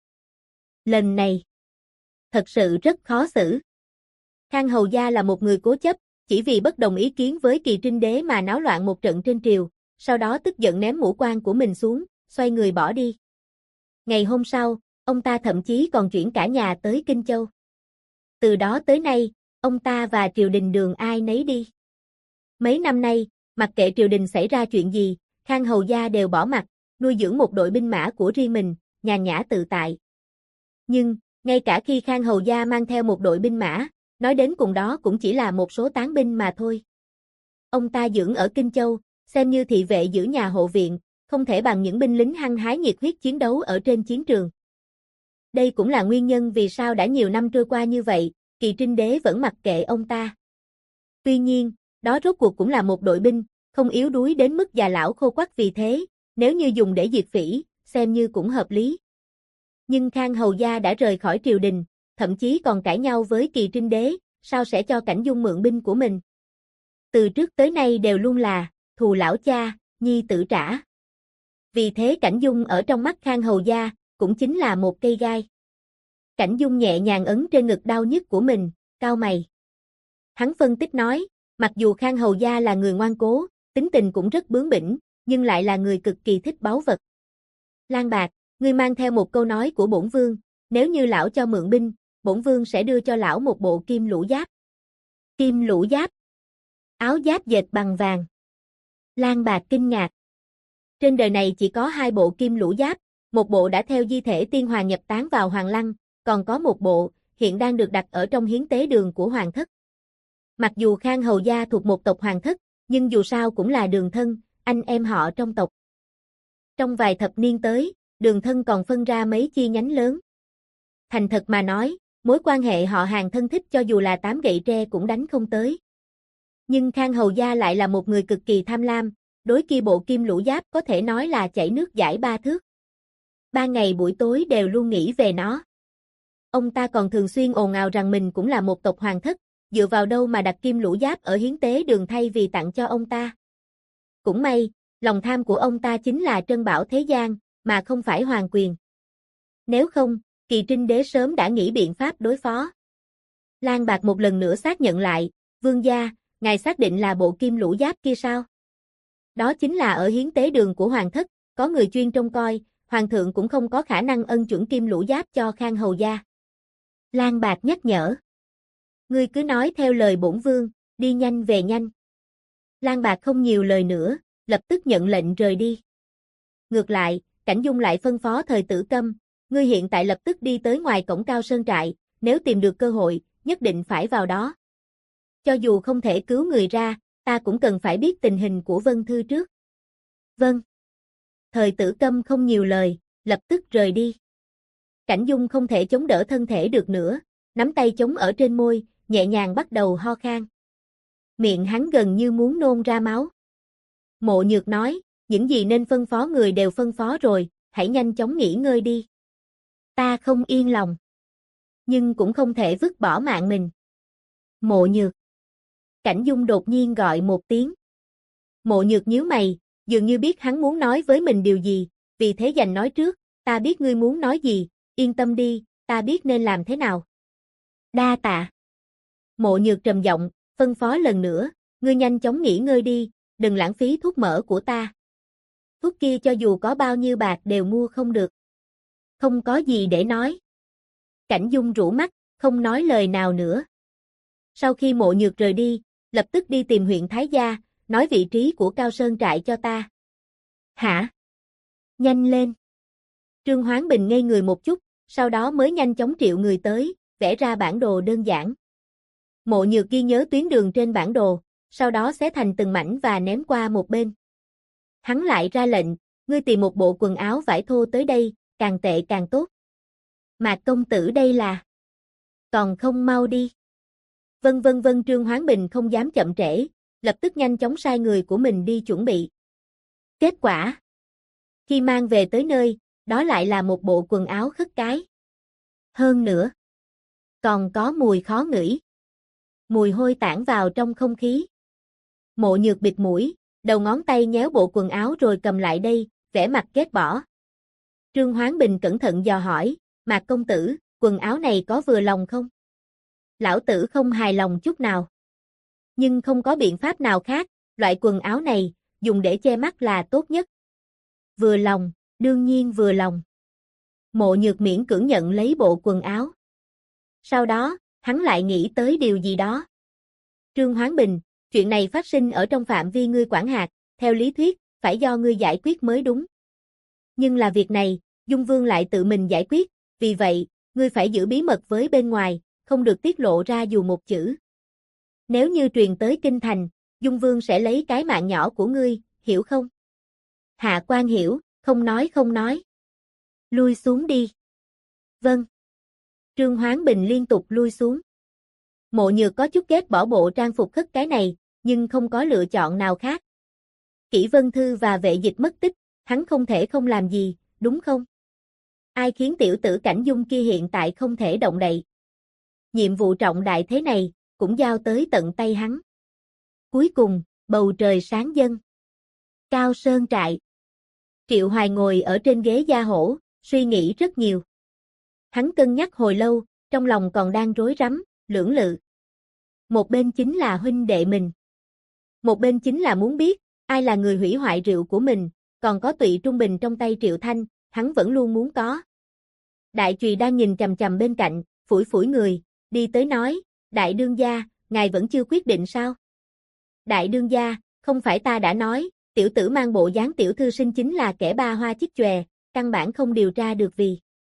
Lần này, thật sự rất khó xử. Khang Hầu Gia là một người cố chấp, chỉ vì bất đồng ý kiến với Kỳ Trinh Đế mà náo loạn một trận trên triều, sau đó tức giận ném mũ quan của mình xuống, xoay người bỏ đi. Ngày hôm sau, ông ta thậm chí còn chuyển cả nhà tới Kinh Châu. Từ đó tới nay, ông ta và triều đình đường ai nấy đi. Mấy năm nay, mặc kệ triều đình xảy ra chuyện gì, Khang Hầu Gia đều bỏ mặc, nuôi dưỡng một đội binh mã của riêng mình, nhàn nhã tự tại. Nhưng, ngay cả khi Khang Hầu Gia mang theo một đội binh mã, nói đến cùng đó cũng chỉ là một số tán binh mà thôi. Ông ta dưỡng ở Kinh Châu, xem như thị vệ giữ nhà hộ viện, không thể bằng những binh lính hăng hái nhiệt huyết chiến đấu ở trên chiến trường. Đây cũng là nguyên nhân vì sao đã nhiều năm trôi qua như vậy, Kỳ Trinh Đế vẫn mặc kệ ông ta. Tuy nhiên, đó rốt cuộc cũng là một đội binh, không yếu đuối đến mức già lão khô quắt vì thế, nếu như dùng để diệt phỉ, xem như cũng hợp lý. Nhưng Khang Hầu Gia đã rời khỏi triều đình, thậm chí còn cãi nhau với Kỳ Trinh Đế, sao sẽ cho Cảnh Dung mượn binh của mình? Từ trước tới nay đều luôn là, thù lão cha, nhi tử trả. Vì thế Cảnh Dung ở trong mắt Khang Hầu Gia, cũng chính là một cây gai. Cảnh Dung nhẹ nhàng ấn trên ngực đau nhức của mình, cau mày. Hắn phân tích nói, mặc dù Khang Hầu Gia là người ngoan cố, tính tình cũng rất bướng bỉnh, nhưng lại là người cực kỳ thích báu vật. Lang Bạc, ngươi mang theo một câu nói của bổn vương, nếu như lão cho mượn binh, bổn vương sẽ đưa cho lão một bộ kim lũ giáp. Kim lũ giáp? Áo giáp dệt bằng vàng. Lang Bạc kinh ngạc. Trên đời này chỉ có 2 bộ kim lũ giáp, một bộ đã theo di thể tiên hoàng nhập táng vào Hoàng Lăng, còn có một bộ, hiện đang được đặt ở trong hiến tế đường của Hoàng thất. Mặc dù Khang Hầu gia thuộc một tộc Hoàng thất, nhưng dù sao cũng là đường thân, anh em họ trong tộc. Trong vài thập niên tới, đường thân còn phân ra mấy chi nhánh lớn. Thành thật mà nói, mối quan hệ họ hàng thân thích cho dù là 8 gậy tre cũng đánh không tới. Nhưng Khang Hầu gia lại là một người cực kỳ tham lam, đối kia bộ kim lũ giáp có thể nói là chảy nước dãi 3 thước. 3 ngày buổi tối đều luôn nghĩ về nó. Ông ta còn thường xuyên ồn ào rằng mình cũng là một tộc hoàng thất, dựa vào đâu mà đặt kim lũ giáp ở hiến tế đường thay vì tặng cho ông ta. Cũng may, lòng tham của ông ta chính là trân bảo thế gian, mà không phải hoàng quyền. Nếu không, Kỳ Trinh đế sớm đã nghĩ biện pháp đối phó. Lang Bạc một lần nữa xác nhận lại, vương gia, ngài xác định là bộ kim lũ giáp kia sao? Đó chính là ở hiến tế đường của hoàng thất, có người chuyên trông coi, hoàng thượng cũng không có khả năng ân chuẩn kim lũ giáp cho Khang Hầu gia. Lang Bạc nhắc nhở. Ngươi cứ nói theo lời bổn vương, đi nhanh về nhanh. Lang Bạc không nhiều lời nữa, lập tức nhận lệnh rời đi. Ngược lại, Cảnh Dung lại phân phó Thời Tử Câm, ngươi hiện tại lập tức đi tới ngoài cổng Cao Sơn trại, nếu tìm được cơ hội, nhất định phải vào đó. Cho dù không thể cứu người ra, ta cũng cần phải biết tình hình của Vân Thư trước. Vâng. Thời Tử Câm không nhiều lời, lập tức rời đi. Cảnh Dung không thể chống đỡ thân thể được nữa, nắm tay chống ở trên môi, nhẹ nhàng bắt đầu ho khan. Miệng hắn gần như muốn nôn ra máu. Mộ Nhược nói, những gì nên phân phó người đều phân phó rồi, hãy nhanh chóng nghỉ ngơi đi. Ta không yên lòng. Nhưng cũng không thể vứt bỏ mạng mình. Mộ Nhược. Cảnh Dung đột nhiên gọi một tiếng. Mộ Nhược nhíu mày, dường như biết hắn muốn nói với mình điều gì, vì thế giành nói trước, ta biết ngươi muốn nói gì, yên tâm đi, ta biết nên làm thế nào. Đa tạ. Mộ Nhược trầm giọng, phân phó lần nữa, ngươi nhanh chóng nghỉ ngơi đi, đừng lãng phí thuốc mỡ của ta. Thuốc kia cho dù có bao nhiêu bạc đều mua không được. Không có gì để nói. Cảnh Dung rũ mắt, không nói lời nào nữa. Sau khi Mộ Nhược rời đi, lập tức đi tìm huyện Thái Gia, nói vị trí của Cao Sơn trại cho ta. Hả? Nhanh lên. Trương Hoán Bình ngây người một chút, sau đó mới nhanh chóng triệu người tới, vẽ ra bản đồ đơn giản. Mộ Nhược ghi nhớ tuyến đường trên bản đồ, sau đó xé thành từng mảnh và ném qua một bên. Hắn lại ra lệnh, ngươi tìm một bộ quần áo vải thô tới đây, càng tệ càng tốt. Mạc công tử đây là... Còn không mau đi. Vâng, Trương Hoán Bình không dám chậm trễ, lập tức nhanh chóng sai người của mình đi chuẩn bị. Kết quả, khi mang về tới nơi, đó lại là một bộ quần áo khất cái. Hơn nữa, còn có mùi khó ngửi. Mùi hôi tản vào trong không khí. Mộ Nhược bịt mũi, đầu ngón tay nhéo bộ quần áo rồi cầm lại đây, vẻ mặt ghét bỏ. Trương Hoán Bình cẩn thận dò hỏi, Mạc công tử, quần áo này có vừa lòng không? Lão tử không hài lòng chút nào. Nhưng không có biện pháp nào khác, loại quần áo này, dùng để che mắt là tốt nhất. Vừa lòng, đương nhiên vừa lòng. Mộ Nhược miễn cưỡng nhận lấy bộ quần áo. Sau đó, hắn lại nghĩ tới điều gì đó. Trương Hoán Bình, chuyện này phát sinh ở trong phạm vi ngươi quản hạt, theo lý thuyết, phải do ngươi giải quyết mới đúng. Nhưng là việc này, Dung Vương lại tự mình giải quyết, vì vậy, ngươi phải giữ bí mật với bên ngoài, không được tiết lộ ra dù một chữ. Nếu như truyền tới kinh thành, Dung Vương sẽ lấy cái mạng nhỏ của ngươi, hiểu không? Hạ Quan hiểu, không nói. Lui xuống đi. Vâng. Trương Hoán Bình liên tục lui xuống. Mộ Nhược có chút ghét bỏ bộ trang phục khất cái này, nhưng không có lựa chọn nào khác. Kỷ Vân Thư và Vệ Dịch mất tích, hắn không thể không làm gì, đúng không? Ai khiến tiểu tử Cảnh Dung kia hiện tại không thể động đậy? Nhiệm vụ trọng đại thế này, cũng giao tới tận tay hắn. Cuối cùng, bầu trời sáng dâng. Cao Sơn trại. Triệu Hoài ngồi ở trên ghế gia hổ, suy nghĩ rất nhiều. Hắn cân nhắc hồi lâu, trong lòng còn đang rối rắm, lưỡng lự. Một bên chính là huynh đệ mình. Một bên chính là muốn biết, Ai là người hủy hoại rượu của mình, còn có Tụy Trung Bình trong tay Triệu Thanh, hắn vẫn luôn muốn có. Đại Trùy đang nhìn chằm chằm bên cạnh, phủi phủi người, đi tới nói, đại đương gia, ngài vẫn chưa quyết định sao? Đại đương gia, không phải ta đã nói, tiểu tử mang bộ dáng tiểu thư sinh chính là kẻ ba hoa chích chòe, căn bản không điều tra được vì.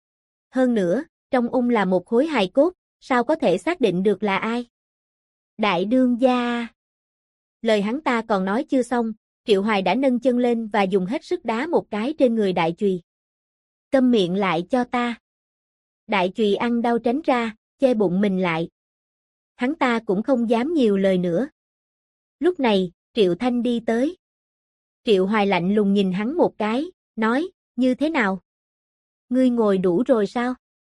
Hơn nữa, trong là một khối hài cốt, sao có thể xác định được là ai? Đại đương gia. Lời hắn ta còn nói chưa xong, Triệu Hoài đã nâng chân lên và dùng hết sức đá một cái trên người Đại Trùy. Câm miệng lại cho ta. Đại Trùy ăn đau tránh ra, che bụng mình lại. Hắn ta cũng không dám nhiều lời nữa. Lúc này, Triệu Thanh đi tới. Triệu Hoài lạnh lùng nhìn hắn một cái, nói, như thế nào? Ngươi ngồi đủ rồi sao?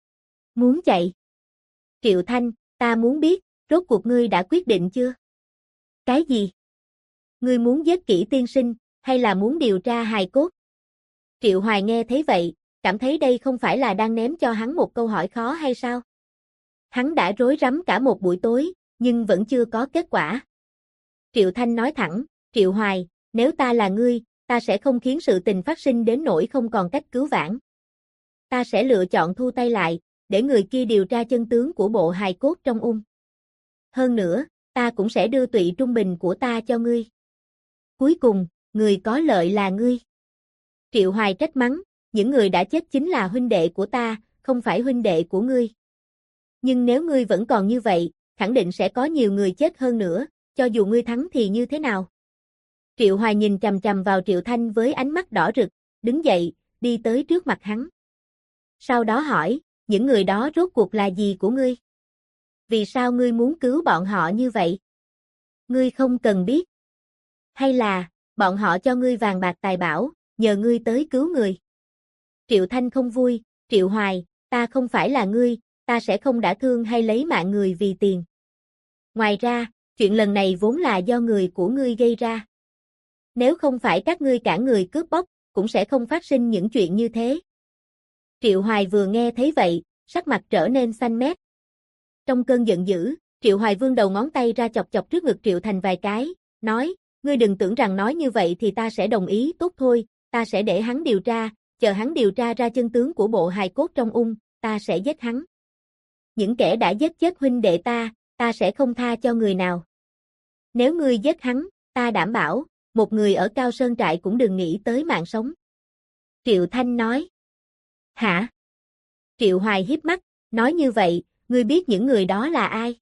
Muốn chạy? Triệu Thanh, ta muốn biết, rốt cuộc ngươi đã quyết định chưa? Cái gì? Ngươi muốn giết Kỷ tiên sinh, hay là muốn điều tra hài cốt? Triệu Hoài nghe thấy vậy, cảm thấy đây không phải là đang ném cho hắn một câu hỏi khó hay sao? Hắn đã rối rắm cả một buổi tối, nhưng vẫn chưa có kết quả. Triệu Thanh nói thẳng, Triệu Hoài, nếu ta là ngươi, ta sẽ không khiến sự tình phát sinh đến nỗi không còn cách cứu vãn. Ta sẽ lựa chọn thu tay lại, để người kia điều tra chân tướng của bộ hài cốt trong Hơn nữa, ta cũng sẽ đưa Tụy Trung Bình của ta cho ngươi. Cuối cùng, người có lợi là ngươi. Triệu Hoài trách mắng, những người đã chết chính là huynh đệ của ta, không phải huynh đệ của ngươi. Nhưng nếu ngươi vẫn còn như vậy, khẳng định sẽ có nhiều người chết hơn nữa, cho dù ngươi thắng thì như thế nào? Triệu Hoài nhìn chằm chằm vào Triệu Thanh với ánh mắt đỏ rực, đứng dậy, đi tới trước mặt hắn. Sau đó hỏi, những người đó rốt cuộc là gì của ngươi? Vì sao ngươi muốn cứu bọn họ như vậy? Ngươi không cần biết. Hay là, bọn họ cho ngươi vàng bạc tài bảo, nhờ ngươi tới cứu người? Triệu Thanh không vui, Triệu Hoài, ta không phải là ngươi, ta sẽ không đả thương hay lấy mạng người vì tiền. Ngoài ra, chuyện lần này vốn là do người của ngươi gây ra. Nếu không phải các ngươi cản người cướp bóc, cũng sẽ không phát sinh những chuyện như thế. Triệu Hoài vừa nghe thấy vậy, sắc mặt trở nên xanh mét. Trong cơn giận dữ, Triệu Hoài vươn đầu ngón tay ra chọc chọc trước ngực Triệu Thành vài cái, nói, ngươi đừng tưởng rằng nói như vậy thì ta sẽ đồng ý, tốt thôi, ta sẽ để hắn điều tra, chờ hắn điều tra ra chân tướng của bộ hài cốt trong ta sẽ giết hắn. Những kẻ đã giết chết huynh đệ ta sẽ không tha cho người nào. Nếu ngươi giết hắn, ta đảm bảo, một người ở Cao Sơn Trại cũng đừng nghĩ tới mạng sống. Triệu Thanh nói. Hả? Triệu Hoài hiếp mắt, nói như vậy, ngươi biết những người đó là ai?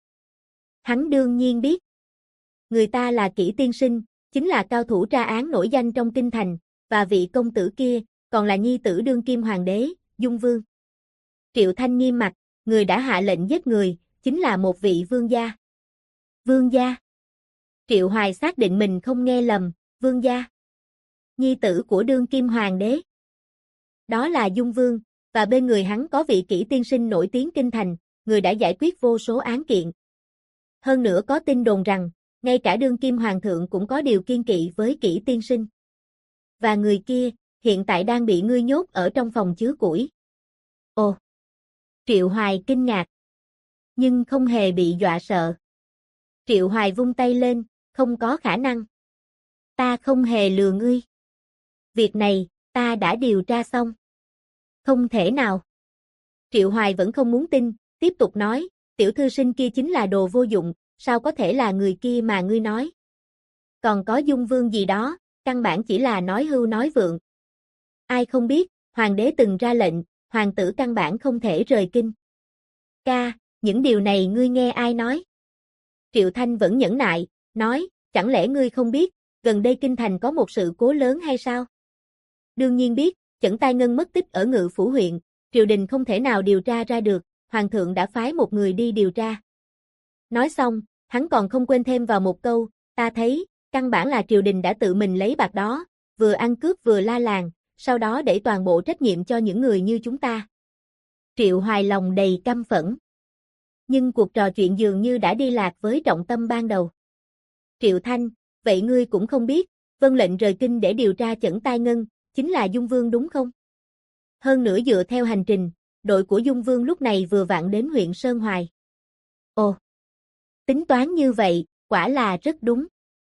Hắn đương nhiên biết. Người ta là Kỷ tiên sinh, chính là cao thủ tra án nổi danh trong kinh thành, và vị công tử kia, còn là nhi tử đương kim hoàng đế, Dung Vương. Triệu Thanh nghiêm mặt, người đã hạ lệnh giết người, chính là một vị vương gia. Vương gia? Triệu Hoài xác định mình không nghe lầm, vương gia. Nhi tử của đương kim hoàng đế. Đó là Dung Vương, và bên người hắn có vị Kỷ tiên sinh nổi tiếng kinh thành, người đã giải quyết vô số án kiện. Hơn nữa có tin đồn rằng, ngay cả đương kim hoàng thượng cũng có điều kiêng kỵ với Kỷ tiên sinh. Và người kia, hiện tại đang bị ngươi nhốt ở trong phòng chứa củi. Ồ! Triệu Hoài kinh ngạc. Nhưng không hề bị dọa sợ. Triệu Hoài vung tay lên, không có khả năng. Ta không hề lừa ngươi. Việc này, ta đã điều tra xong. Không thể nào. Triệu Hoài vẫn không muốn tin, tiếp tục nói, tiểu thư sinh kia chính là đồ vô dụng, sao có thể là người kia mà ngươi nói. Còn có Dung Vương gì đó, căn bản chỉ là nói hưu nói vượng. Ai không biết, hoàng đế từng ra lệnh, hoàng tử căn bản không thể rời kinh. Ca, những điều này ngươi nghe ai nói? Triệu Thanh vẫn nhẫn nại, nói, chẳng lẽ ngươi không biết, gần đây kinh thành có một sự cố lớn hay sao? Đương nhiên biết, Chẩn Tai Ngân mất tích ở Ngự Phủ huyện, triều đình không thể nào điều tra ra được, hoàng thượng đã phái một người đi điều tra. Nói xong, hắn còn không quên thêm vào một câu, ta thấy, căn bản là triều đình đã tự mình lấy bạc đó, vừa ăn cướp vừa la làng, sau đó để toàn bộ trách nhiệm cho những người như chúng ta. Triệu Hoài lòng đầy căm phẫn. Nhưng cuộc trò chuyện dường như đã đi lạc với trọng tâm ban đầu. Triệu Thanh, vậy ngươi cũng không biết, vân lệnh rời kinh để điều tra Chẩn Tai Ngân, chính là Dung Vương đúng không? Hơn nữa dựa theo hành trình, đội của Dung Vương lúc này vừa vặn đến huyện Sơn Hoài. Ồ! Tính toán như vậy, quả là rất đúng.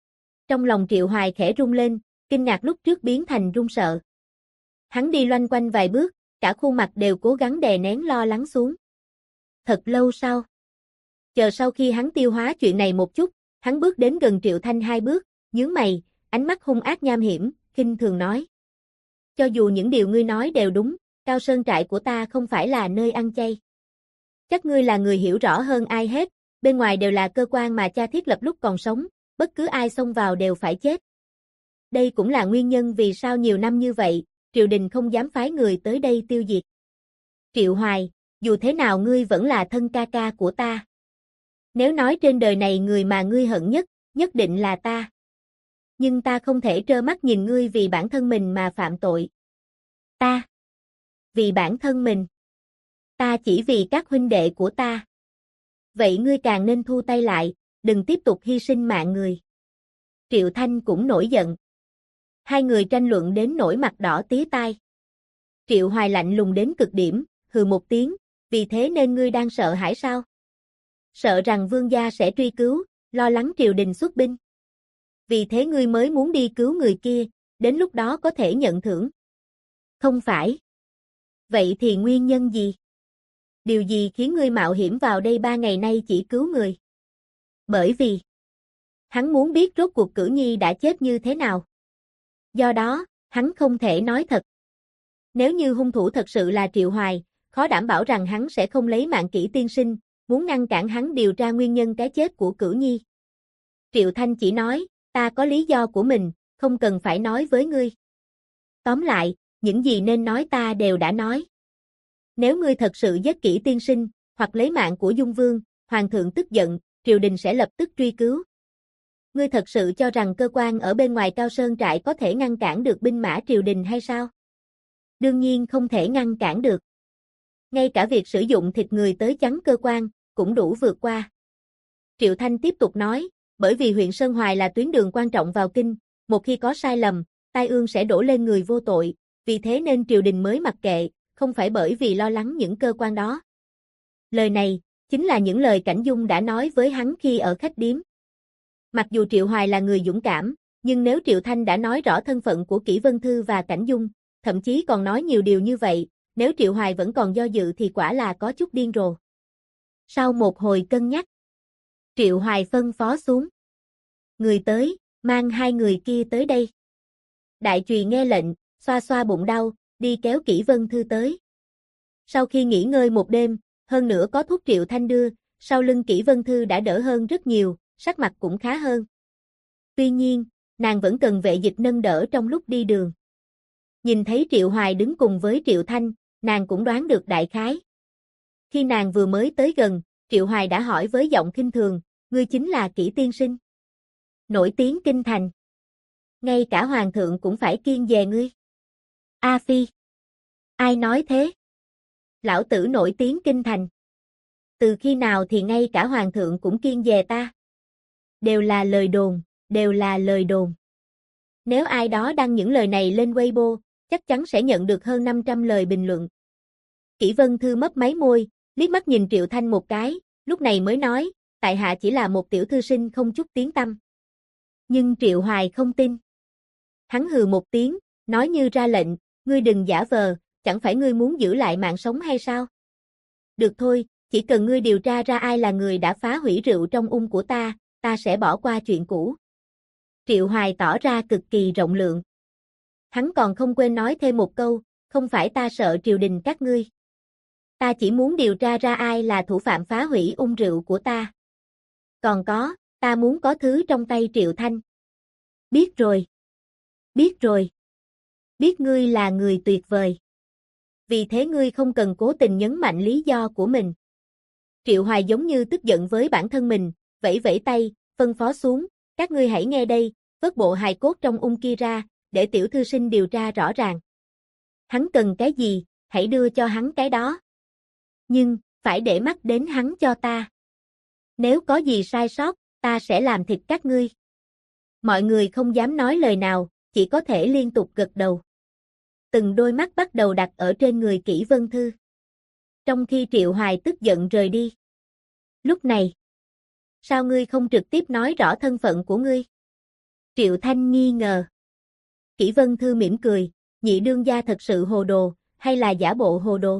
Trong lòng Triệu Hoài khẽ rung lên, kinh ngạc lúc trước biến thành run sợ. Hắn đi loanh quanh vài bước, cả khuôn mặt đều cố gắng đè nén lo lắng xuống. Thật lâu sau. Chờ sau khi hắn tiêu hóa chuyện này một chút, hắn bước đến gần Triệu Thanh 2 bước, nhướng mày, ánh mắt hung ác nham hiểm, khinh thường nói. Cho dù những điều ngươi nói đều đúng, Cao Sơn trại của ta không phải là nơi ăn chay. Chắc ngươi là người hiểu rõ hơn ai hết, bên ngoài đều là cơ quan mà cha thiết lập lúc còn sống, bất cứ ai xông vào đều phải chết. Đây cũng là nguyên nhân vì sao nhiều năm như vậy, triều đình không dám phái người tới đây tiêu diệt. Triệu Hoài, dù thế nào ngươi vẫn là thân ca ca của ta. Nếu nói trên đời này người mà ngươi hận nhất, nhất định là ta. Nhưng ta không thể trơ mắt nhìn ngươi vì bản thân mình mà phạm tội. Ta. Vì bản thân mình. Ta chỉ vì các huynh đệ của ta. Vậy ngươi càng nên thu tay lại, đừng tiếp tục hy sinh mạng người. Triệu Thanh cũng nổi giận. Hai người tranh luận đến nỗi mặt đỏ tía tai. Triệu Hoài lạnh lùng đến cực điểm, hừ một tiếng, vì thế nên ngươi đang sợ hãi sao? Sợ rằng vương gia sẽ truy cứu, lo lắng triều đình xuất binh. Vì thế ngươi mới muốn đi cứu người kia, đến lúc đó có thể nhận thưởng. Không phải. Vậy thì nguyên nhân gì? Điều gì khiến ngươi mạo hiểm vào đây 3 ngày nay chỉ cứu người? Bởi vì hắn muốn biết rốt cuộc Cửu Nhi đã chết như thế nào. Do đó, hắn không thể nói thật. Nếu như hung thủ thật sự là Triệu Hoài, khó đảm bảo rằng hắn sẽ không lấy mạng Kỷ tiên sinh, muốn ngăn cản hắn điều tra nguyên nhân cái chết của Cửu Nhi. Triệu Thanh chỉ nói, ta có lý do của mình, không cần phải nói với ngươi. Tóm lại, những gì nên nói ta đều đã nói. Nếu ngươi thật sự giết Kỷ tiên sinh, hoặc lấy mạng của Dung Vương, Hoàng thượng tức giận, triều đình sẽ lập tức truy cứu. Ngươi thật sự cho rằng cơ quan ở bên ngoài Cao Sơn trại có thể ngăn cản được binh mã triều đình hay sao? Đương nhiên không thể ngăn cản được. Ngay cả việc sử dụng thịt người tới chắn cơ quan, cũng đủ vượt qua. Triệu Thanh tiếp tục nói, bởi vì huyện Sơn Hoài là tuyến đường quan trọng vào kinh, một khi có sai lầm, tai ương sẽ đổ lên người vô tội, vì thế nên triều đình mới mặc kệ, không phải bởi vì lo lắng những cơ quan đó. Lời này, chính là những lời Cảnh Dung đã nói với hắn khi ở khách điếm. Mặc dù Triệu Hoài là người dũng cảm, nhưng nếu Triệu Thanh đã nói rõ thân phận của Kỷ Vân Thư và Cảnh Dung, thậm chí còn nói nhiều điều như vậy, nếu Triệu Hoài vẫn còn do dự thì quả là có chút điên rồ. Sau một hồi cân nhắc, Triệu Hoài phân phó xuống. Người tới, mang 2 người kia tới đây. Đại Trùy nghe lệnh, xoa xoa bụng đau, đi kéo Kỷ Vân Thư tới. Sau khi nghỉ ngơi một đêm, hơn nữa có thuốc Triệu Thanh đưa, sau lưng Kỷ Vân Thư đã đỡ hơn rất nhiều, sắc mặt cũng khá hơn. Tuy nhiên, nàng vẫn cần vệ dịch nâng đỡ trong lúc đi đường. Nhìn thấy Triệu Hoài đứng cùng với Triệu Thanh, nàng cũng đoán được đại khái. Khi nàng vừa mới tới gần, Triệu Hoài đã hỏi với giọng khinh thường, ngươi chính là Kỷ tiên sinh. Nổi tiếng kinh thành. Ngay cả hoàng thượng cũng phải kiêng dè ngươi. A Phi. Ai nói thế? Lão tử nổi tiếng kinh thành. Từ khi nào thì ngay cả hoàng thượng cũng kiêng dè ta? Đều là lời đồn, đều là lời đồn. Nếu ai đó đăng những lời này lên Weibo, chắc chắn sẽ nhận được hơn 500 lời bình luận. Kỷ Vân Thư mấp máy môi, liếc mắt nhìn Triệu Thanh một cái, lúc này mới nói, tại hạ chỉ là một tiểu thư sinh không chút tiếng tăm. Nhưng Triệu Hoài không tin. Hắn hừ một tiếng, nói như ra lệnh, ngươi đừng giả vờ, chẳng phải ngươi muốn giữ lại mạng sống hay sao? Được thôi, chỉ cần ngươi điều tra ra ai là người đã phá hủy rượu trong của ta sẽ bỏ qua chuyện cũ. Triệu Hoài tỏ ra cực kỳ rộng lượng. Hắn còn không quên nói thêm một câu, không phải ta sợ triều đình các ngươi. Ta chỉ muốn điều tra ra ai là thủ phạm phá hủy rượu của ta. Còn có, ta muốn có thứ trong tay Triệu Thanh. Biết rồi. Biết rồi. Biết ngươi là người tuyệt vời. Vì thế ngươi không cần cố tình nhấn mạnh lý do của mình. Triệu Hoài giống như tức giận với bản thân mình, vẫy vẫy tay, phân phó xuống, các ngươi hãy nghe đây, vớt bộ hài cốt trong kia ra, để tiểu thư sinh điều tra rõ ràng. Hắn cần cái gì, hãy đưa cho hắn cái đó. Nhưng, phải để mắt đến hắn cho ta. Nếu có gì sai sót, ta sẽ làm thịt các ngươi. Mọi người không dám nói lời nào, chỉ có thể liên tục gật đầu. Từng đôi mắt bắt đầu đặt ở trên người Kỷ Vân Thư. Trong khi Triệu Hoài tức giận rời đi. Lúc này, sao ngươi không trực tiếp nói rõ thân phận của ngươi? Triệu Thanh nghi ngờ. Kỷ Vân Thư mỉm cười, nhị đương gia thật sự hồ đồ, hay là giả bộ hồ đồ?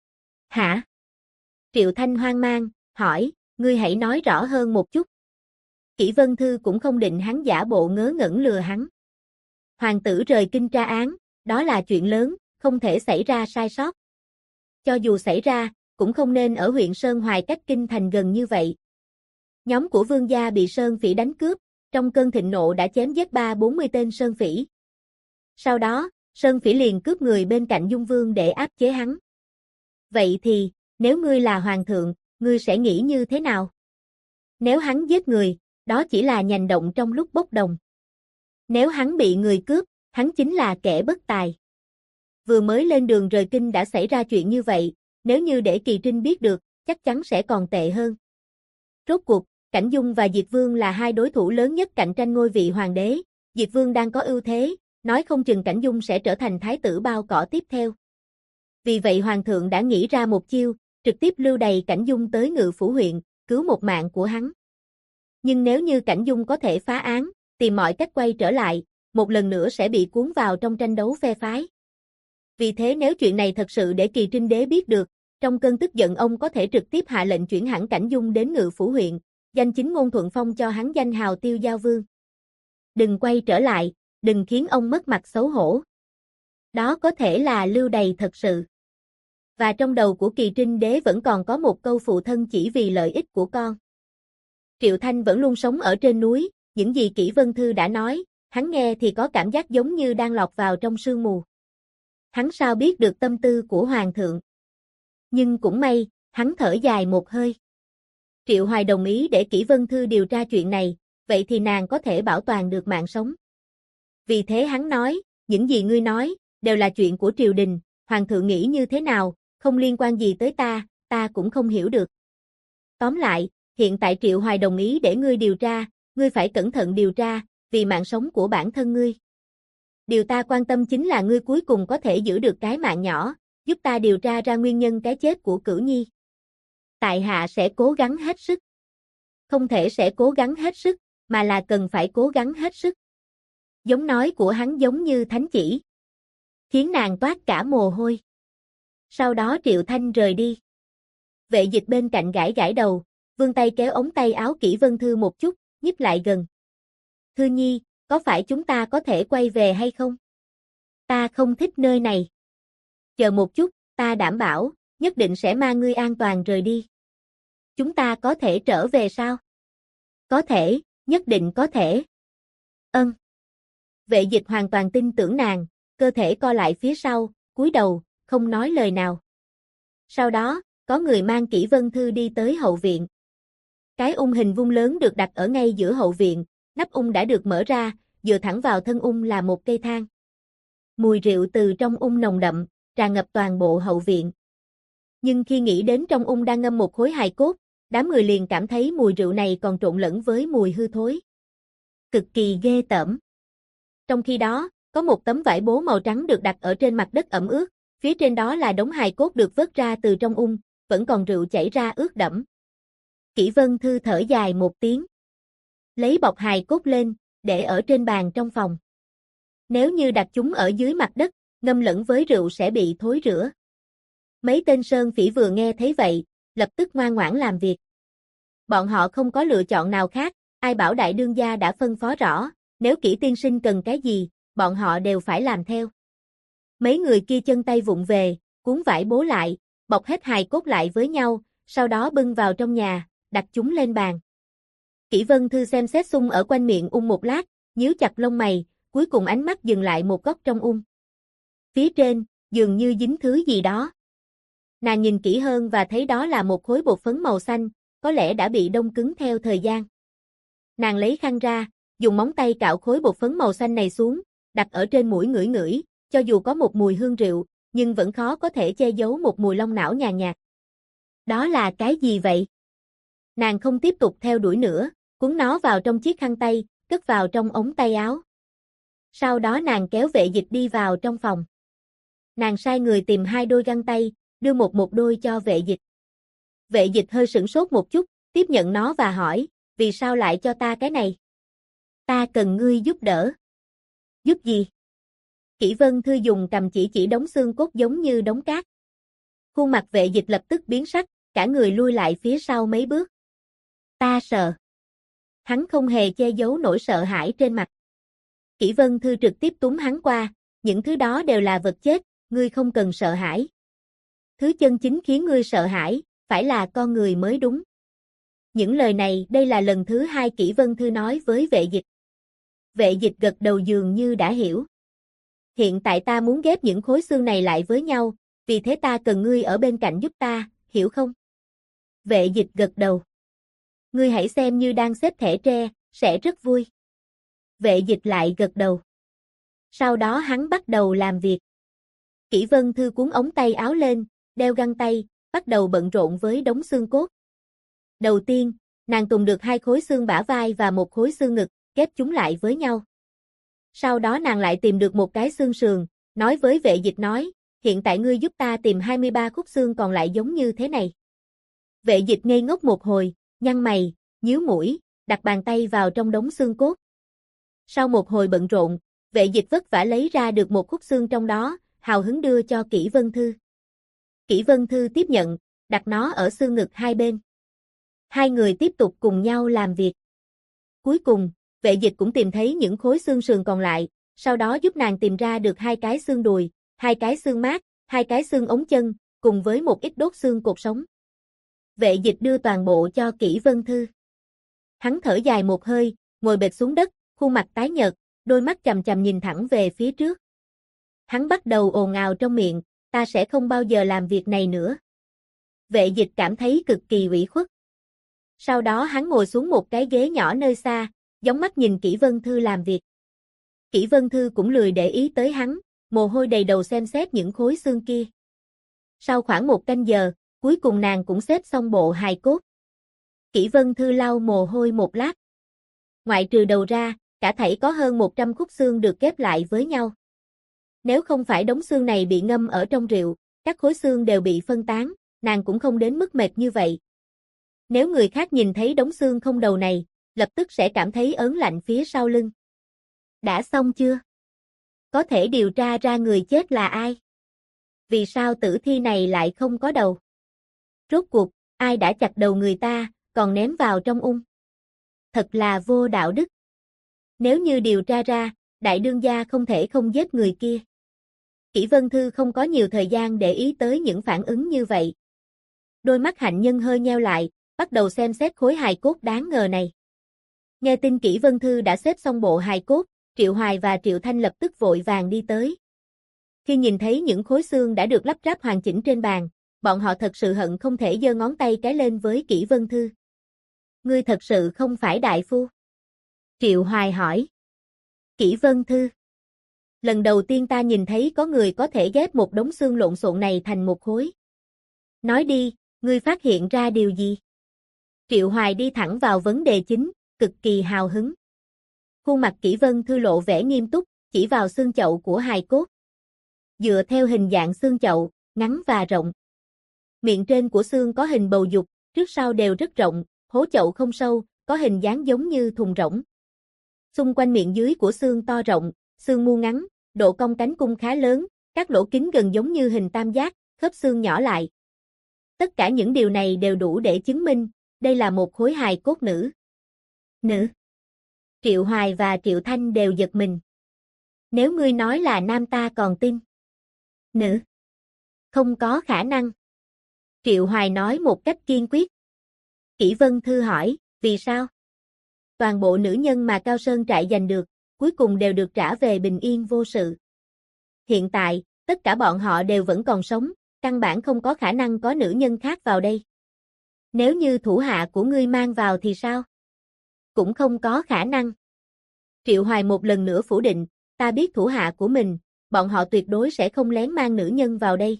Hả? Triệu Thanh hoang mang, hỏi, ngươi hãy nói rõ hơn một chút. Kỷ Vân Thư cũng không định hắn giả bộ ngớ ngẩn lừa hắn. Hoàng tử rời kinh tra án, đó là chuyện lớn, không thể xảy ra sai sót. Cho dù xảy ra, cũng không nên ở huyện Sơn Hoài cách kinh thành gần như vậy. Nhóm của Vương gia bị Sơn Phỉ đánh cướp, trong cơn thịnh nộ đã chém giết 30-40 tên Sơn Phỉ. Sau đó, Sơn Phỉ liền cướp người bên cạnh Dung Vương để áp chế hắn. Vậy thì, nếu ngươi là hoàng thượng, ngươi sẽ nghĩ như thế nào? Nếu hắn giết người, đó chỉ là hành động trong lúc bốc đồng. Nếu hắn bị người cướp, hắn chính là kẻ bất tài. Vừa mới lên đường rời kinh đã xảy ra chuyện như vậy, nếu như để Kỳ Trinh biết được, chắc chắn sẽ còn tệ hơn. Rốt cuộc, Cảnh Dung và Diệt Vương là hai đối thủ lớn nhất cạnh tranh ngôi vị hoàng đế, Diệt Vương đang có ưu thế, nói không chừng Cảnh Dung sẽ trở thành thái tử bao cỏ tiếp theo. Vì vậy hoàng thượng đã nghĩ ra một chiêu, trực tiếp lưu đày Cảnh Dung tới Ngự Phủ huyện, cứu một mạng của hắn. Nhưng nếu như Cảnh Dung có thể phá án, tìm mọi cách quay trở lại, một lần nữa sẽ bị cuốn vào trong tranh đấu phe phái. Vì thế nếu chuyện này thật sự để Kỳ Trinh đế biết được, trong cơn tức giận ông có thể trực tiếp hạ lệnh chuyển hẳn Cảnh Dung đến Ngự Phủ huyện, danh chính ngôn thuận phong cho hắn danh hào Tiêu Giao Vương. Đừng quay trở lại, đừng khiến ông mất mặt xấu hổ. Đó có thể là lưu đày thật sự. Và trong đầu của Kỳ Trinh đế vẫn còn có một câu phụ thân chỉ vì lợi ích của con. Triệu Thanh vẫn luôn sống ở trên núi, những gì Kỷ Vân Thư đã nói, hắn nghe thì có cảm giác giống như đang lọt vào trong sương mù. Hắn sao biết được tâm tư của hoàng thượng? Nhưng cũng may, hắn thở dài một hơi. Triệu Hoài đồng ý để Kỷ Vân Thư điều tra chuyện này, vậy thì nàng có thể bảo toàn được mạng sống. Vì thế hắn nói, những gì ngươi nói, đều là chuyện của triều đình, hoàng thượng nghĩ như thế nào, không liên quan gì tới ta cũng không hiểu được. Tóm lại, hiện tại Triệu Hoài đồng ý để ngươi điều tra, ngươi phải cẩn thận điều tra, vì mạng sống của bản thân ngươi. Điều ta quan tâm chính là ngươi cuối cùng có thể giữ được cái mạng nhỏ, giúp ta điều tra ra nguyên nhân cái chết của Cửu Nhi. Tại hạ sẽ cố gắng hết sức. Không thể sẽ cố gắng hết sức, mà là cần phải cố gắng hết sức. Giống nói của hắn giống như thánh chỉ, khiến nàng toát cả mồ hôi. Sau đó Triệu Thanh rời đi. Vệ Dịch bên cạnh gãi gãi đầu, vươn tay kéo ống tay áo Kỷ Vân Thư một chút, nhích lại gần. Thư Nhi, có phải chúng ta có thể quay về hay không? Ta không thích nơi này. Chờ một chút, ta đảm bảo, nhất định sẽ mang ngươi an toàn rời đi. Chúng ta có thể trở về sao? Có thể, nhất định có thể. Ân. Vệ Dịch hoàn toàn tin tưởng nàng, cơ thể co lại phía sau, cúi đầu, không nói lời nào. Sau đó, có người mang Kỷ Vân Thư đi tới hậu viện. Cái ung hình vuông lớn được đặt ở ngay giữa hậu viện, nắp ung đã được mở ra, dựa thẳng vào thân ung là một cây thang. Mùi rượu từ trong ung nồng đậm, tràn ngập toàn bộ hậu viện. Nhưng khi nghĩ đến trong ung đang ngâm một khối hài cốt, đám người liền cảm thấy mùi rượu này còn trộn lẫn với mùi hư thối. Cực kỳ ghê tởm. Trong khi đó, có một tấm vải bố màu trắng được đặt ở trên mặt đất ẩm ướt, phía trên đó là đống hài cốt được vớt ra từ trong ung, vẫn còn rượu chảy ra ướt đẫm. Kỷ Vân Thư thở dài một tiếng. Lấy bọc hài cốt lên, để ở trên bàn trong phòng. Nếu như đặt chúng ở dưới mặt đất, ngâm lẫn với rượu sẽ bị thối rữa. Mấy tên Sơn Phỉ vừa nghe thấy vậy, lập tức ngoan ngoãn làm việc. Bọn họ không có lựa chọn nào khác, ai bảo đại đương gia đã phân phó rõ, nếu Kỷ tiên sinh cần cái gì, bọn họ đều phải làm theo. Mấy người kia chân tay vụng về, cuốn vải bố lại, bọc hết hài cốt lại với nhau, sau đó bưng vào trong nhà, đặt chúng lên bàn. Kỷ Vân Thư xem xét xung ở quanh miệng ung một lát, nhíu chặt lông mày, cuối cùng ánh mắt dừng lại một góc trong ung. Phía trên, dường như dính thứ gì đó. Nàng nhìn kỹ hơn và thấy đó là một khối bột phấn màu xanh, có lẽ đã bị đông cứng theo thời gian. Nàng lấy khăn ra, dùng móng tay cạo khối bột phấn màu xanh này xuống, đặt ở trên mũi ngửi ngửi, cho dù có một mùi hương rượu, nhưng vẫn khó có thể che giấu một mùi long não nhàn nhạt. Đó là cái gì vậy? Nàng không tiếp tục theo đuổi nữa, cuốn nó vào trong chiếc khăn tay, cất vào trong ống tay áo. Sau đó nàng kéo Vệ Dịch đi vào trong phòng. Nàng sai người tìm 2 đôi găng tay, đưa một đôi cho Vệ Dịch. Vệ Dịch hơi sửng sốt một chút, tiếp nhận nó và hỏi, vì sao lại cho ta cái này? Ta cần ngươi giúp đỡ. Giúp gì? Kỷ Vân Thư dùng cầm chỉ đống xương cốt giống như đống cát. Khuôn mặt Vệ Dịch lập tức biến sắc, cả người lui lại phía sau mấy bước. Ta sợ. Hắn không hề che giấu nỗi sợ hãi trên mặt. Kỷ Vân Thư trực tiếp túm hắn qua, những thứ đó đều là vật chết, ngươi không cần sợ hãi. Thứ chân chính khiến ngươi sợ hãi, phải là con người mới đúng. Những lời này đây là lần thứ 2 Kỷ Vân Thư nói với Vệ Dịch. Vệ Dịch gật đầu dường như đã hiểu. Hiện tại ta muốn ghép những khối xương này lại với nhau, vì thế ta cần ngươi ở bên cạnh giúp ta, hiểu không? Vệ Dịch gật đầu. Ngươi hãy xem như đang xếp thẻ tre, sẽ rất vui. Vệ Dịch lại gật đầu. Sau đó hắn bắt đầu làm việc. Kỷ Vân Thư cuốn ống tay áo lên, đeo găng tay, bắt đầu bận rộn với đống xương cốt. Đầu tiên, nàng tùng được 2 khối xương bả vai và 1 khối xương ngực, ghép chúng lại với nhau. Sau đó nàng lại tìm được một cái xương sườn, nói với Vệ Dịch nói, hiện tại ngươi giúp ta tìm 23 khúc xương còn lại giống như thế này. Vệ Dịch ngây ngốc một hồi, nhăn mày, nhíu mũi, đặt bàn tay vào trong đống xương cốt. Sau một hồi bận rộn, Vệ Dịch vất vả lấy ra được một khúc xương trong đó, hào hứng đưa cho Kỷ Vân Thư. Kỷ Vân Thư tiếp nhận, đặt nó ở xương ngực hai bên. Hai người tiếp tục cùng nhau làm việc. Cuối cùng, Vệ Dịch cũng tìm thấy những khối xương sườn còn lại, sau đó giúp nàng tìm ra được 2 cái xương đùi, 2 cái xương mát, 2 cái xương ống chân, cùng với một ít đốt xương cột sống. Vệ Dịch đưa toàn bộ cho Kỷ Vân Thư. Hắn thở dài một hơi, ngồi bệt xuống đất, khuôn mặt tái nhợt, đôi mắt chằm chằm nhìn thẳng về phía trước. Hắn bắt đầu ồn ào trong miệng, ta sẽ không bao giờ làm việc này nữa. Vệ Dịch cảm thấy cực kỳ ủy khuất. Sau đó hắn ngồi xuống một cái ghế nhỏ nơi xa, gióng mắt nhìn Kỷ Vân Thư làm việc. Kỷ Vân Thư cũng lười để ý tới hắn, mồ hôi đầy đầu xem xét những khối xương kia. Sau khoảng 1 canh giờ, cuối cùng nàng cũng xếp xong bộ hài cốt. Kỷ Vân Thư lau mồ hôi một lát. Ngoại trừ đầu ra, cả thảy có hơn 100 khúc xương được ghép lại với nhau. Nếu không phải đống xương này bị ngâm ở trong rượu, các khối xương đều bị phân tán, nàng cũng không đến mức mệt như vậy. Nếu người khác nhìn thấy đống xương không đầu này, lập tức sẽ cảm thấy ớn lạnh phía sau lưng. Đã xong chưa? Có thể điều tra ra người chết là ai? Vì sao tử thi này lại không có đầu? Rốt cuộc, ai đã chặt đầu người ta, còn ném vào trong ung? Thật là vô đạo đức. Nếu như điều tra ra, đại đương gia không thể không giết người kia. Kỷ Vân Thư không có nhiều thời gian để ý tới những phản ứng như vậy. Đôi mắt hạnh nhân hơi nheo lại, bắt đầu xem xét khối hài cốt đáng ngờ này. Nghe tin Kỷ Vân Thư đã xếp xong bộ hài cốt, Triệu Hoài và Triệu Thanh lập tức vội vàng đi tới. Khi nhìn thấy những khối xương đã được lắp ráp hoàn chỉnh trên bàn, bọn họ thật sự hận không thể giơ ngón tay cái lên với Kỷ Vân Thư. Ngươi thật sự không phải đại phu? Triệu Hoài hỏi. Kỷ Vân Thư. Lần đầu tiên ta nhìn thấy có người có thể ghép một đống xương lộn xộn này thành một khối. Nói đi, ngươi phát hiện ra điều gì? Triệu Hoài đi thẳng vào vấn đề chính, cực kỳ hào hứng. Khuôn mặt Kỷ Vân Thư lộ vẻ nghiêm túc, chỉ vào xương chậu của hài cốt. Dựa theo hình dạng xương chậu, ngắn và rộng. Miệng trên của xương có hình bầu dục, trước sau đều rất rộng, hố chậu không sâu, có hình dáng giống như thùng rỗng. Xung quanh miệng dưới của xương to rộng, xương mu ngắn, độ cong cánh cung khá lớn, các lỗ kính gần giống như hình tam giác, khớp xương nhỏ lại. Tất cả những điều này đều đủ để chứng minh, đây là một khối hài cốt nữ. Nữ. Triệu Hoài và Triệu Thanh đều giật mình. Nếu ngươi nói là nam ta còn tin. Nữ. Không có khả năng. Triệu Hoài nói một cách kiên quyết. Kỷ Vân Thư hỏi, vì sao? Toàn bộ nữ nhân mà Cao Sơn trại giành được, cuối cùng đều được trả về bình yên vô sự. Hiện tại, tất cả bọn họ đều vẫn còn sống, căn bản không có khả năng có nữ nhân khác vào đây. Nếu như thủ hạ của ngươi mang vào thì sao? Cũng không có khả năng. Triệu Hoài một lần nữa phủ định, ta biết thủ hạ của mình, bọn họ tuyệt đối sẽ không lén mang nữ nhân vào đây.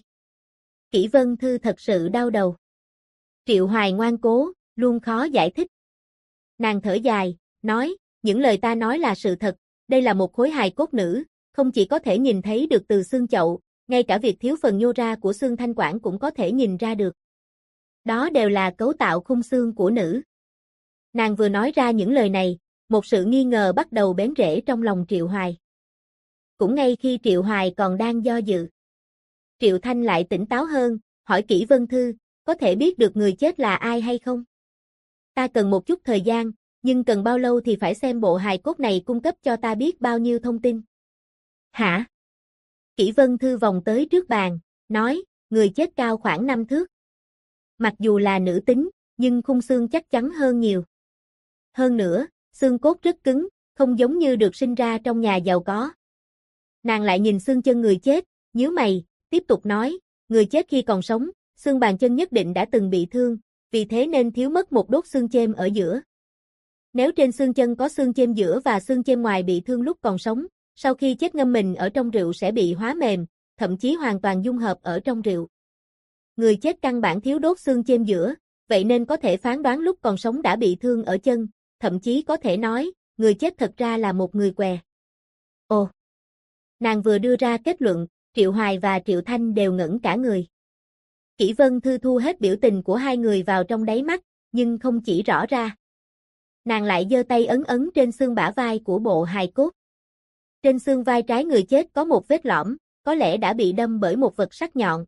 Kỷ Vân Thư thật sự đau đầu. Triệu Hoài ngoan cố, luôn khó giải thích. Nàng thở dài, nói, những lời ta nói là sự thật, đây là một khối hài cốt nữ, không chỉ có thể nhìn thấy được từ xương chậu, ngay cả việc thiếu phần nhô ra của xương thanh quản cũng có thể nhìn ra được. Đó đều là cấu tạo khung xương của nữ. Nàng vừa nói ra những lời này, Một sự nghi ngờ bắt đầu bén rễ trong lòng Triệu Hoài. Cũng ngay khi Triệu Hoài còn đang do dự, Triệu Thanh lại tỉnh táo hơn, hỏi Kỷ Vân Thư, có thể biết được người chết là ai hay không? Ta cần một chút thời gian, nhưng cần bao lâu thì phải xem bộ hài cốt này cung cấp cho ta biết bao nhiêu thông tin. Hả? Kỷ Vân Thư vòng tới trước bàn, nói, người chết cao khoảng 5 thước. Mặc dù là nữ tính, nhưng khung xương chắc chắn hơn nhiều. Hơn nữa, xương cốt rất cứng, không giống như được sinh ra trong nhà giàu có. Nàng lại nhìn xương chân người chết, nhíu mày, tiếp tục nói, người chết khi còn sống, xương bàn chân nhất định đã từng bị thương, vì thế nên thiếu mất một đốt xương chêm ở giữa. Nếu trên xương chân có xương chêm giữa và xương chêm ngoài bị thương lúc còn sống, sau khi chết ngâm mình ở trong rượu sẽ bị hóa mềm, thậm chí hoàn toàn dung hợp ở trong rượu. Người chết căn bản thiếu đốt xương chêm giữa, vậy nên có thể phán đoán lúc còn sống đã bị thương ở chân, thậm chí có thể nói, người chết thật ra là một người què. Ồ! Nàng vừa đưa ra kết luận, Triệu Hoài và Triệu Thanh đều ngẩn cả người. Kỷ Vân Thư thu hết biểu tình của hai người vào trong đáy mắt, nhưng không chỉ rõ ra. Nàng lại giơ tay ấn ấn trên xương bả vai của bộ hài cốt. Trên xương vai trái người chết có một vết lõm, có lẽ đã bị đâm bởi một vật sắc nhọn.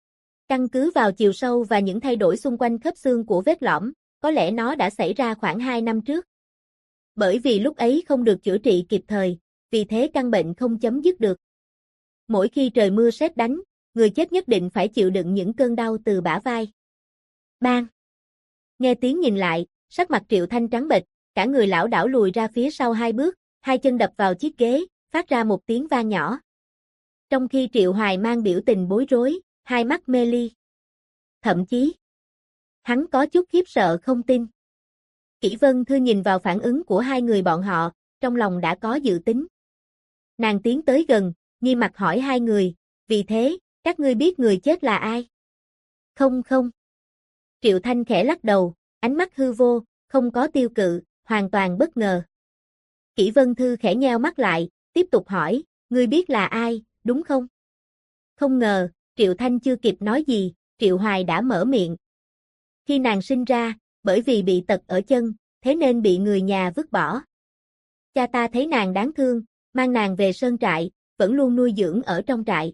Căn cứ vào chiều sâu và những thay đổi xung quanh khớp xương của vết lõm, có lẽ nó đã xảy ra khoảng 2 năm trước. Bởi vì lúc ấy không được chữa trị kịp thời, vì thế căn bệnh không chấm dứt được. Mỗi khi trời mưa sét đánh, người chết nhất định phải chịu đựng những cơn đau từ bả vai. Bang! Nghe tiếng nhìn lại, sắc mặt Triệu Thanh trắng bệch, cả người lảo đảo lùi ra phía sau 2 bước, hai chân đập vào chiếc ghế, phát ra một tiếng vang nhỏ. Trong khi Triệu Hoài mang biểu tình bối rối, hai mắt mê ly. Thậm chí, hắn có chút khiếp sợ không tin. Kỷ Vân Thư nhìn vào phản ứng của hai người bọn họ, trong lòng đã có dự tính. Nàng tiến tới gần, nghi mặt hỏi hai người, vì thế, các ngươi biết người chết là ai? Không không. Triệu Thanh khẽ lắc đầu, ánh mắt hư vô, không có tiêu cự, hoàn toàn bất ngờ. Kỷ Vân Thư khẽ nheo mắt lại, tiếp tục hỏi, ngươi biết là ai, đúng không? Không ngờ, Triệu Thanh chưa kịp nói gì, Triệu Hoài đã mở miệng. Khi nàng sinh ra, bởi vì bị tật ở chân, thế nên bị người nhà vứt bỏ. Cha ta thấy nàng đáng thương, mang nàng về sơn trại, vẫn luôn nuôi dưỡng ở trong trại.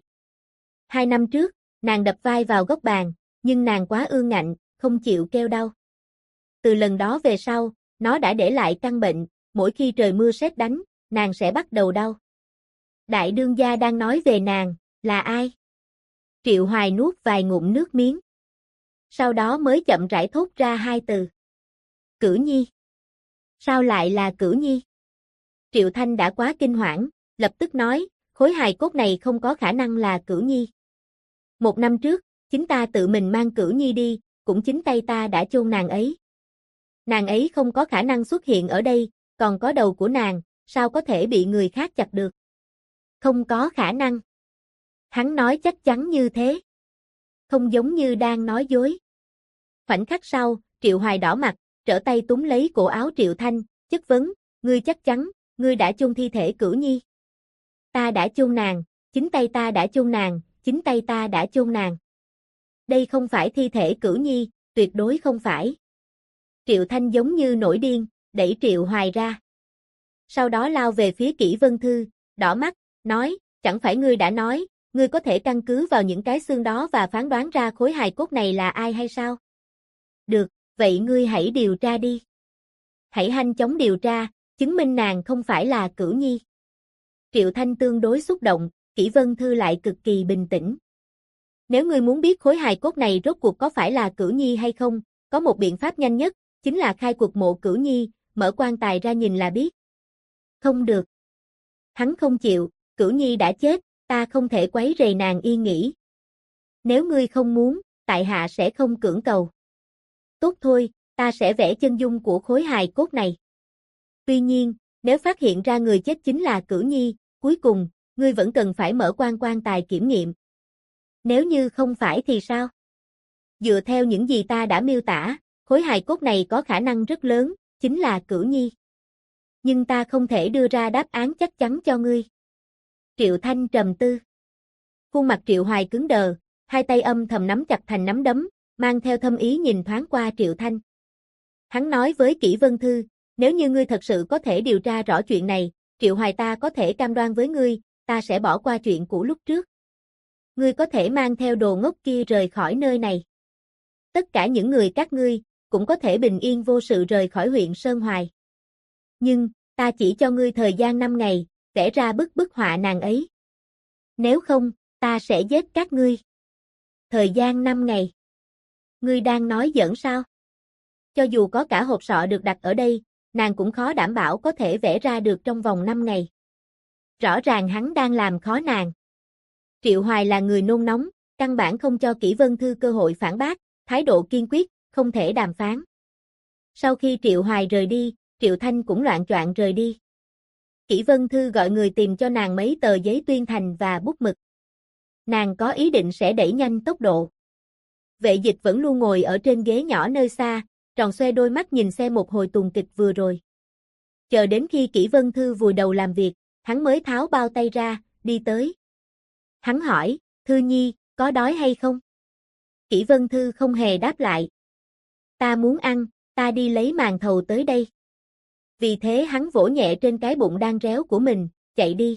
2 năm trước, nàng đập vai vào góc bàn, nhưng nàng quá ương ngạnh, không chịu kêu đau. Từ lần đó về sau, nó đã để lại căn bệnh, mỗi khi trời mưa sét đánh, nàng sẽ bắt đầu đau. Đại đương gia đang nói về nàng, là ai? Triệu Hoài nuốt vài ngụm nước miếng. Sau đó mới chậm rãi thốt ra 2 từ. Cửu Nhi. Sao lại là Cửu Nhi? Triệu Thanh đã quá kinh hoảng, lập tức nói, khối hài cốt này không có khả năng là Cửu Nhi. 1 năm trước, chính ta tự mình mang Cửu Nhi đi, cũng chính tay ta đã chôn nàng ấy. Nàng ấy không có khả năng xuất hiện ở đây, còn có đầu của nàng, sao có thể bị người khác chặt được? Không có khả năng. Hắn nói chắc chắn như thế. Không giống như đang nói dối. Khoảnh khắc sau, Triệu Hoài đỏ mặt, trở tay túm lấy cổ áo Triệu Thanh, chất vấn, ngươi chắc chắn, ngươi đã chôn thi thể Cửu Nhi. Ta đã chôn nàng, chính tay ta đã chôn nàng, chính tay ta đã chôn nàng. Đây không phải thi thể Cửu Nhi, tuyệt đối không phải. Triệu Thanh giống như nổi điên, đẩy Triệu Hoài ra. Sau đó lao về phía Kỷ Vân Thư, đỏ mắt, nói, chẳng phải ngươi đã nói, ngươi có thể căn cứ vào những cái xương đó và phán đoán ra khối hài cốt này là ai hay sao? Được, vậy ngươi hãy điều tra đi. Hãy nhanh chóng điều tra, chứng minh nàng không phải là Cửu Nhi. Triệu Thanh tương đối xúc động, Kỷ Vân Thư lại cực kỳ bình tĩnh. Nếu ngươi muốn biết khối hài cốt này rốt cuộc có phải là Cửu Nhi hay không, có một biện pháp nhanh nhất, chính là khai cuộc mộ Cửu Nhi, mở quan tài ra nhìn là biết. Không được. Hắn không chịu, Cửu Nhi đã chết, ta không thể quấy rầy nàng yên nghỉ. Nếu ngươi không muốn, tại hạ sẽ không cưỡng cầu. Tốt thôi, ta sẽ vẽ chân dung của khối hài cốt này. Tuy nhiên, nếu phát hiện ra người chết chính là Cửu Nhi, cuối cùng, ngươi vẫn cần phải mở quan tài kiểm nghiệm. Nếu như không phải thì sao? Dựa theo những gì ta đã miêu tả, khối hài cốt này có khả năng rất lớn, chính là Cửu Nhi. Nhưng ta không thể đưa ra đáp án chắc chắn cho ngươi. Triệu Thanh trầm tư. Khuôn mặt Triệu Hoài cứng đờ, hai tay âm thầm nắm chặt thành nắm đấm, mang theo thâm ý nhìn thoáng qua Triệu Thanh. Hắn nói với Kỷ Vân Thư, nếu như ngươi thật sự có thể điều tra rõ chuyện này, Triệu Hoài ta có thể cam đoan với ngươi, ta sẽ bỏ qua chuyện cũ lúc trước. Ngươi có thể mang theo đồ ngốc kia rời khỏi nơi này. Tất cả những người các ngươi, cũng có thể bình yên vô sự rời khỏi huyện Sơn Hoài. Nhưng, ta chỉ cho ngươi thời gian 5 ngày, vẽ ra bức họa nàng ấy. Nếu không, ta sẽ giết các ngươi. Thời gian 5 ngày. Ngươi đang nói giỡn sao? Cho dù có cả hộp sọ được đặt ở đây, nàng cũng khó đảm bảo có thể vẽ ra được trong vòng 5 ngày. Rõ ràng hắn đang làm khó nàng. Triệu Hoài là người nôn nóng, căn bản không cho Kỷ Vân Thư cơ hội phản bác, thái độ kiên quyết, không thể đàm phán. Sau khi Triệu Hoài rời đi, Triệu Thanh cũng loạng choạng rời đi. Kỷ Vân Thư gọi người tìm cho nàng mấy tờ giấy tuyên thành và bút mực. Nàng có ý định sẽ đẩy nhanh tốc độ. Vệ Dịch vẫn luôn ngồi ở trên ghế nhỏ nơi xa, tròn xoe đôi mắt nhìn xem một hồi tuồng kịch vừa rồi. Chờ đến khi Kỷ Vân Thư vùi đầu làm việc, hắn mới tháo bao tay ra, đi tới. Hắn hỏi, Thư Nhi, có đói hay không? Kỷ Vân Thư không hề đáp lại. Ta muốn ăn, ta đi lấy màn thầu tới đây. Vì thế hắn vỗ nhẹ trên cái bụng đang réo của mình, chạy đi.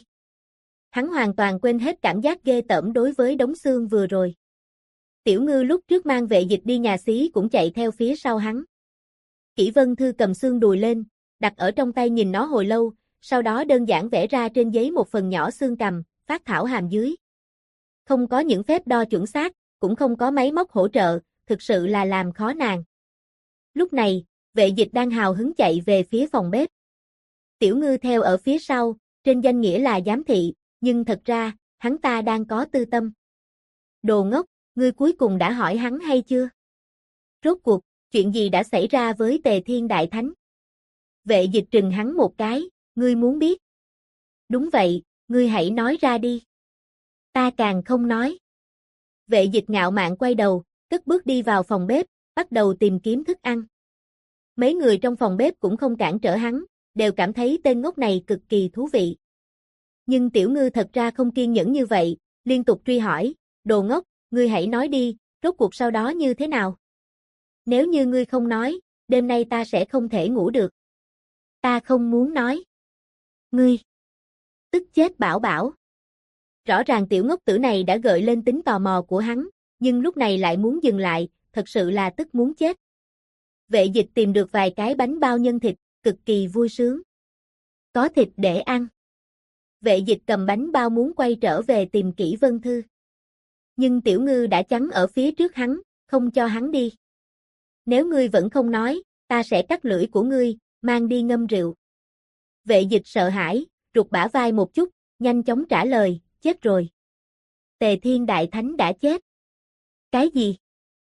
Hắn hoàn toàn quên hết cảm giác ghê tởm đối với đống xương vừa rồi. Tiểu Ngư lúc trước mang Vệ Dịch đi nhà xí cũng chạy theo phía sau hắn. Kỷ Vân Thư cầm xương đùi lên, đặt ở trong tay nhìn nó hồi lâu, sau đó đơn giản vẽ ra trên giấy một phần nhỏ xương cằm, phác thảo hàm dưới. Không có những phép đo chuẩn xác, cũng không có máy móc hỗ trợ, thực sự là làm khó nàng. Lúc này, Vệ Dịch đang hào hứng chạy về phía phòng bếp. Tiểu Ngư theo ở phía sau, trên danh nghĩa là giám thị, nhưng thật ra, hắn ta đang có tư tâm. Đồ ngốc, ngươi cuối cùng đã hỏi hắn hay chưa? Rốt cuộc, chuyện gì đã xảy ra với Tề Thiên Đại Thánh? Vệ Dịch trừng hắn một cái, ngươi muốn biết? Đúng vậy, ngươi hãy nói ra đi. Ta càng không nói. Vệ Dịch ngạo mạn quay đầu, cất bước đi vào phòng bếp, bắt đầu tìm kiếm thức ăn. Mấy người trong phòng bếp cũng không cản trở hắn, đều cảm thấy tên ngốc này cực kỳ thú vị. Nhưng Tiểu Ngư thật ra không kiên nhẫn như vậy, liên tục truy hỏi, đồ ngốc, ngươi hãy nói đi, rốt cuộc sau đó như thế nào? Nếu như ngươi không nói, đêm nay ta sẽ không thể ngủ được. Ta không muốn nói. Ngươi. Tức chết bảo bảo. Rõ ràng tiểu ngốc tử này đã gợi lên tính tò mò của hắn, nhưng lúc này lại muốn dừng lại, thật sự là tức muốn chết. Vệ Dịch tìm được vài cái bánh bao nhân thịt, cực kỳ vui sướng. Có thịt để ăn. Vệ Dịch cầm bánh bao muốn quay trở về tìm Kỷ Vân Thư. Nhưng Tiểu Ngư đã chắn ở phía trước hắn, không cho hắn đi. Nếu ngươi vẫn không nói, ta sẽ cắt lưỡi của ngươi, mang đi ngâm rượu. Vệ Dịch sợ hãi, rụt bả vai một chút, nhanh chóng trả lời, chết rồi. Tề Thiên Đại Thánh đã chết. Cái gì?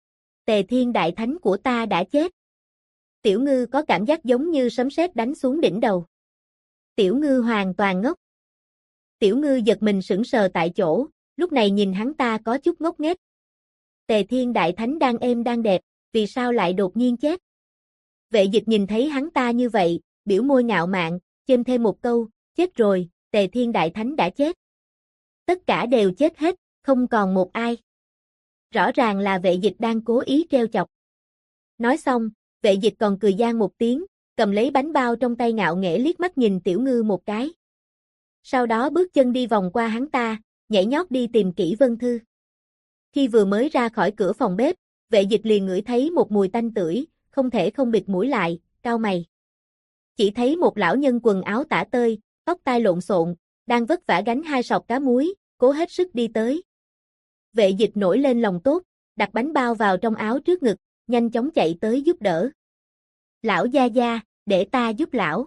Tề Thiên Đại Thánh của ta đã chết. Tiểu Ngư có cảm giác giống như sấm sét đánh xuống đỉnh đầu. Tiểu Ngư hoàn toàn ngốc. Tiểu Ngư giật mình sững sờ tại chỗ, lúc này nhìn hắn ta có chút ngốc nghếch. Tề Thiên Đại Thánh đang êm đang đẹp, vì sao lại đột nhiên chết? Vệ Dịch nhìn thấy hắn ta như vậy, biểu môi ngạo mạn, chêm thêm một câu, chết rồi, Tề Thiên Đại Thánh đã chết. Tất cả đều chết hết, không còn một ai. Rõ ràng là Vệ Dịch đang cố ý trêu chọc. Nói xong, Vệ Dịch còn cười gian một tiếng, cầm lấy bánh bao trong tay ngạo nghễ liếc mắt nhìn Tiểu Ngư một cái. Sau đó bước chân đi vòng qua hắn ta, nhảy nhót đi tìm Kỷ Vân Thư. Khi vừa mới ra khỏi cửa phòng bếp, Vệ Dịch liền ngửi thấy một mùi tanh tưởi, không thể không bịt mũi lại, cau mày. Chỉ thấy một lão nhân quần áo tả tơi, tóc tai lộn xộn, đang vất vả gánh 2 sọt cá muối, cố hết sức đi tới. Vệ Dịch nổi lên lòng tốt, đặt bánh bao vào trong áo trước ngực, nhanh chóng chạy tới giúp đỡ. Lão gia gia, để ta giúp lão.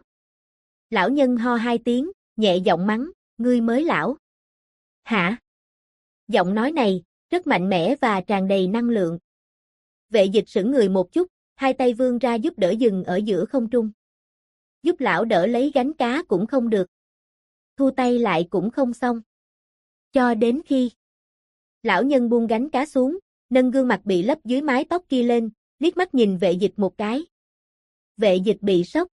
Lão nhân ho 2 tiếng, nhẹ giọng mắng, ngươi mới lão. Hả? Giọng nói này, rất mạnh mẽ và tràn đầy năng lượng. Vệ Dịch sững người một chút, 2 tay vươn ra giúp đỡ dừng ở giữa không trung. Giúp lão đỡ lấy gánh cá cũng không được. Thu tay lại cũng không xong. Cho đến khi lão nhân buông gánh cá xuống, nâng gương mặt bị lấp dưới mái tóc kia lên, liếc mắt nhìn Vệ Dịch một cái. Vệ Dịch bị sốc.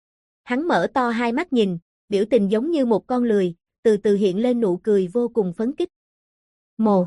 Hắn mở to 2 mắt nhìn, biểu tình giống như một con lười, từ từ hiện lên nụ cười vô cùng phấn khích. Mồ.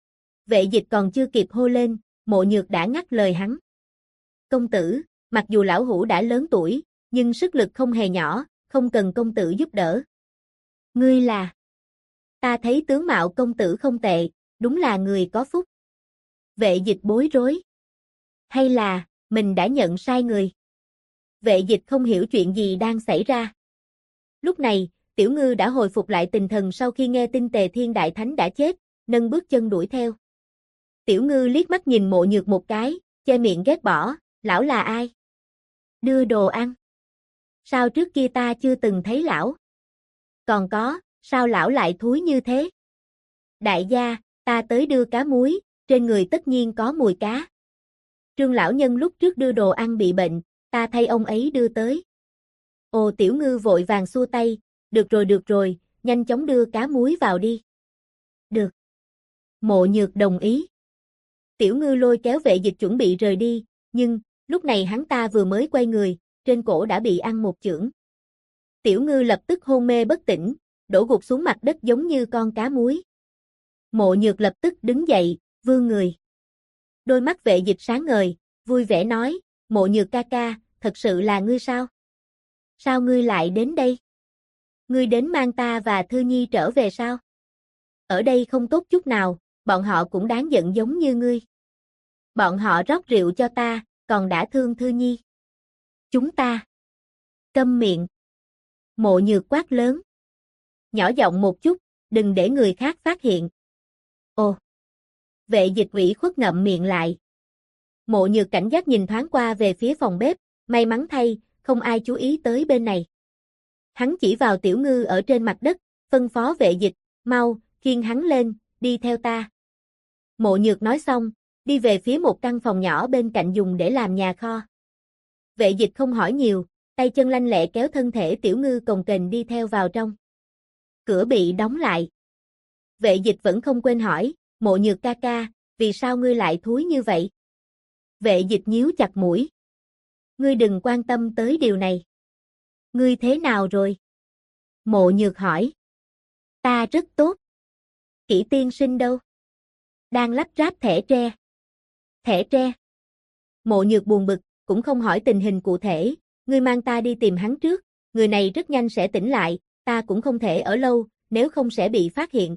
Vệ Dịch còn chưa kịp hô lên, Mộ Nhược đã ngắt lời hắn. Công tử, mặc dù lão hủ đã lớn tuổi, nhưng sức lực không hề nhỏ, không cần công tử giúp đỡ. Ngươi là? Ta thấy tướng mạo công tử không tệ, đúng là người có phúc. Vệ dịch bối rối. Hay là, mình đã nhận sai người? Vệ dịch không hiểu chuyện gì đang xảy ra. Lúc này, Tiểu Ngư đã hồi phục lại tinh thần sau khi nghe tin Tề Thiên Đại Thánh đã chết, nâng bước chân đuổi theo. Tiểu Ngư liếc mắt nhìn Mộ Nhược một cái, che miệng ghét bỏ, lão là ai? Đưa đồ ăn. Sao trước kia ta chưa từng thấy lão? Còn có, sao lão lại thúi như thế? Đại gia, ta tới đưa cá muối, trên người tất nhiên có mùi cá. Trương lão nhân lúc trước đưa đồ ăn bị bệnh, ta thay ông ấy đưa tới. Ồ, Tiểu Ngư vội vàng xua tay, được rồi, nhanh chóng đưa cá muối vào đi. Được. Mộ Nhược đồng ý. Tiểu Ngư lôi kéo vệ dịch chuẩn bị rời đi, nhưng, lúc này hắn ta vừa mới quay người, trên cổ đã bị ăn một chưởng. Tiểu Ngư lập tức hôn mê bất tỉnh, đổ gục xuống mặt đất giống như con cá muối. Mộ Nhược lập tức đứng dậy, vươn người. Đôi mắt vệ dịch sáng ngời, vui vẻ nói, Mộ Nhược ca ca, thật sự là ngươi sao? Sao ngươi lại đến đây? Ngươi đến mang ta và Thư Nhi trở về sao? Ở đây không tốt chút nào, bọn họ cũng đáng giận giống như ngươi. Bọn họ rót rượu cho ta, còn đã thương Thư Nhi. Chúng ta. Câm miệng. Mộ Nhược quát lớn. Nhỏ giọng một chút, đừng để người khác phát hiện. Ồ. Vệ dịch ủy khuất ngậm miệng lại. Mộ Nhược cảnh giác nhìn thoáng qua về phía phòng bếp, may mắn thay, không ai chú ý tới bên này. Hắn chỉ vào Tiểu Ngư ở trên mặt đất, phân phó vệ dịch, mau, khiêng hắn lên, đi theo ta. Mộ Nhược nói xong, đi về phía một căn phòng nhỏ bên cạnh dùng để làm nhà kho. Vệ dịch không hỏi nhiều, tay chân lanh lẹ kéo thân thể Tiểu Ngư cồng kềnh đi theo vào trong. Cửa bị đóng lại. Vệ dịch vẫn không quên hỏi, Mộ Nhược ca ca, vì sao ngươi lại thúi như vậy? Vệ dịch nhíu chặt mũi. Ngươi đừng quan tâm tới điều này. Ngươi thế nào rồi? Mộ Nhược hỏi. Ta rất tốt. Kỷ tiên sinh đâu? Đang lắp ráp thẻ tre. Thẻ tre? Mộ Nhược buồn bực, cũng không hỏi tình hình cụ thể, ngươi mang ta đi tìm hắn trước, người này rất nhanh sẽ tỉnh lại, ta cũng không thể ở lâu, nếu không sẽ bị phát hiện.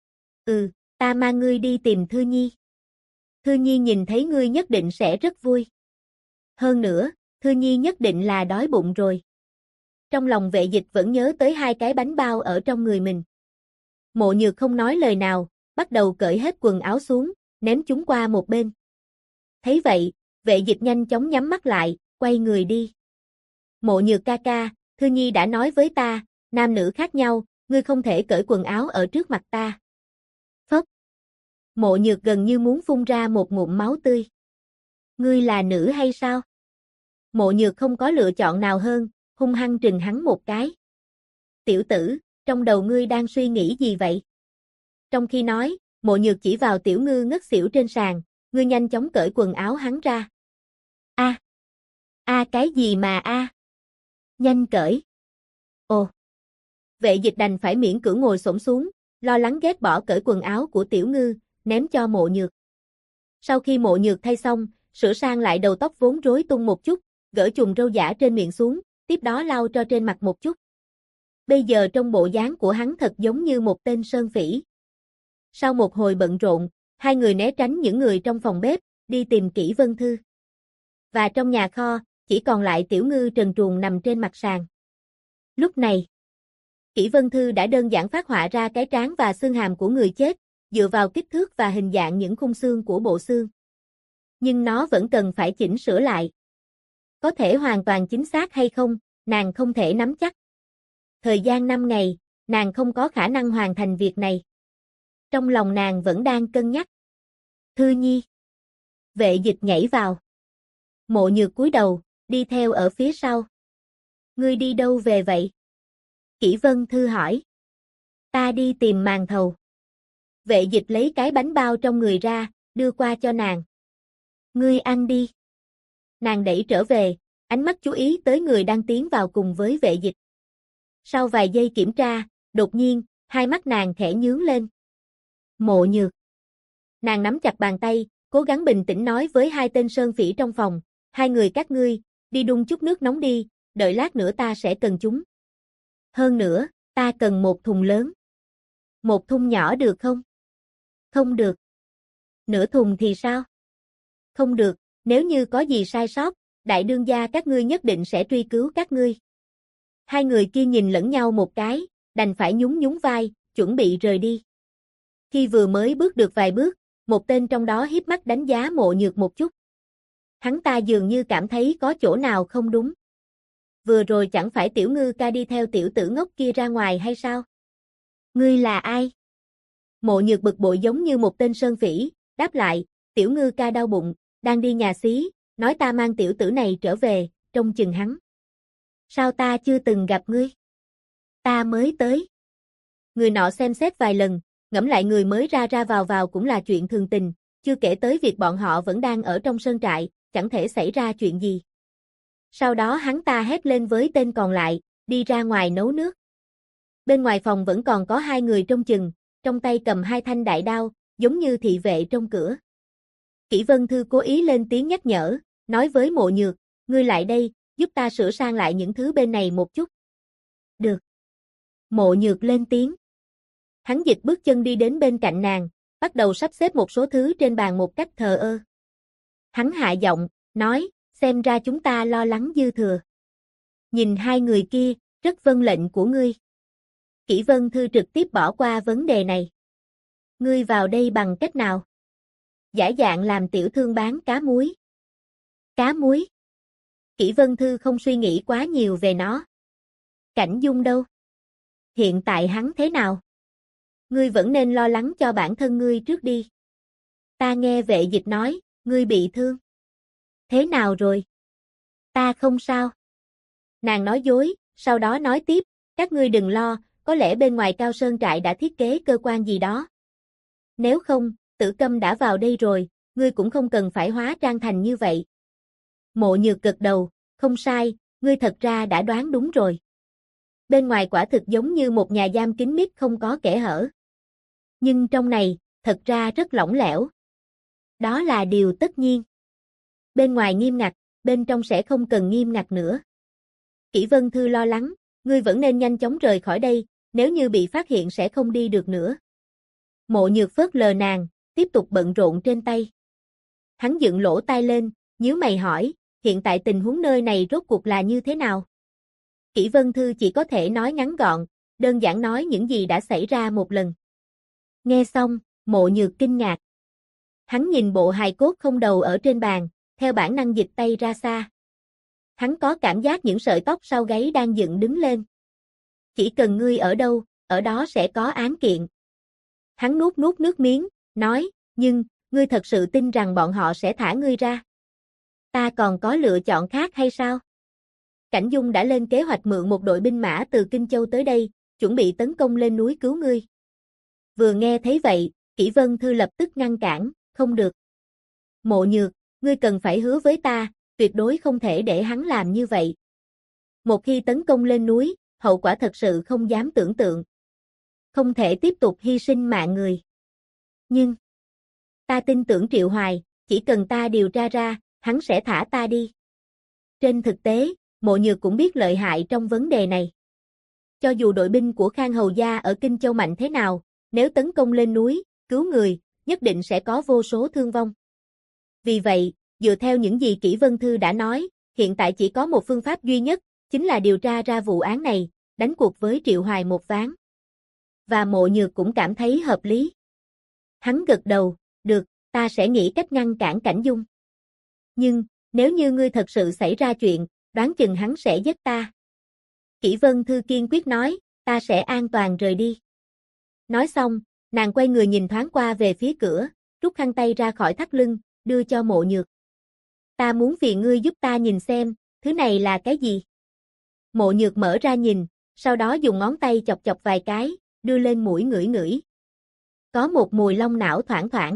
Ta mang ngươi đi tìm Thư Nhi. Thư Nhi nhìn thấy ngươi nhất định sẽ rất vui. Hơn nữa, Thư Nhi nhất định là đói bụng rồi. Trong lòng vệ dịch vẫn nhớ tới 2 cái bánh bao ở trong người mình. Mộ Nhược không nói lời nào, bắt đầu cởi hết quần áo xuống, ném chúng qua một bên. Thấy vậy, vệ dịch nhanh chóng nhắm mắt lại, quay người đi. Mộ Nhược ca ca, Thư Nhi đã nói với ta, nam nữ khác nhau, ngươi không thể cởi quần áo ở trước mặt ta. Phất. Mộ Nhược gần như muốn phun ra một ngụm máu tươi. Ngươi là nữ hay sao? Mộ Nhược không có lựa chọn nào hơn, hung hăng trừng hắn một cái. Tiểu tử, trong đầu ngươi đang suy nghĩ gì vậy? Trong khi nói, Mộ Nhược chỉ vào Tiểu Ngư ngất xỉu trên sàn, ngươi nhanh chóng cởi quần áo hắn ra. Cái gì mà Nhanh cởi. Ồ. Vệ dịch đành phải miễn cưỡng ngồi xổm xuống, lo lắng ghét bỏ cởi quần áo của Tiểu Ngư, ném cho Mộ Nhược. Sau khi Mộ Nhược thay xong, sửa sang lại đầu tóc vốn rối tung một chút, gỡ chùm râu giả trên miệng xuống, tiếp đó lau cho trên mặt một chút. Bây giờ trong bộ dáng của hắn thật giống như một tên sơn phỉ. Sau một hồi bận rộn, 2 người né tránh những người trong phòng bếp, đi tìm Kỷ Vân Thư. Và trong nhà kho, chỉ còn lại Tiểu Ngư trần truồng nằm trên mặt sàn. Lúc này, Kỷ Vân Thư đã đơn giản phác họa ra cái trán và xương hàm của người chết, dựa vào kích thước và hình dạng những khung xương của bộ xương. Nhưng nó vẫn cần phải chỉnh sửa lại. Có thể hoàn toàn chính xác hay không, nàng không thể nắm chắc. Thời gian 5 ngày, nàng không có khả năng hoàn thành việc này. Trong lòng nàng vẫn đang cân nhắc. Thư Nhi. Vệ dịch nhảy vào. Mộ Nhược cúi đầu, đi theo ở phía sau. Ngươi đi đâu về vậy? Kỷ Vân Thư hỏi. Ta đi tìm màn thầu. Vệ dịch lấy cái bánh bao trong người ra, đưa qua cho nàng. Ngươi ăn đi. Nàng đẩy trở về, ánh mắt chú ý tới người đang tiến vào cùng với vệ dịch. Sau vài giây kiểm tra, đột nhiên, hai mắt nàng khẽ nhướng lên. Mộ Nhược. Nàng nắm chặt bàn tay, cố gắng bình tĩnh nói với 2 tên sơn phỉ trong phòng, 2 người các ngươi, đi đun chút nước nóng đi, đợi lát nữa ta sẽ cần chúng. Hơn nữa, ta cần một thùng lớn. Một thùng nhỏ được không? Không được. Nửa thùng thì sao? Không được, nếu như có gì sai sót, đại đương gia các ngươi nhất định sẽ truy cứu các ngươi. Hai người kia nhìn lẫn nhau một cái, đành phải nhún nhún vai, chuẩn bị rời đi. Khi vừa mới bước được vài bước, một tên trong đó hiếp mắt đánh giá Mộ Nhược một chút. Hắn ta dường như cảm thấy có chỗ nào không đúng. Vừa rồi chẳng phải Tiểu Ngư ca đi theo tiểu tử ngốc kia ra ngoài hay sao? Ngươi là ai? Mộ Nhược bực bội giống như một tên sơn phỉ, đáp lại, Tiểu Ngư ca đau bụng, đang đi nhà xí, nói ta mang tiểu tử này trở về, trông chừng hắn. Sao ta chưa từng gặp ngươi? Ta mới tới. Người nọ xem xét vài lần, ngẫm lại người mới ra ra vào cũng là chuyện thường tình, chưa kể tới việc bọn họ vẫn đang ở trong sơn trại, chẳng thể xảy ra chuyện gì. Sau đó hắn ta hét lên với tên còn lại, đi ra ngoài nấu nước. Bên ngoài phòng vẫn còn có hai người trông chừng, trong tay cầm hai thanh đại đao, giống như thị vệ trong cửa. Kỷ Vân Thư cố ý lên tiếng nhắc nhở, nói với Mộ Nhược, ngươi lại đây, giúp ta sửa sang lại những thứ bên này một chút. Được. Mộ Nhược lên tiếng. Hắn dịch bước chân đi đến bên cạnh nàng, bắt đầu sắp xếp một số thứ trên bàn một cách thờ ơ. Hắn hạ giọng, nói, xem ra chúng ta lo lắng dư thừa. Nhìn hai người kia, rất vâng lệnh của ngươi. Kỷ Vân Thư trực tiếp bỏ qua vấn đề này. Ngươi vào đây bằng cách nào? Giả dạng làm tiểu thương bán cá muối. Cá muối? Kỷ Vân Thư không suy nghĩ quá nhiều về nó. Cảnh Dung đâu? Hiện tại hắn thế nào? Ngươi vẫn nên lo lắng cho bản thân ngươi trước đi. Ta nghe vệ dịch nói, ngươi bị thương. Thế nào rồi? Ta không sao. Nàng nói dối, sau đó nói tiếp, các ngươi đừng lo, có lẽ bên ngoài Cao Sơn trại đã thiết kế cơ quan gì đó. Nếu không, Tử Câm đã vào đây rồi, ngươi cũng không cần phải hóa trang thành như vậy. Mộ Nhược gật đầu, không sai, ngươi thật ra đã đoán đúng rồi. Bên ngoài quả thực giống như một nhà giam kín mít không có kẽ hở. Nhưng trong này, thật ra rất lỏng lẻo. Đó là điều tất nhiên. Bên ngoài nghiêm ngặt, bên trong sẽ không cần nghiêm ngặt nữa. Kỷ Vân Thư lo lắng, ngươi vẫn nên nhanh chóng rời khỏi đây, nếu như bị phát hiện sẽ không đi được nữa. Mộ Nhược phớt lờ nàng, tiếp tục bận rộn trên tay. Hắn dựng lỗ tai lên, nhíu mày hỏi, hiện tại tình huống nơi này rốt cuộc là như thế nào? Kỷ Vân Thư chỉ có thể nói ngắn gọn, đơn giản nói những gì đã xảy ra một lần. Nghe xong, Mộ Nhược kinh ngạc. Hắn nhìn bộ hài cốt không đầu ở trên bàn, theo bản năng dịch tay ra xa. Hắn có cảm giác những sợi tóc sau gáy đang dựng đứng lên. Chỉ cần ngươi ở đâu, ở đó sẽ có án kiện. Hắn nuốt nuốt nước miếng, nói, nhưng, ngươi thật sự tin rằng bọn họ sẽ thả ngươi ra? Ta còn có lựa chọn khác hay sao? Cảnh Dung đã lên kế hoạch mượn một đội binh mã từ Kinh Châu tới đây, chuẩn bị tấn công lên núi cứu ngươi. Vừa nghe thấy vậy, Kỷ Vân Thư lập tức ngăn cản, không được. Mộ Nhược, ngươi cần phải hứa với ta, tuyệt đối không thể để hắn làm như vậy. Một khi tấn công lên núi, hậu quả thật sự không dám tưởng tượng. Không thể tiếp tục hy sinh mạng người. Nhưng, ta tin tưởng Triệu Hoài, chỉ cần ta điều tra ra, hắn sẽ thả ta đi. Trên thực tế, Mộ Nhược cũng biết lợi hại trong vấn đề này. Cho dù đội binh của Khang Hầu Gia ở Kinh Châu mạnh thế nào, nếu tấn công lên núi, cứu người, nhất định sẽ có vô số thương vong. Vì vậy, dựa theo những gì Kỷ Vân Thư đã nói, hiện tại chỉ có một phương pháp duy nhất, chính là điều tra ra vụ án này, đánh cuộc với Triệu Hoài một ván. Và Mộ Nhược cũng cảm thấy hợp lý. Hắn gật đầu, được, ta sẽ nghĩ cách ngăn cản Cảnh Dung. Nhưng, nếu như ngươi thật sự xảy ra chuyện, đoán chừng hắn sẽ giết ta. Kỷ Vân Thư kiên quyết nói, ta sẽ an toàn rời đi. Nói xong, nàng quay người nhìn thoáng qua về phía cửa, rút khăn tay ra khỏi thắt lưng, đưa cho Mộ Nhược. Ta muốn phiền ngươi giúp ta nhìn xem, thứ này là cái gì? Mộ Nhược mở ra nhìn, sau đó dùng ngón tay chọc chọc vài cái, đưa lên mũi ngửi ngửi. Có một mùi long não thoảng thoảng.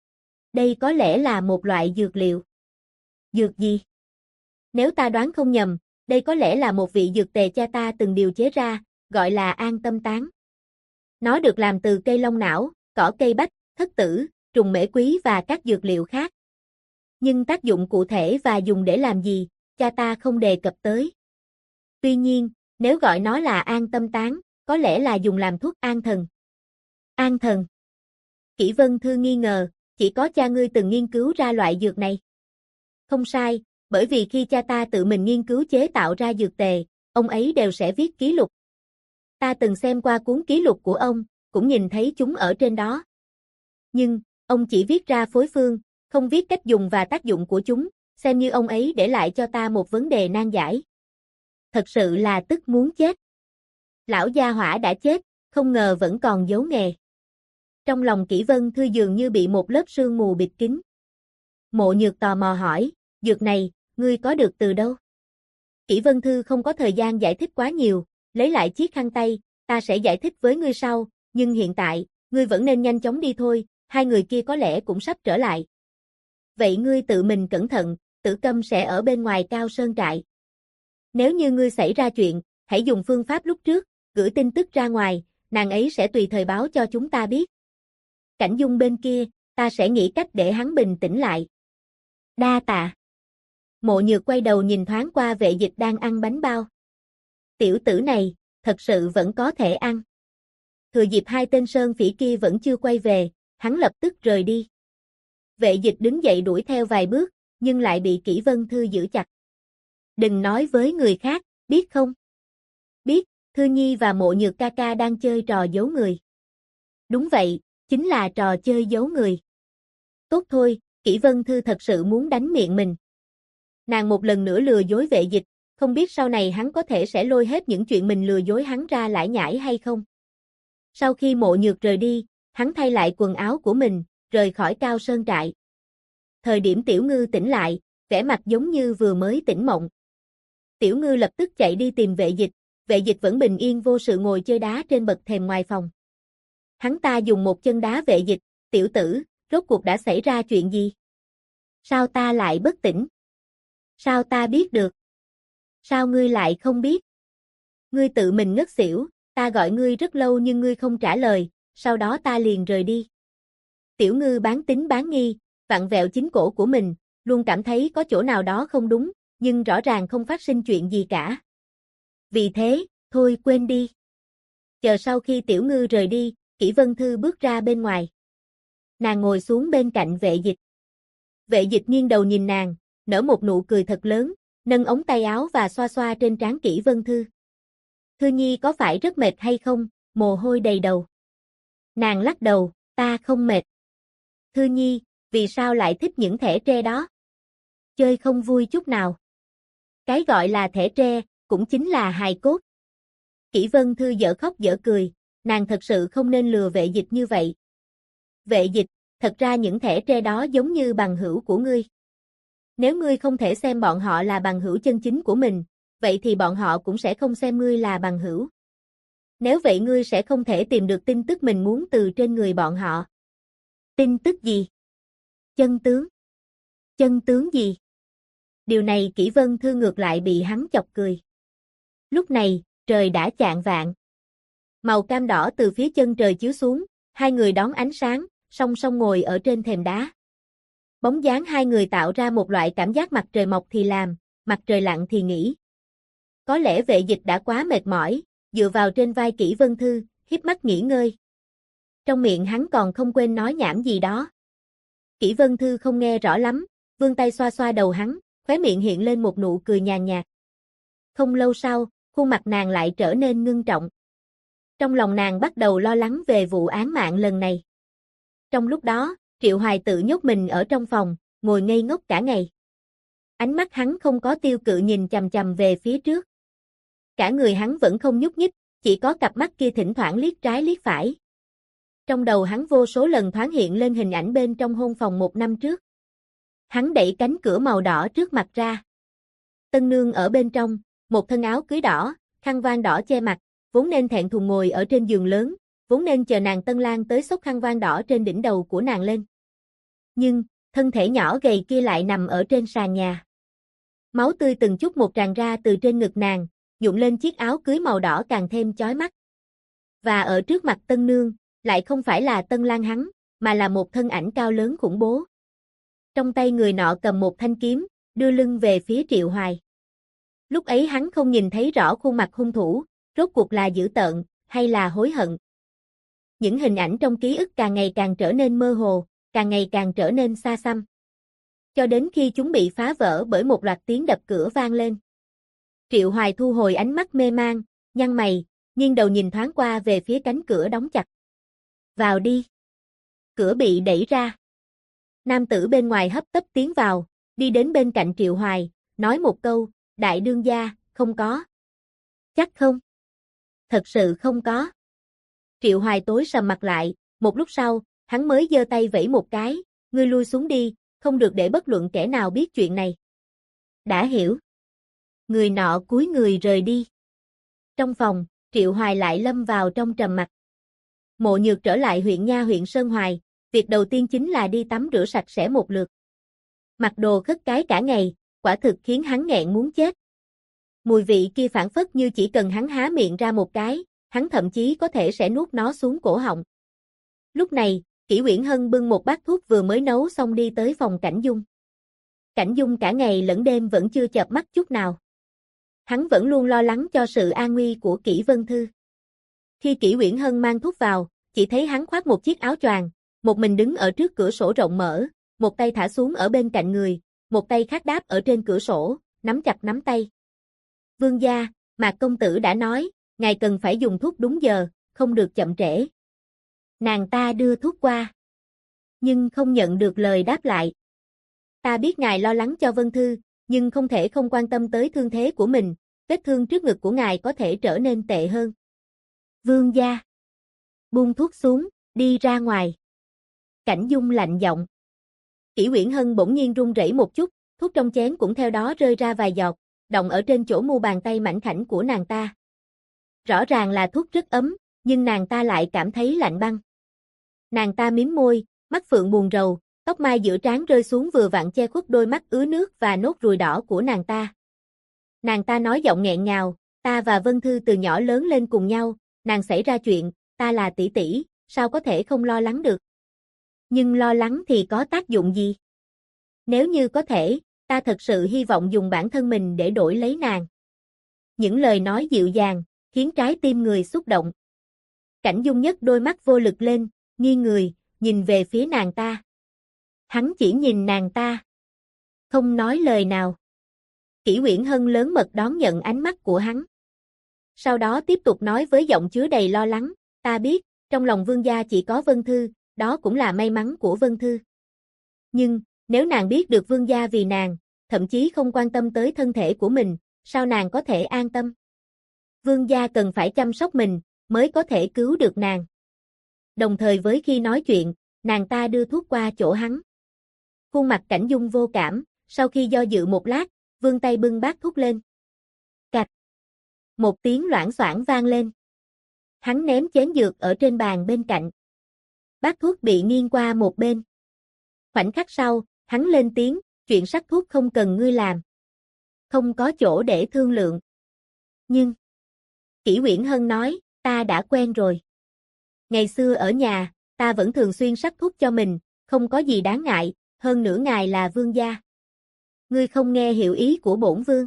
Đây có lẽ là một loại dược liệu. Dược gì? Nếu ta đoán không nhầm, đây có lẽ là một vị dược tề cha ta từng điều chế ra, gọi là An Tâm Tán. Nó được làm từ cây long não, cỏ cây bách, thất tử, trùng mễ quý và các dược liệu khác. Nhưng tác dụng cụ thể và dùng để làm gì, cha ta không đề cập tới. Tuy nhiên, nếu gọi nó là an tâm tán, có lẽ là dùng làm thuốc an thần. An thần? Kỷ Vân Thư nghi ngờ, chỉ có cha ngươi từng nghiên cứu ra loại dược này. Không sai, bởi vì khi cha ta tự mình nghiên cứu chế tạo ra dược tề, ông ấy đều sẽ viết ký lục. Ta từng xem qua cuốn ký lục của ông, cũng nhìn thấy chúng ở trên đó. Nhưng, ông chỉ viết ra phối phương, không viết cách dùng và tác dụng của chúng, xem như ông ấy để lại cho ta một vấn đề nan giải. Thật sự là tức muốn chết. Lão gia hỏa đã chết, không ngờ vẫn còn giấu nghề. Trong lòng Kỷ Vân Thư dường như bị một lớp sương mù bịt kín. Mộ Nhược tò mò hỏi, dược này, ngươi có được từ đâu? Kỷ Vân Thư không có thời gian giải thích quá nhiều, lấy lại chiếc khăn tay, ta sẽ giải thích với ngươi sau, nhưng hiện tại, ngươi vẫn nên nhanh chóng đi thôi, hai người kia có lẽ cũng sắp trở lại. Vậy ngươi tự mình cẩn thận, Tử Câm sẽ ở bên ngoài Cao Sơn trại. Nếu như ngươi xảy ra chuyện, hãy dùng phương pháp lúc trước, gửi tin tức ra ngoài, nàng ấy sẽ tùy thời báo cho chúng ta biết. Cảnh Dung bên kia, ta sẽ nghĩ cách để hắn bình tĩnh lại. Đa tạ. Mộ Nhược quay đầu nhìn thoáng qua Vệ Dịch đang ăn bánh bao. Tiểu tử này, thật sự vẫn có thể ăn. Thừa dịp hai tên sơn phỉ kia vẫn chưa quay về, hắn lập tức rời đi. Vệ Dịch đứng dậy đuổi theo vài bước, nhưng lại bị Kỷ Vân Thư giữ chặt. Đừng nói với người khác, biết không? Biết, Thư Nhi và Mộ Nhược ca ca đang chơi trò giấu người. Đúng vậy, chính là trò chơi giấu người. Tốt thôi, Kỷ Vân Thư thật sự muốn đánh miệng mình. Nàng một lần nữa lừa dối Vệ Dịch, không biết sau này hắn có thể sẽ lôi hết những chuyện mình lừa dối hắn ra lải nhải hay không. Sau khi Mộ Nhược rời đi, hắn thay lại quần áo của mình, rời khỏi Cao Sơn trại. Thời điểm Tiểu Ngư tỉnh lại, vẻ mặt giống như vừa mới tỉnh mộng. Tiểu Ngư lập tức chạy đi tìm Vệ Dịch vẫn bình yên vô sự ngồi chơi đá trên bậc thềm ngoài phòng. Hắn ta dùng một chân đá Vệ Dịch, tiểu tử, rốt cuộc đã xảy ra chuyện gì? Sao ta lại bất tỉnh? Sao ta biết được? Sao ngươi lại không biết? Ngươi tự mình ngất xỉu, ta gọi ngươi rất lâu nhưng ngươi không trả lời, sau đó ta liền rời đi. Tiểu Ngư bán tín bán nghi, vặn vẹo chính cổ của mình, luôn cảm thấy có chỗ nào đó không đúng, nhưng rõ ràng không phát sinh chuyện gì cả. Vì thế, thôi quên đi. Chờ sau khi Tiểu Ngư rời đi, Kỷ Vân Thư bước ra bên ngoài. Nàng ngồi xuống bên cạnh Vệ Dịch. Vệ Dịch nghiêng đầu nhìn nàng, nở một nụ cười thật lớn, nâng ống tay áo và xoa xoa trên trán Kỷ Vân Thư. Thư Nhi có phải rất mệt hay không, mồ hôi đầy đầu. Nàng lắc đầu, ta không mệt. Thư Nhi, vì sao lại thích những thẻ tre đó? Chơi không vui chút nào. Cái gọi là thẻ tre, cũng chính là hài cốt. Kỷ Vân Thư dở khóc dở cười, nàng thật sự không nên lừa Vệ Dịch như vậy. Vệ Dịch, thật ra những thẻ tre đó giống như bằng hữu của ngươi. Nếu ngươi không thể xem bọn họ là bằng hữu chân chính của mình, vậy thì bọn họ cũng sẽ không xem ngươi là bằng hữu. Nếu vậy ngươi sẽ không thể tìm được tin tức mình muốn từ trên người bọn họ. Tin tức gì? Chân tướng. Chân tướng gì? Điều này Kỷ Vân Thư ngược lại bị hắn chọc cười. Lúc này, trời đã chạng vạng. Màu cam đỏ từ phía chân trời chiếu xuống, hai người đón ánh sáng, song song ngồi ở trên thềm đá. Bóng dáng hai người tạo ra một loại cảm giác mặt trời mọc thì làm, mặt trời lặn thì nghỉ. Có lẽ Vệ Dịch đã quá mệt mỏi, dựa vào trên vai Kỷ Vân Thư, híp mắt nghỉ ngơi. Trong miệng hắn còn không quên nói nhảm gì đó. Kỷ Vân Thư không nghe rõ lắm, vươn tay xoa xoa đầu hắn, khóe miệng hiện lên một nụ cười nhàn nhạt. Không lâu sau, khuôn mặt nàng lại trở nên ngưng trọng. Trong lòng nàng bắt đầu lo lắng về vụ án mạng lần này. Trong lúc đó, Triệu Hoài tự nhốt mình ở trong phòng, ngồi ngây ngốc cả ngày. Ánh mắt hắn không có tiêu cự nhìn chằm chằm về phía trước. Cả người hắn vẫn không nhúc nhích, chỉ có cặp mắt kia thỉnh thoảng liếc trái liếc phải. Trong đầu hắn vô số lần thoáng hiện lên hình ảnh bên trong hôn phòng 1 năm trước. Hắn đẩy cánh cửa màu đỏ trước mặt ra. Tân nương ở bên trong, một thân áo cưới đỏ, khăn voan đỏ che mặt, vốn nên thẹn thùng ngồi ở trên giường lớn, vốn nên chờ nàng Tân Lang tới xốc khăn voan đỏ trên đỉnh đầu của nàng lên. Nhưng, thân thể nhỏ gầy kia lại nằm ở trên sàn nhà. Máu tươi từng chút một tràn ra từ trên ngực nàng, nhuộm lên chiếc áo cưới màu đỏ càng thêm chói mắt. Và ở trước mặt Tân nương, lại không phải là Tân Lang hắn, mà là một thân ảnh cao lớn khủng bố. Trong tay người nọ cầm một thanh kiếm, đưa lưng về phía Triệu Hoài. Lúc ấy hắn không nhìn thấy rõ khuôn mặt hung thủ, rốt cuộc là dữ tợn, hay là hối hận. Những hình ảnh trong ký ức càng ngày càng trở nên mơ hồ, càng ngày càng trở nên xa xăm. Cho đến khi chúng bị phá vỡ bởi một loạt tiếng đập cửa vang lên. Triệu Hoài thu hồi ánh mắt mê man, nhăn mày, nghiêng đầu nhìn thoáng qua về phía cánh cửa đóng chặt. Vào đi. Cửa bị đẩy ra. Nam tử bên ngoài hấp tấp tiến vào, đi đến bên cạnh Triệu Hoài, nói một câu, đại đương gia, không có. Chắc không? Thật sự không có. Triệu Hoài tối sầm mặt lại, một lúc sau, hắn mới giơ tay vẫy một cái, ngươi lui xuống đi, không được để bất luận kẻ nào biết chuyện này. Đã hiểu. Người nọ cúi người rời đi. Trong phòng, Triệu Hoài lại lâm vào trong trầm mặc. Mộ Nhược trở lại huyện Sơn Hoài, việc đầu tiên chính là đi tắm rửa sạch sẽ một lượt. Mặc đồ khất cái cả ngày, quả thực khiến hắn nghẹn muốn chết. Mùi vị kia phảng phất như chỉ cần hắn há miệng ra một cái, hắn thậm chí có thể sẽ nuốt nó xuống cổ họng. Lúc này, Kỷ Uyển Hân bưng một bát thuốc vừa mới nấu xong đi tới phòng Cảnh Dung. Cảnh Dung cả ngày lẫn đêm vẫn chưa chợp mắt chút nào. Hắn vẫn luôn lo lắng cho sự an nguy của Kỷ Vân Thư. Khi Kỷ Uyển Hân mang thuốc vào, chỉ thấy hắn khoác một chiếc áo choàng, một mình đứng ở trước cửa sổ rộng mở, một tay thả xuống ở bên cạnh người, một tay khác đáp ở trên cửa sổ, nắm chặt nắm tay. Vương gia, Mạc công tử đã nói, ngài cần phải dùng thuốc đúng giờ, không được chậm trễ. Nàng ta đưa thuốc qua, nhưng không nhận được lời đáp lại. Ta biết ngài lo lắng cho Vân Thư, nhưng không thể không quan tâm tới thương thế của mình, vết thương trước ngực của ngài có thể trở nên tệ hơn. Vương gia. Buông thuốc xuống, đi ra ngoài. Cảnh Dung lạnh giọng. Kỷ Uyển Hân bỗng nhiên run rẩy một chút, thuốc trong chén cũng theo đó rơi ra vài giọt, đọng ở trên chỗ mu bàn tay mảnh khảnh của nàng ta. Rõ ràng là thuốc rất ấm, nhưng nàng ta lại cảm thấy lạnh băng. Nàng ta mím môi, mắt phượng buồn rầu, tóc mai giữa trán rơi xuống vừa vặn che khuất đôi mắt ứa nước và nốt ruồi đỏ của nàng ta. Nàng ta nói giọng nghẹn ngào, ta và Vân Thư từ nhỏ lớn lên cùng nhau, nàng xảy ra chuyện, ta là tỷ tỷ, sao có thể không lo lắng được. Nhưng lo lắng thì có tác dụng gì? Nếu như có thể, ta thật sự hy vọng dùng bản thân mình để đổi lấy nàng. Những lời nói dịu dàng, khiến trái tim người xúc động. Cảnh Dung nhấc đôi mắt vô lực lên, nghiêng người, nhìn về phía nàng ta. Hắn chỉ nhìn nàng ta, không nói lời nào. Kỷ Uyển Hân lớn mật đón nhận ánh mắt của hắn. Sau đó tiếp tục nói với giọng chứa đầy lo lắng, ta biết, trong lòng vương gia chỉ có Vân Thư, đó cũng là may mắn của Vân Thư. Nhưng, nếu nàng biết được vương gia vì nàng, thậm chí không quan tâm tới thân thể của mình, sao nàng có thể an tâm? Vương gia cần phải chăm sóc mình, mới có thể cứu được nàng. Đồng thời với khi nói chuyện, nàng ta đưa thuốc qua chỗ hắn. Khuôn mặt Cảnh Dung vô cảm, sau khi do dự một lát, vươn tay bưng bát thuốc lên. Cạch. Một tiếng loảng xoảng vang lên. Hắn ném chén dược ở trên bàn bên cạnh. Bát thuốc bị nghiêng qua một bên. Khoảnh khắc sau, hắn lên tiếng, chuyện sắc thuốc không cần ngươi làm. Không có chỗ để thương lượng. Nhưng, Kỷ Uyển Hân nói, ta đã quen rồi. Ngày xưa ở nhà, ta vẫn thường xuyên sắc thuốc cho mình, không có gì đáng ngại, hơn nữa ngài là vương gia. Ngươi không nghe hiểu ý của bổn vương.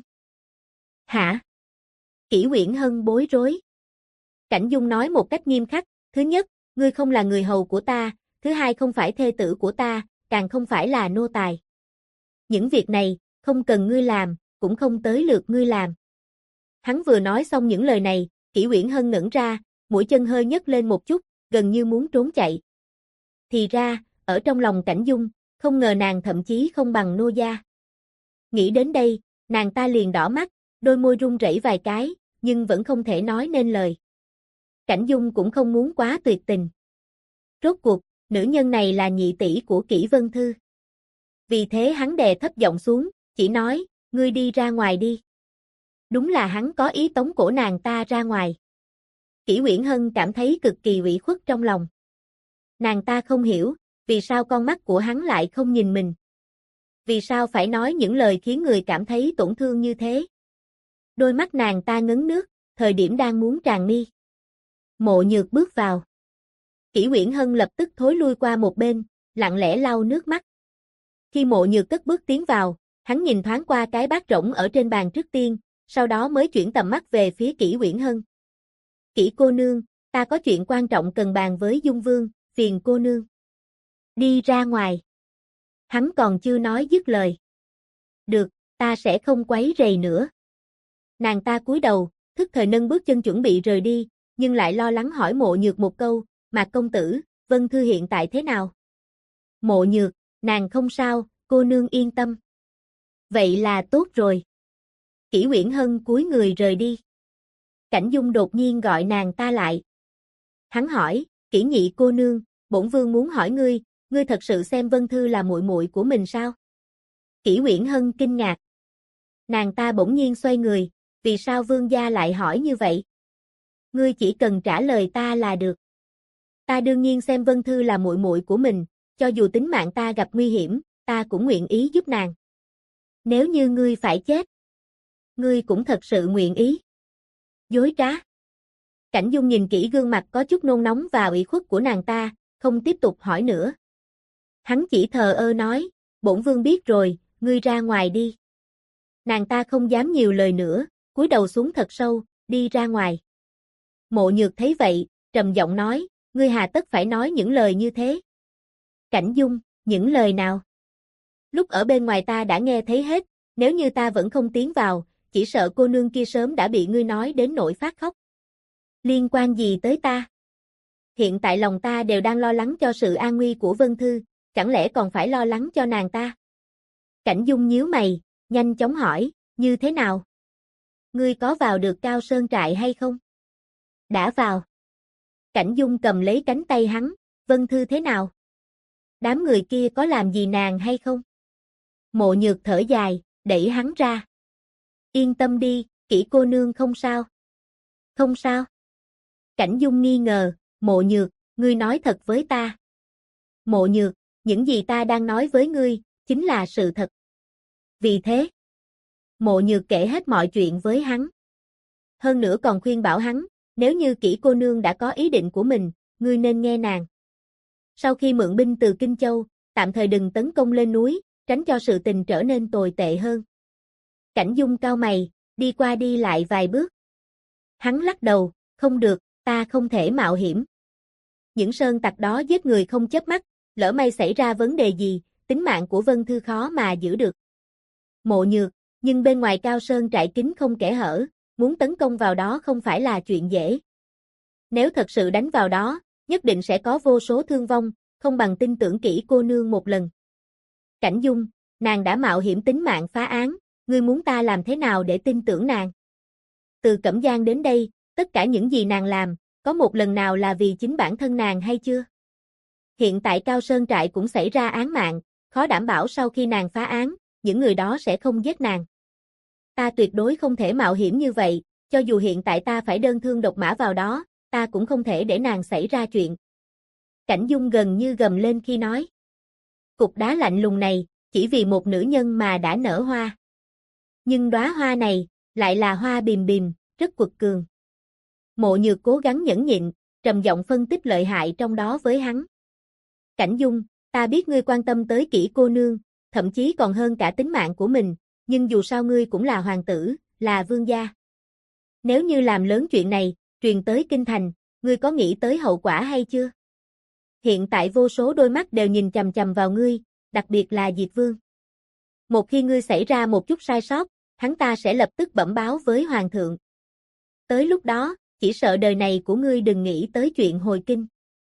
Hả? Kỷ Uyển Hân bối rối. Cảnh Dung nói một cách nghiêm khắc, thứ nhất, ngươi không là người hầu của ta, thứ hai không phải thê tử của ta, càng không phải là nô tài. Những việc này, không cần ngươi làm, cũng không tới lượt ngươi làm. Hắn vừa nói xong những lời này, Kỷ Uyển Hân ngẩn ra, mũi chân hơi nhấc lên một chút, gần như muốn trốn chạy. Thì ra, ở trong lòng Cảnh Dung, không ngờ nàng thậm chí không bằng nô gia. Nghĩ đến đây, nàng ta liền đỏ mắt, đôi môi run rẩy vài cái, nhưng vẫn không thể nói nên lời. Cảnh Dung cũng không muốn quá tuyệt tình. Rốt cuộc, nữ nhân này là nhị tỷ của Kỷ Vân Thư. Vì thế hắn đè thấp giọng xuống, chỉ nói, ngươi đi ra ngoài đi. Đúng là hắn có ý tống cổ nàng ta ra ngoài. Kỷ Uyển Hân cảm thấy cực kỳ ủy khuất trong lòng. Nàng ta không hiểu, vì sao con mắt của hắn lại không nhìn mình. Vì sao phải nói những lời khiến người cảm thấy tổn thương như thế. Đôi mắt nàng ta ngấn nước, thời điểm đang muốn tràn mi. Mộ Nhược bước vào. Kỷ Uyển Hân lập tức thối lui qua một bên, lặng lẽ lau nước mắt. Khi Mộ Nhược cất bước tiến vào, hắn nhìn thoáng qua cái bát rỗng ở trên bàn trước tiên, sau đó mới chuyển tầm mắt về phía Kỷ Uyển Hân. Kỷ cô nương, ta có chuyện quan trọng cần bàn với Dung Vương, phiền cô nương. Đi ra ngoài. Hắn còn chưa nói dứt lời. Được, ta sẽ không quấy rầy nữa. Nàng ta cúi đầu, thức thời nâng bước chân chuẩn bị rời đi, nhưng lại lo lắng hỏi Mộ Nhược một câu, Mạc công tử, Vân Thư hiện tại thế nào? Mộ Nhược, nàng không sao, cô nương yên tâm. Vậy là tốt rồi. Kỷ Uyển Hân cúi người rời đi. Cảnh Dung đột nhiên gọi nàng ta lại. Hắn hỏi, Kỷ nhị cô nương, bổn vương muốn hỏi ngươi, ngươi thật sự xem Vân Thư là muội muội của mình sao? Kỷ Uyển Hân kinh ngạc. Nàng ta bỗng nhiên xoay người, vì sao vương gia lại hỏi như vậy? Ngươi chỉ cần trả lời ta là được. Ta đương nhiên xem Vân Thư là muội muội của mình, cho dù tính mạng ta gặp nguy hiểm, ta cũng nguyện ý giúp nàng. Nếu như ngươi phải chết, ngươi cũng thật sự nguyện ý. Dối trá. Cảnh Dung nhìn kỹ gương mặt có chút nôn nóng và ủy khuất của nàng ta, không tiếp tục hỏi nữa. Hắn chỉ thờ ơ nói, bổn vương biết rồi, ngươi ra ngoài đi. Nàng ta không dám nhiều lời nữa, cúi đầu xuống thật sâu, đi ra ngoài. Mộ Nhược thấy vậy, trầm giọng nói, ngươi hà tất phải nói những lời như thế. Cảnh Dung, những lời nào? Lúc ở bên ngoài ta đã nghe thấy hết, nếu như ta vẫn không tiến vào, chỉ sợ cô nương kia sớm đã bị ngươi nói đến nỗi phát khóc. Liên quan gì tới ta? Hiện tại lòng ta đều đang lo lắng cho sự an nguy của Vân Thư, chẳng lẽ còn phải lo lắng cho nàng ta? Cảnh Dung nhíu mày, nhanh chóng hỏi, như thế nào? Ngươi có vào được Cao Sơn trại hay không? Đã vào. Cảnh Dung cầm lấy cánh tay hắn, Vân Thư thế nào? Đám người kia có làm gì nàng hay không? Mộ Nhược thở dài, đẩy hắn ra. Yên tâm đi, Kỷ cô nương không sao. Không sao. Cảnh Dung nghi ngờ, Mộ Nhược, ngươi nói thật với ta. Mộ Nhược, những gì ta đang nói với ngươi, chính là sự thật. Vì thế, Mộ Nhược kể hết mọi chuyện với hắn. Hơn nữa còn khuyên bảo hắn, nếu như Kỷ cô nương đã có ý định của mình, ngươi nên nghe nàng. Sau khi mượn binh từ Kinh Châu, tạm thời đừng tấn công lên núi, tránh cho sự tình trở nên tồi tệ hơn. Cảnh Dung cau mày, đi qua đi lại vài bước. Hắn lắc đầu, không được, ta không thể mạo hiểm. Những sơn tặc đó giết người không chớp mắt, lỡ may xảy ra vấn đề gì, tính mạng của Vân Thư khó mà giữ được. Mộ Nhược, nhưng bên ngoài Cao Sơn trại kín không kẽ hở, muốn tấn công vào đó không phải là chuyện dễ. Nếu thật sự đánh vào đó, nhất định sẽ có vô số thương vong, không bằng tin tưởng Kỷ cô nương một lần. Cảnh Dung, nàng đã mạo hiểm tính mạng phá án, ngươi muốn ta làm thế nào để tin tưởng nàng? Từ Cẩm Giang đến đây, tất cả những gì nàng làm, có một lần nào là vì chính bản thân nàng hay chưa? Hiện tại Cao Sơn trại cũng xảy ra án mạng, khó đảm bảo sau khi nàng phá án, những người đó sẽ không giết nàng. Ta tuyệt đối không thể mạo hiểm như vậy, cho dù hiện tại ta phải đơn thương độc mã vào đó, ta cũng không thể để nàng xảy ra chuyện. Cảnh Dung gần như gầm lên khi nói. Cục đá lạnh lùng này, chỉ vì một nữ nhân mà đã nở hoa. Nhưng đóa hoa này, lại là hoa bìm bìm, rất quật cường. Mộ Nhược cố gắng nhẫn nhịn, trầm giọng phân tích lợi hại trong đó với hắn. Cảnh Dung, ta biết ngươi quan tâm tới Kỷ cô nương, thậm chí còn hơn cả tính mạng của mình, nhưng dù sao ngươi cũng là hoàng tử, là vương gia. Nếu như làm lớn chuyện này, truyền tới kinh thành, ngươi có nghĩ tới hậu quả hay chưa? Hiện tại vô số đôi mắt đều nhìn chằm chằm vào ngươi, đặc biệt là Diệt Vương. Một khi ngươi xảy ra một chút sai sót, hắn ta sẽ lập tức bẩm báo với hoàng thượng. Tới lúc đó, chỉ sợ đời này của ngươi đừng nghĩ tới chuyện hồi kinh.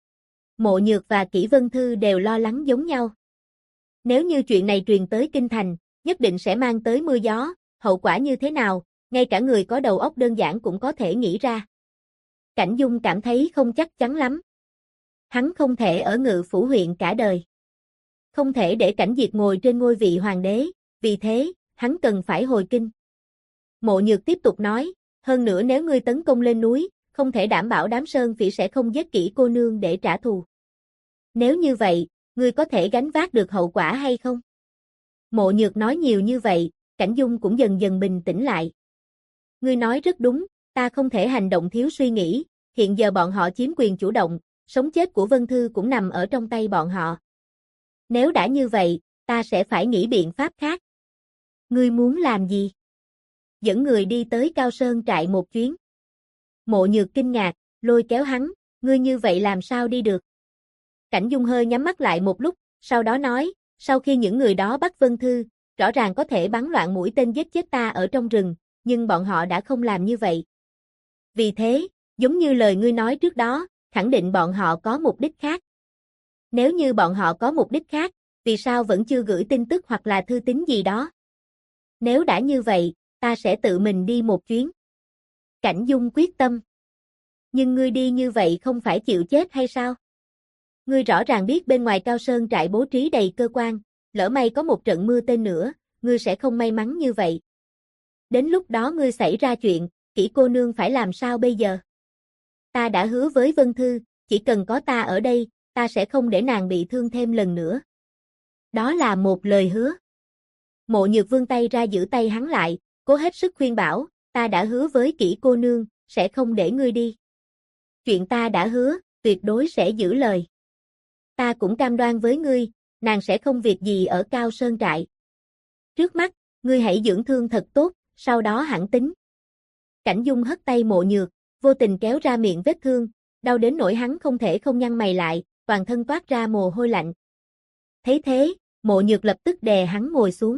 Mộ Nhược và Kỷ Vân Thư đều lo lắng giống nhau. Nếu như chuyện này truyền tới kinh thành, nhất định sẽ mang tới mưa gió, hậu quả như thế nào, ngay cả người có đầu óc đơn giản cũng có thể nghĩ ra. Cảnh Dung cảm thấy không chắc chắn lắm. Hắn không thể ở Ngự Phủ huyện cả đời. Không thể để Cảnh Diệt ngồi trên ngôi vị hoàng đế, vì thế, hắn cần phải hồi kinh. Mộ Nhược tiếp tục nói, hơn nữa nếu ngươi tấn công lên núi, không thể đảm bảo đám sơn phỉ sẽ không giết Kỷ cô nương để trả thù. Nếu như vậy, ngươi có thể gánh vác được hậu quả hay không? Mộ Nhược nói nhiều như vậy, Cảnh Dung cũng dần dần bình tĩnh lại. Ngươi nói rất đúng, ta không thể hành động thiếu suy nghĩ, hiện giờ bọn họ chiếm quyền chủ động, sống chết của Vân Thư cũng nằm ở trong tay bọn họ. Nếu đã như vậy, ta sẽ phải nghĩ biện pháp khác. Ngươi muốn làm gì? dẫn người đi tới Cao Sơn trại một chuyến. Mộ Nhược kinh ngạc, lôi kéo hắn, ngươi như vậy làm sao đi được? Cảnh Dung hơi nhắm mắt lại một lúc, sau đó nói, sau khi những người đó bắt Vân Thư, rõ ràng có thể bắn loạn mũi tên giết chết ta ở trong rừng, nhưng bọn họ đã không làm như vậy. Vì thế, giống như lời ngươi nói trước đó, khẳng định bọn họ có mục đích khác. Nếu như bọn họ có mục đích khác, vì sao vẫn chưa gửi tin tức hoặc là thư tín gì đó? Nếu đã như vậy, ta sẽ tự mình đi một chuyến. Cảnh Dung quyết tâm. Nhưng ngươi đi như vậy không phải chịu chết hay sao? Ngươi rõ ràng biết bên ngoài Cao Sơn trại bố trí đầy cơ quan, lỡ may có một trận mưa tên nữa, ngươi sẽ không may mắn như vậy. Đến lúc đó ngươi xảy ra chuyện, Kỷ cô nương phải làm sao bây giờ? Ta đã hứa với Vân Thư, chỉ cần có ta ở đây, ta sẽ không để nàng bị thương thêm lần nữa. Đó là một lời hứa. Mộ Nhược vươn tay ra giữ tay hắn lại, cố hết sức khuyên bảo, ta đã hứa với Kỷ cô nương, sẽ không để ngươi đi. Chuyện ta đã hứa, tuyệt đối sẽ giữ lời. Ta cũng cam đoan với ngươi, nàng sẽ không việc gì ở Cao Sơn trại. Trước mắt, ngươi hãy dưỡng thương thật tốt, sau đó hẳn tính. Cảnh Dung hất tay Mộ Nhược, vô tình kéo ra miệng vết thương, đau đến nỗi hắn không thể không nhăn mày lại, toàn thân toát ra mồ hôi lạnh. Thấy thế, Mộ Nhược lập tức đè hắn ngồi xuống.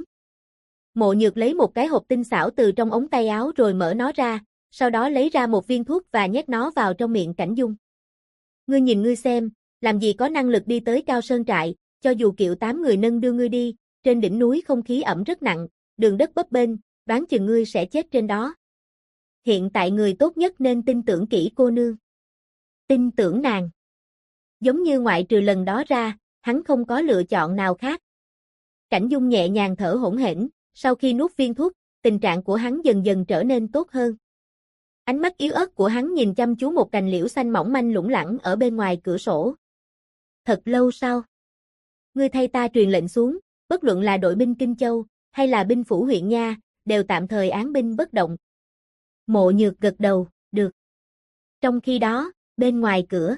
Mộ Nhược lấy một cái hộp tinh xảo từ trong ống tay áo rồi mở nó ra, sau đó lấy ra một viên thuốc và nhét nó vào trong miệng Cảnh Dung. Ngươi nhìn ngươi xem, làm gì có năng lực đi tới Cao Sơn trại, cho dù Kiệu 8 người nâng đưa ngươi đi, trên đỉnh núi không khí ẩm rất nặng, đường đất bấp bênh, đoán chừng ngươi sẽ chết trên đó. Hiện tại người tốt nhất nên tin tưởng Kỷ cô nương. Tin tưởng nàng. Giống như ngoại trừ lần đó ra, hắn không có lựa chọn nào khác. Cảnh Dung nhẹ nhàng thở hổn hển, sau khi nuốt viên thuốc, tình trạng của hắn dần dần trở nên tốt hơn. Ánh mắt yếu ớt của hắn nhìn chăm chú một cành liễu xanh mỏng manh lủng lẳng ở bên ngoài cửa sổ. Thật lâu sau, ngươi thay ta truyền lệnh xuống, bất luận là đội binh Kinh Châu, hay là binh phủ huyện Nha, đều tạm thời án binh bất động. Mộ Nhược gật đầu, được. Trong khi đó, bên ngoài cửa,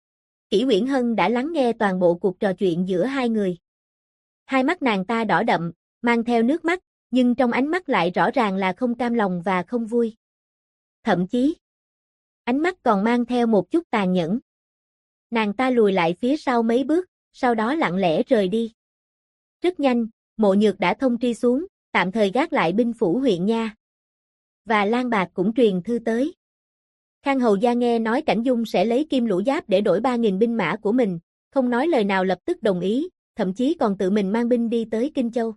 Kỷ Uyển Hân đã lắng nghe toàn bộ cuộc trò chuyện giữa hai người. Hai mắt nàng ta đỏ đậm, mang theo nước mắt, nhưng trong ánh mắt lại rõ ràng là không cam lòng và không vui. Thậm chí, ánh mắt còn mang theo một chút tàn nhẫn. Nàng ta lùi lại phía sau mấy bước, sau đó lặng lẽ rời đi. Rất nhanh, Mộ Nhược đã thông tri xuống, tạm thời gác lại binh phủ huyện Nha. Và Lan Bạc cũng truyền thư tới. Khang Hầu Gia nghe nói Cảnh Dung sẽ lấy Kim Lũ Giáp để đổi 3.000 binh mã của mình, không nói lời nào lập tức đồng ý, thậm chí còn tự mình mang binh đi tới Kinh Châu.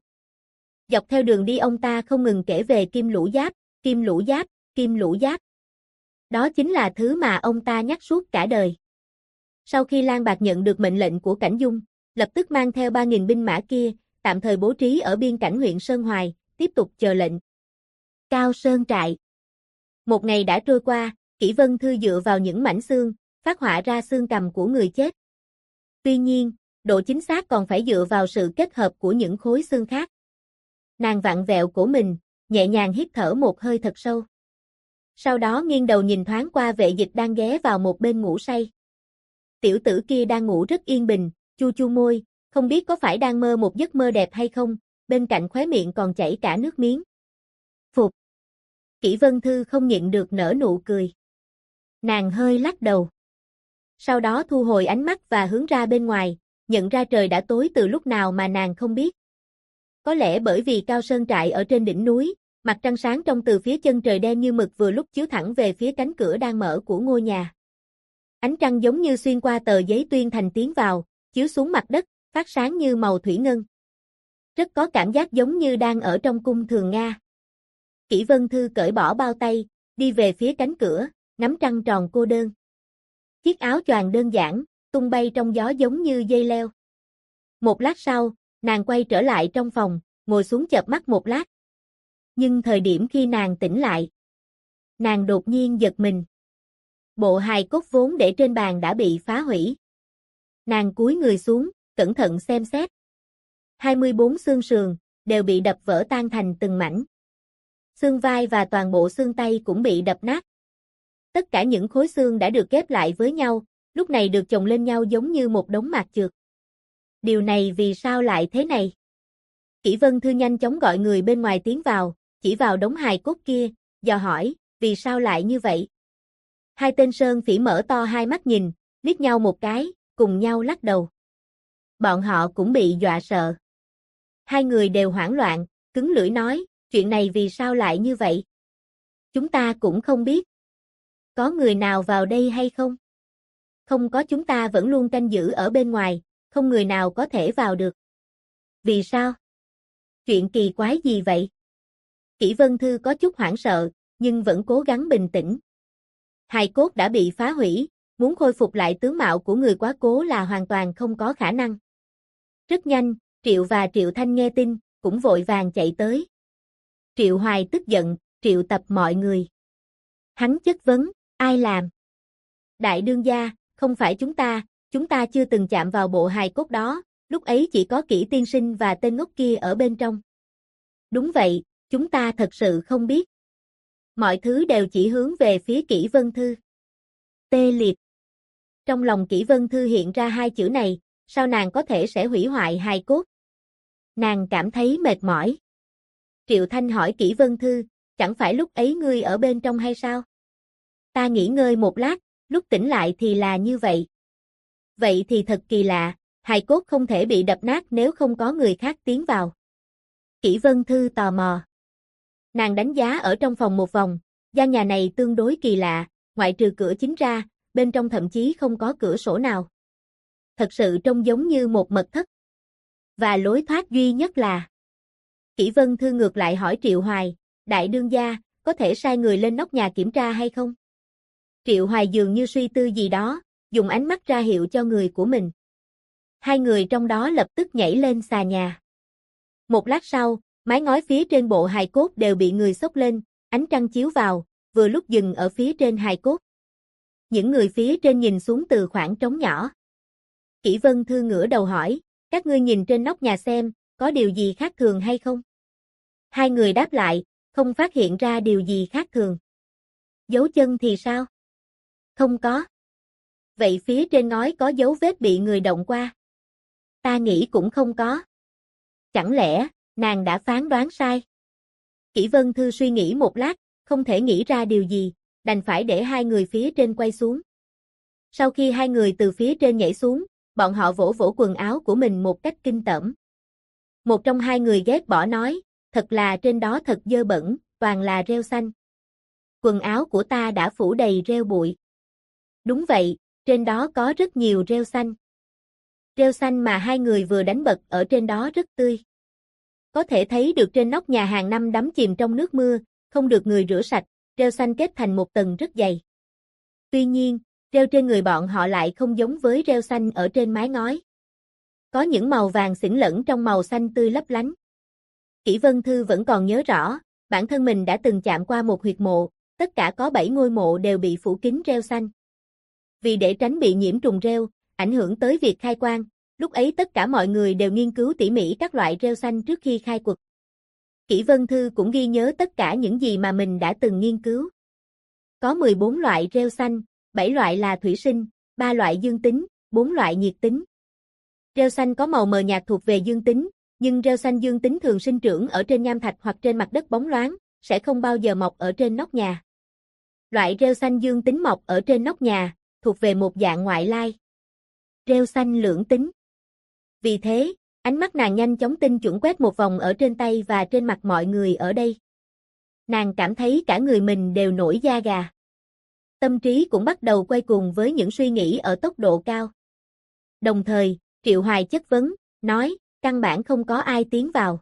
Dọc theo đường đi ông ta không ngừng kể về Kim Lũ Giáp, Kim Lũ Giáp, Kim Lũ Giáp. Đó chính là thứ mà ông ta nhắc suốt cả đời. Sau khi Lan Bạc nhận được mệnh lệnh của Cảnh Dung, lập tức mang theo 3.000 binh mã kia, tạm thời bố trí ở biên cảnh huyện Sơn Hoài, tiếp tục chờ lệnh. Cao Sơn trại. Một ngày đã trôi qua, Kỷ Vân Thư dựa vào những mảnh xương, phát họa ra xương cằm của người chết. Tuy nhiên, độ chính xác còn phải dựa vào sự kết hợp của những khối xương khác. Nàng vặn vẹo cổ mình, nhẹ nhàng hít thở một hơi thật sâu. Sau đó nghiêng đầu nhìn thoáng qua Vệ Dịch đang ghé vào một bên ngủ say. Tiểu tử kia đang ngủ rất yên bình, chu chu môi, không biết có phải đang mơ một giấc mơ đẹp hay không, bên cạnh khóe miệng còn chảy cả nước miếng. Phục. Kỷ Vân Thư không nhịn được nở nụ cười. Nàng hơi lắc đầu. Sau đó thu hồi ánh mắt và hướng ra bên ngoài, nhận ra trời đã tối từ lúc nào mà nàng không biết. Có lẽ bởi vì Cao Sơn trại ở trên đỉnh núi, mặt trăng sáng trong từ phía chân trời đen như mực vừa lúc chiếu thẳng về phía cánh cửa đang mở của ngôi nhà. Ánh trăng giống như xuyên qua tờ giấy tuyên thành tiến vào, chiếu xuống mặt đất, phát sáng như màu thủy ngân. Rất có cảm giác giống như đang ở trong cung Thường Nga. Kỷ Vân Thư cởi bỏ bao tay, đi về phía cánh cửa, ngắm trăng tròn cô đơn. Chiếc áo choàng đơn giản, tung bay trong gió giống như dây leo. Một lát sau, nàng quay trở lại trong phòng, ngồi xuống chợp mắt một lát. Nhưng thời điểm khi nàng tỉnh lại, nàng đột nhiên giật mình. Bộ hài cốt vốn để trên bàn đã bị phá hủy. Nàng cúi người xuống, cẩn thận xem xét. 24 xương sườn, đều bị đập vỡ tan thành từng mảnh. Xương vai và toàn bộ xương tay cũng bị đập nát. Tất cả những khối xương đã được ghép lại với nhau, lúc này được chồng lên nhau giống như một đống mạt trượt. Điều này vì sao lại thế này? Kỷ Vân Thư nhanh chóng gọi người bên ngoài tiến vào, chỉ vào đống hài cốt kia, dò hỏi, vì sao lại như vậy? Hai tên sơn phỉ mở to hai mắt nhìn, liếc nhau một cái, cùng nhau lắc đầu. Bọn họ cũng bị dọa sợ. Hai người đều hoảng loạn, cứng lưỡi nói, chuyện này vì sao lại như vậy? Chúng ta cũng không biết. Có người nào vào đây hay không? Không có, chúng ta vẫn luôn canh giữ ở bên ngoài, không người nào có thể vào được. Vì sao? Chuyện kỳ quái gì vậy? Kỷ Vân Thư có chút hoảng sợ, nhưng vẫn cố gắng bình tĩnh. Hài cốt đã bị phá hủy, muốn khôi phục lại tướng mạo của người quá cố là hoàn toàn không có khả năng. Rất nhanh, Triệu và Triệu Thanh nghe tin, cũng vội vàng chạy tới. Triệu Hoài tức giận, triệu tập mọi người. Hắn chất vấn, ai làm? Đại đương gia, không phải chúng ta chưa từng chạm vào bộ hài cốt đó, lúc ấy chỉ có Kỷ tiên sinh và tên ngốc kia ở bên trong. Đúng vậy, chúng ta thật sự không biết. Mọi thứ đều chỉ hướng về phía Kỷ Vân Thư. Tê liệt. Trong lòng Kỷ Vân Thư hiện ra hai chữ này, sao nàng có thể sẽ hủy hoại hài cốt? Nàng cảm thấy mệt mỏi. Triệu Thanh hỏi Kỷ Vân Thư, chẳng phải lúc ấy ngươi ở bên trong hay sao? Ta nghỉ ngơi một lát, lúc tỉnh lại thì là như vậy. Vậy thì thật kỳ lạ, hài cốt không thể bị đập nát nếu không có người khác tiến vào. Kỷ Vân Thư tò mò. Nàng đánh giá ở trong phòng một vòng, gian nhà này tương đối kỳ lạ, ngoại trừ cửa chính ra, bên trong thậm chí không có cửa sổ nào. Thật sự trông giống như một mật thất. Và lối thoát duy nhất là... Kỷ Vân Thư ngược lại hỏi Triệu Hoài, đại đương gia, có thể sai người lên nóc nhà kiểm tra hay không? Triệu Hoài dường như suy tư gì đó, dùng ánh mắt ra hiệu cho người của mình. Hai người trong đó lập tức nhảy lên xà nhà. Một lát sau, mái ngói phía trên bộ hài cốt đều bị người xốc lên, ánh trăng chiếu vào, vừa lúc dừng ở phía trên hài cốt. Những người phía trên nhìn xuống từ khoảng trống nhỏ. Kỷ Vân Thư ngửa đầu hỏi, các ngươi nhìn trên nóc nhà xem, có điều gì khác thường hay không? Hai người đáp lại, không phát hiện ra điều gì khác thường. Dấu chân thì sao? Không có. Vậy phía trên ngói có dấu vết bị người động qua? Ta nghĩ cũng không có. Chẳng lẽ, nàng đã phán đoán sai? Kỷ Vân Thư suy nghĩ một lát, không thể nghĩ ra điều gì, đành phải để hai người phía trên quay xuống. Sau khi hai người từ phía trên nhảy xuống, bọn họ vỗ vỗ quần áo của mình một cách kinh tởm. Một trong hai người ghét bỏ nói, thật là trên đó thật dơ bẩn, toàn là rêu xanh. Quần áo của ta đã phủ đầy rêu bụi. Đúng vậy, trên đó có rất nhiều rêu xanh. Rêu xanh mà hai người vừa đánh bật ở trên đó rất tươi. Có thể thấy được trên nóc nhà hàng năm đắm chìm trong nước mưa, không được người rửa sạch, rêu xanh kết thành một tầng rất dày. Tuy nhiên, rêu trên người bọn họ lại không giống với rêu xanh ở trên mái ngói. Có những màu vàng xỉn lẫn trong màu xanh tươi lấp lánh. Kỷ Vân Thư vẫn còn nhớ rõ, bản thân mình đã từng chạm qua một huyệt mộ, tất cả có 7 ngôi mộ đều bị phủ kín rêu xanh. Vì để tránh bị nhiễm trùng rêu, ảnh hưởng tới việc khai quang, lúc ấy tất cả mọi người đều nghiên cứu tỉ mỉ các loại rêu xanh trước khi khai quật. Kỷ Vân Thư cũng ghi nhớ tất cả những gì mà mình đã từng nghiên cứu. Có 14 loại rêu xanh, 7 loại là thủy sinh, 3 loại dương tính, 4 loại nhiệt tính. Rêu xanh có màu mờ nhạt thuộc về dương tính, nhưng rêu xanh dương tính thường sinh trưởng ở trên nham thạch hoặc trên mặt đất bóng loáng, sẽ không bao giờ mọc ở trên nóc nhà. Loại rêu xanh dương tính mọc ở trên nóc nhà, thuộc về một dạng ngoại lai. Rêu xanh lưỡng tính. Vì thế, ánh mắt nàng nhanh chóng tinh chuẩn quét một vòng ở trên tay và trên mặt mọi người ở đây. Nàng cảm thấy cả người mình đều nổi da gà. Tâm trí cũng bắt đầu quay cuồng với những suy nghĩ ở tốc độ cao. Đồng thời, Triệu Hoài chất vấn, nói, căn bản không có ai tiến vào.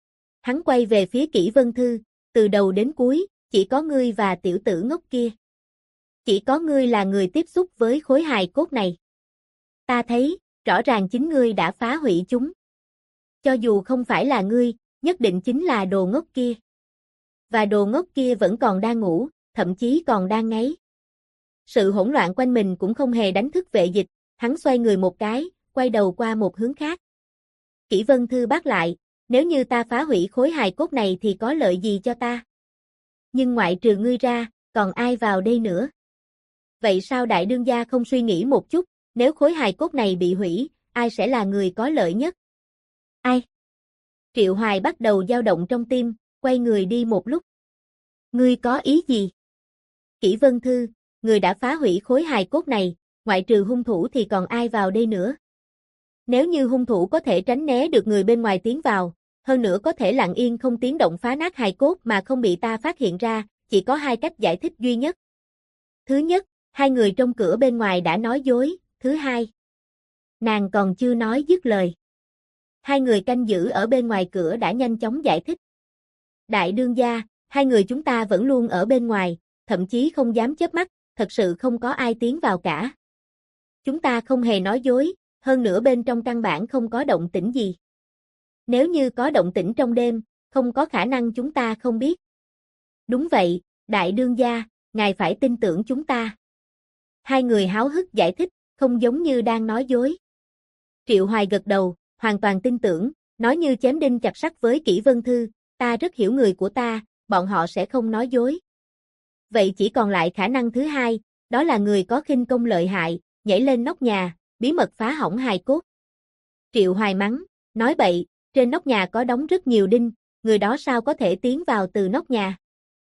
Hắn quay về phía Kỷ Vân Thư, từ đầu đến cuối, chỉ có ngươi và tiểu tử ngốc kia. Chỉ có ngươi là người tiếp xúc với khối hài cốt này. Ta thấy, rõ ràng chính ngươi đã phá hủy chúng. Cho dù không phải là ngươi, nhất định chính là đồ ngốc kia. Và đồ ngốc kia vẫn còn đang ngủ, thậm chí còn đang ngáy. Sự hỗn loạn quanh mình cũng không hề đánh thức vệ dịch, hắn xoay người một cái, quay đầu qua một hướng khác. Kỷ Vân Thư bác lại, nếu như ta phá hủy khối hài cốt này thì có lợi gì cho ta? Nhưng ngoại trừ ngươi ra, còn ai vào đây nữa? Vậy sao đại đương gia không suy nghĩ một chút, nếu khối hài cốt này bị hủy, ai sẽ là người có lợi nhất? Ai? Triệu Hoài bắt đầu dao động trong tim, quay người đi một lúc. Ngươi có ý gì? Kỷ Vân Thư, người đã phá hủy khối hài cốt này, ngoại trừ hung thủ thì còn ai vào đây nữa? Nếu như hung thủ có thể tránh né được người bên ngoài tiến vào, hơn nữa có thể lặng yên không tiếng động phá nát hài cốt mà không bị ta phát hiện ra, chỉ có hai cách giải thích duy nhất. Thứ nhất, hai người trong cửa bên ngoài đã nói dối, thứ hai. Nàng còn chưa nói dứt lời. Hai người canh giữ ở bên ngoài cửa đã nhanh chóng giải thích. Đại đương gia, hai người chúng ta vẫn luôn ở bên ngoài, thậm chí không dám chớp mắt, thật sự không có ai tiến vào cả. Chúng ta không hề nói dối, hơn nữa bên trong căn bản không có động tĩnh gì. Nếu như có động tĩnh trong đêm, không có khả năng chúng ta không biết. Đúng vậy, đại đương gia, ngài phải tin tưởng chúng ta. Hai người háo hức giải thích, không giống như đang nói dối. Triệu Hoài gật đầu, hoàn toàn tin tưởng, nói như chém đinh chặt sắt với Kỷ Vân Thư, ta rất hiểu người của ta, bọn họ sẽ không nói dối. Vậy chỉ còn lại khả năng thứ hai, đó là người có khinh công lợi hại, nhảy lên nóc nhà, bí mật phá hỏng hài cốt. Triệu Hoài mắng, nói bậy, trên nóc nhà có đóng rất nhiều đinh, người đó sao có thể tiến vào từ nóc nhà.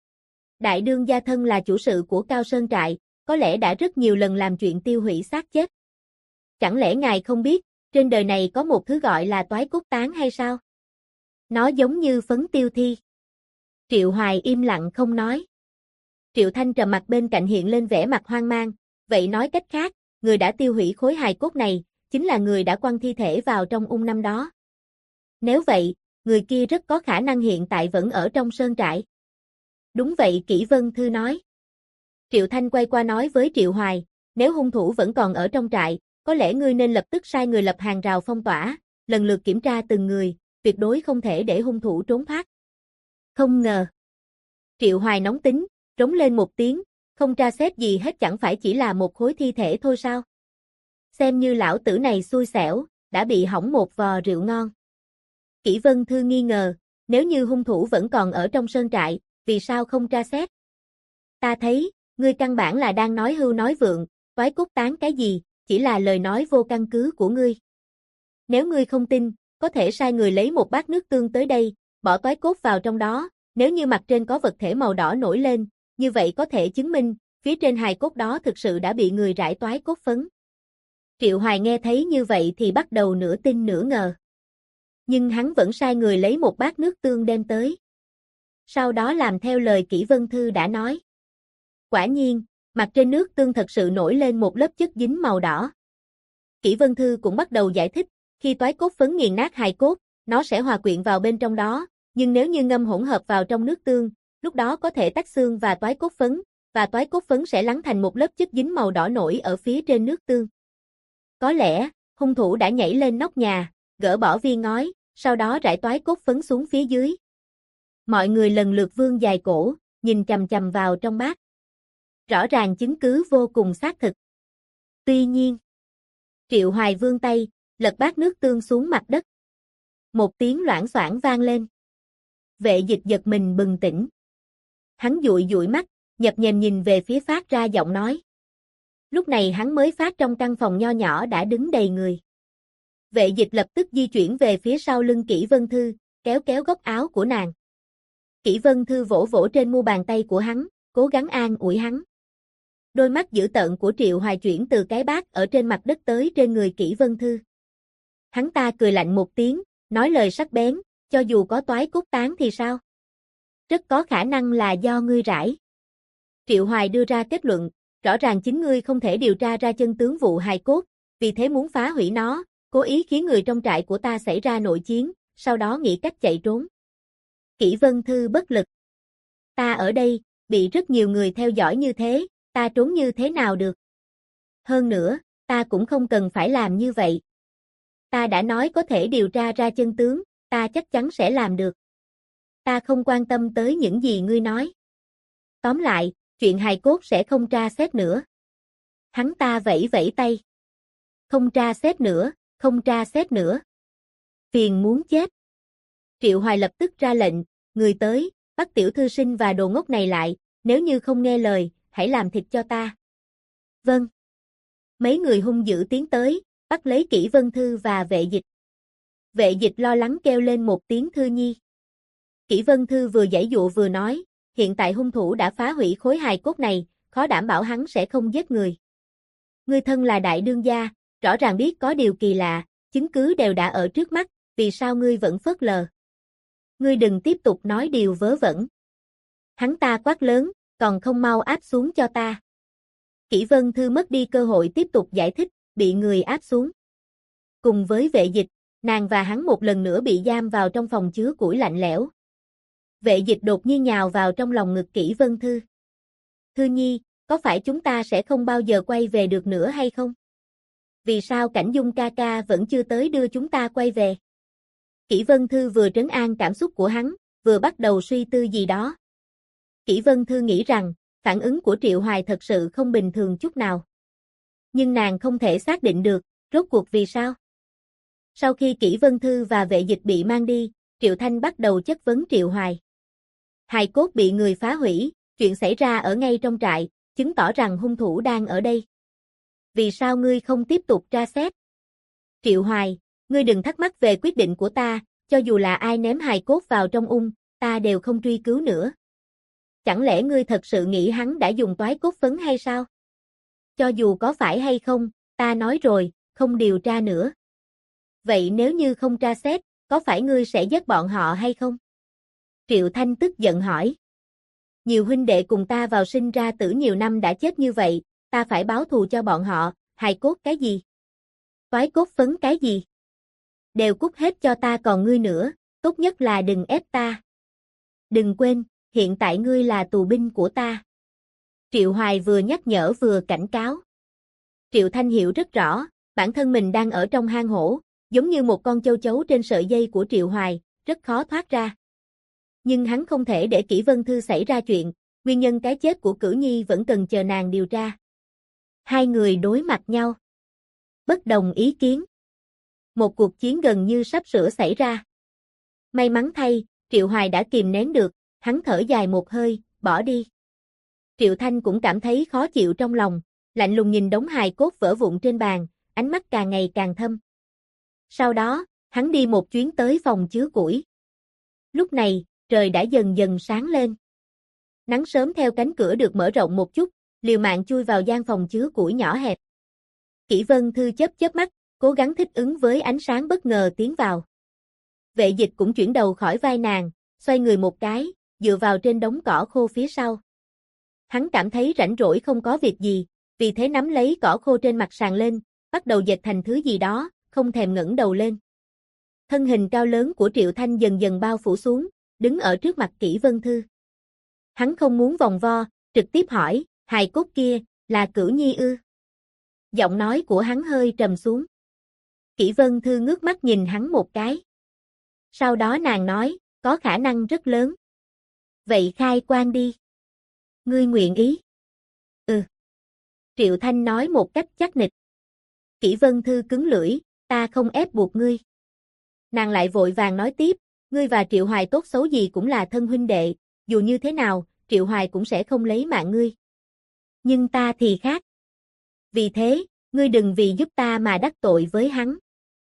Đại đương gia thân là chủ sự của Cao Sơn Trại, có lẽ đã rất nhiều lần làm chuyện tiêu hủy xác chết. Chẳng lẽ ngài không biết, trên đời này có một thứ gọi là toái cốt tán hay sao? Nó giống như phấn tiêu thi. Triệu Hoài im lặng không nói. Triệu Thanh trầm mặt bên cạnh hiện lên vẻ mặt hoang mang, vậy nói cách khác, người đã tiêu hủy khối hài cốt này, chính là người đã quăng thi thể vào trong ung năm đó. Nếu vậy, người kia rất có khả năng hiện tại vẫn ở trong sơn trại. Đúng vậy, Kỷ Vân Thư nói. Triệu Thanh quay qua nói với Triệu Hoài, nếu hung thủ vẫn còn ở trong trại, có lẽ ngươi nên lập tức sai người lập hàng rào phong tỏa, lần lượt kiểm tra từng người, tuyệt đối không thể để hung thủ trốn thoát. Không ngờ. Triệu Hoài nóng tính, trống lên một tiếng, không tra xét gì hết, chẳng phải chỉ là một khối thi thể thôi sao? Xem như lão tử này xui xẻo, đã bị hỏng một vò rượu ngon. Kỷ Vân Thư nghi ngờ, nếu như hung thủ vẫn còn ở trong sơn trại, vì sao không tra xét? Ta thấy, ngươi căn bản là đang nói hưu nói vượng, toái cốt tán cái gì, chỉ là lời nói vô căn cứ của ngươi. Nếu ngươi không tin, có thể sai người lấy một bát nước tương tới đây, bỏ toái cốt vào trong đó, nếu như mặt trên có vật thể màu đỏ nổi lên, như vậy có thể chứng minh, phía trên hài cốt đó thực sự đã bị người rải toái cốt phấn. Triệu Hoài nghe thấy như vậy thì bắt đầu nửa tin nửa ngờ. Nhưng hắn vẫn sai người lấy một bát nước tương đem tới. Sau đó làm theo lời Kỷ Vân Thư đã nói. Quả nhiên, mặt trên nước tương thật sự nổi lên một lớp chất dính màu đỏ. Kỷ Vân Thư cũng bắt đầu giải thích, khi toái cốt phấn nghiền nát hài cốt, nó sẽ hòa quyện vào bên trong đó, nhưng nếu như ngâm hỗn hợp vào trong nước tương, lúc đó có thể tách xương và toái cốt phấn sẽ lắng thành một lớp chất dính màu đỏ nổi ở phía trên nước tương. Có lẽ, hung thủ đã nhảy lên nóc nhà, gỡ bỏ viên ngói, sau đó rải toái cốt phấn xuống phía dưới. Mọi người lần lượt vươn dài cổ, nhìn chằm chằm vào trong bát. Rõ ràng chứng cứ vô cùng xác thực. Tuy nhiên, Triệu Hoài vươn tay, lật bát nước tương xuống mặt đất. Một tiếng loảng xoảng vang lên. Vệ Dịch giật mình bừng tỉnh. Hắn dụi dụi mắt, nhập nhèm nhìn về phía phát ra giọng nói. Lúc này hắn mới phát trong căn phòng nho nhỏ đã đứng đầy người. Vệ Dịch lập tức di chuyển về phía sau lưng Kỷ Vân Thư, kéo kéo góc áo của nàng. Kỷ Vân Thư vỗ vỗ trên mu bàn tay của hắn, cố gắng an ủi hắn. Đôi mắt dữ tợn của Triệu Hoài chuyển từ cái bát ở trên mặt đất tới trên người Kỷ Vân Thư. Hắn ta cười lạnh một tiếng, nói lời sắc bén, cho dù có toái cốt tán thì sao? Rất có khả năng là do ngươi rải. Triệu Hoài đưa ra kết luận, rõ ràng chính ngươi không thể điều tra ra chân tướng vụ hài cốt, vì thế muốn phá hủy nó, cố ý khiến người trong trại của ta xảy ra nội chiến, sau đó nghĩ cách chạy trốn. Kỷ Vân Thư bất lực. Ta ở đây, bị rất nhiều người theo dõi như thế, ta trốn như thế nào được? Hơn nữa, ta cũng không cần phải làm như vậy. Ta đã nói có thể điều tra ra chân tướng, ta chắc chắn sẽ làm được. Ta không quan tâm tới những gì ngươi nói. Tóm lại, chuyện hài cốt sẽ không tra xét nữa. Hắn ta vẫy vẫy tay. Không tra xét nữa, không tra xét nữa. Phiền muốn chết. Triệu Hoài lập tức ra lệnh, người tới, bắt tiểu thư sinh và đồ ngốc này lại, nếu như không nghe lời, hãy làm thịt cho ta. Vâng. Mấy người hung dữ tiến tới, bắt lấy Kỷ Vân Thư và Vệ Dịch. Vệ Dịch lo lắng kêu lên một tiếng Thư Nhi. Kỷ Vân Thư vừa giãy dụa vừa nói, hiện tại hung thủ đã phá hủy khối hài cốt này, khó đảm bảo hắn sẽ không giết người. Ngươi thân là đại đương gia, rõ ràng biết có điều kỳ lạ, chứng cứ đều đã ở trước mắt, vì sao ngươi vẫn phớt lờ? Ngươi đừng tiếp tục nói điều vớ vẩn. Hắn ta quát lớn, còn không mau áp xuống cho ta. Kỷ Vân Thư mất đi cơ hội tiếp tục giải thích, bị người áp xuống. Cùng với vệ dịch, nàng và hắn một lần nữa bị giam vào trong phòng chứa củi lạnh lẽo. Vệ dịch đột nhiên nhào vào trong lòng ngực Kỷ Vân Thư. Thư nhi, có phải chúng ta sẽ không bao giờ quay về được nữa hay không? Vì sao Cảnh Dung ca ca vẫn chưa tới đưa chúng ta quay về? Kỷ Vân Thư vừa trấn an cảm xúc của hắn, vừa bắt đầu suy tư gì đó. Kỷ Vân Thư nghĩ rằng, phản ứng của Triệu Hoài thật sự không bình thường chút nào. Nhưng nàng không thể xác định được, rốt cuộc vì sao? Sau khi Kỷ Vân Thư và vệ dịch bị mang đi, Triệu Thanh bắt đầu chất vấn Triệu Hoài. Hài cốt bị người phá hủy, chuyện xảy ra ở ngay trong trại, chứng tỏ rằng hung thủ đang ở đây. Vì sao ngươi không tiếp tục tra xét? Triệu Hoài, ngươi đừng thắc mắc về quyết định của ta, cho dù là ai ném hài cốt vào trong ta đều không truy cứu nữa. Chẳng lẽ ngươi thật sự nghĩ hắn đã dùng toái cốt phấn hay sao? Cho dù có phải hay không, ta nói rồi, không điều tra nữa. Vậy nếu như không tra xét, có phải ngươi sẽ giết bọn họ hay không? Triệu Thanh tức giận hỏi. Nhiều huynh đệ cùng ta vào sinh ra tử nhiều năm đã chết như vậy, ta phải báo thù cho bọn họ, hài cốt cái gì? Toái cốt phấn cái gì? Đều cút hết cho ta, còn ngươi nữa, tốt nhất là đừng ép ta. Đừng quên, hiện tại ngươi là tù binh của ta. Triệu Hoài vừa nhắc nhở vừa cảnh cáo. Triệu Thanh hiểu rất rõ, bản thân mình đang ở trong hang hổ, giống như một con châu chấu trên sợi dây của Triệu Hoài, rất khó thoát ra. Nhưng hắn không thể để Kỷ Vân Thư xảy ra chuyện, nguyên nhân cái chết của Cửu Nhi vẫn cần chờ nàng điều tra. Hai người đối mặt nhau. Bất đồng ý kiến. Một cuộc chiến gần như sắp sửa xảy ra. May mắn thay, Triệu Hoài đã kìm nén được, hắn thở dài một hơi, bỏ đi. Triệu Thanh cũng cảm thấy khó chịu trong lòng, lạnh lùng nhìn đống hài cốt vỡ vụn trên bàn, ánh mắt càng ngày càng thâm. Sau đó, hắn đi một chuyến tới phòng chứa củi. Lúc này, trời đã dần dần sáng lên. Nắng sớm theo cánh cửa được mở rộng một chút, liều mạng chui vào gian phòng chứa củi nhỏ hẹp. Kỷ Vân Thư chớp chớp mắt, cố gắng thích ứng với ánh sáng bất ngờ tiến vào. Vệ dịch cũng chuyển đầu khỏi vai nàng, xoay người một cái, dựa vào trên đống cỏ khô phía sau. Hắn cảm thấy rảnh rỗi không có việc gì, vì thế nắm lấy cỏ khô trên mặt sàn lên, bắt đầu dệt thành thứ gì đó, không thèm ngẩng đầu lên. Thân hình cao lớn của Triệu Thanh dần dần bao phủ xuống, đứng ở trước mặt Kỷ Vân Thư. Hắn không muốn vòng vo, trực tiếp hỏi, hài cốt kia, là Cửu Nhi ư? Giọng nói của hắn hơi trầm xuống. Kỷ Vân Thư ngước mắt nhìn hắn một cái. Sau đó nàng nói, có khả năng rất lớn. Vậy khai quan đi. Ngươi nguyện ý? Ừ. Triệu Thanh nói một cách chắc nịch. Kỷ Vân Thư cứng lưỡi, ta không ép buộc ngươi. Nàng lại vội vàng nói tiếp, ngươi và Triệu Hoài tốt xấu gì cũng là thân huynh đệ, dù như thế nào, Triệu Hoài cũng sẽ không lấy mạng ngươi. Nhưng ta thì khác. Vì thế, ngươi đừng vì giúp ta mà đắc tội với hắn.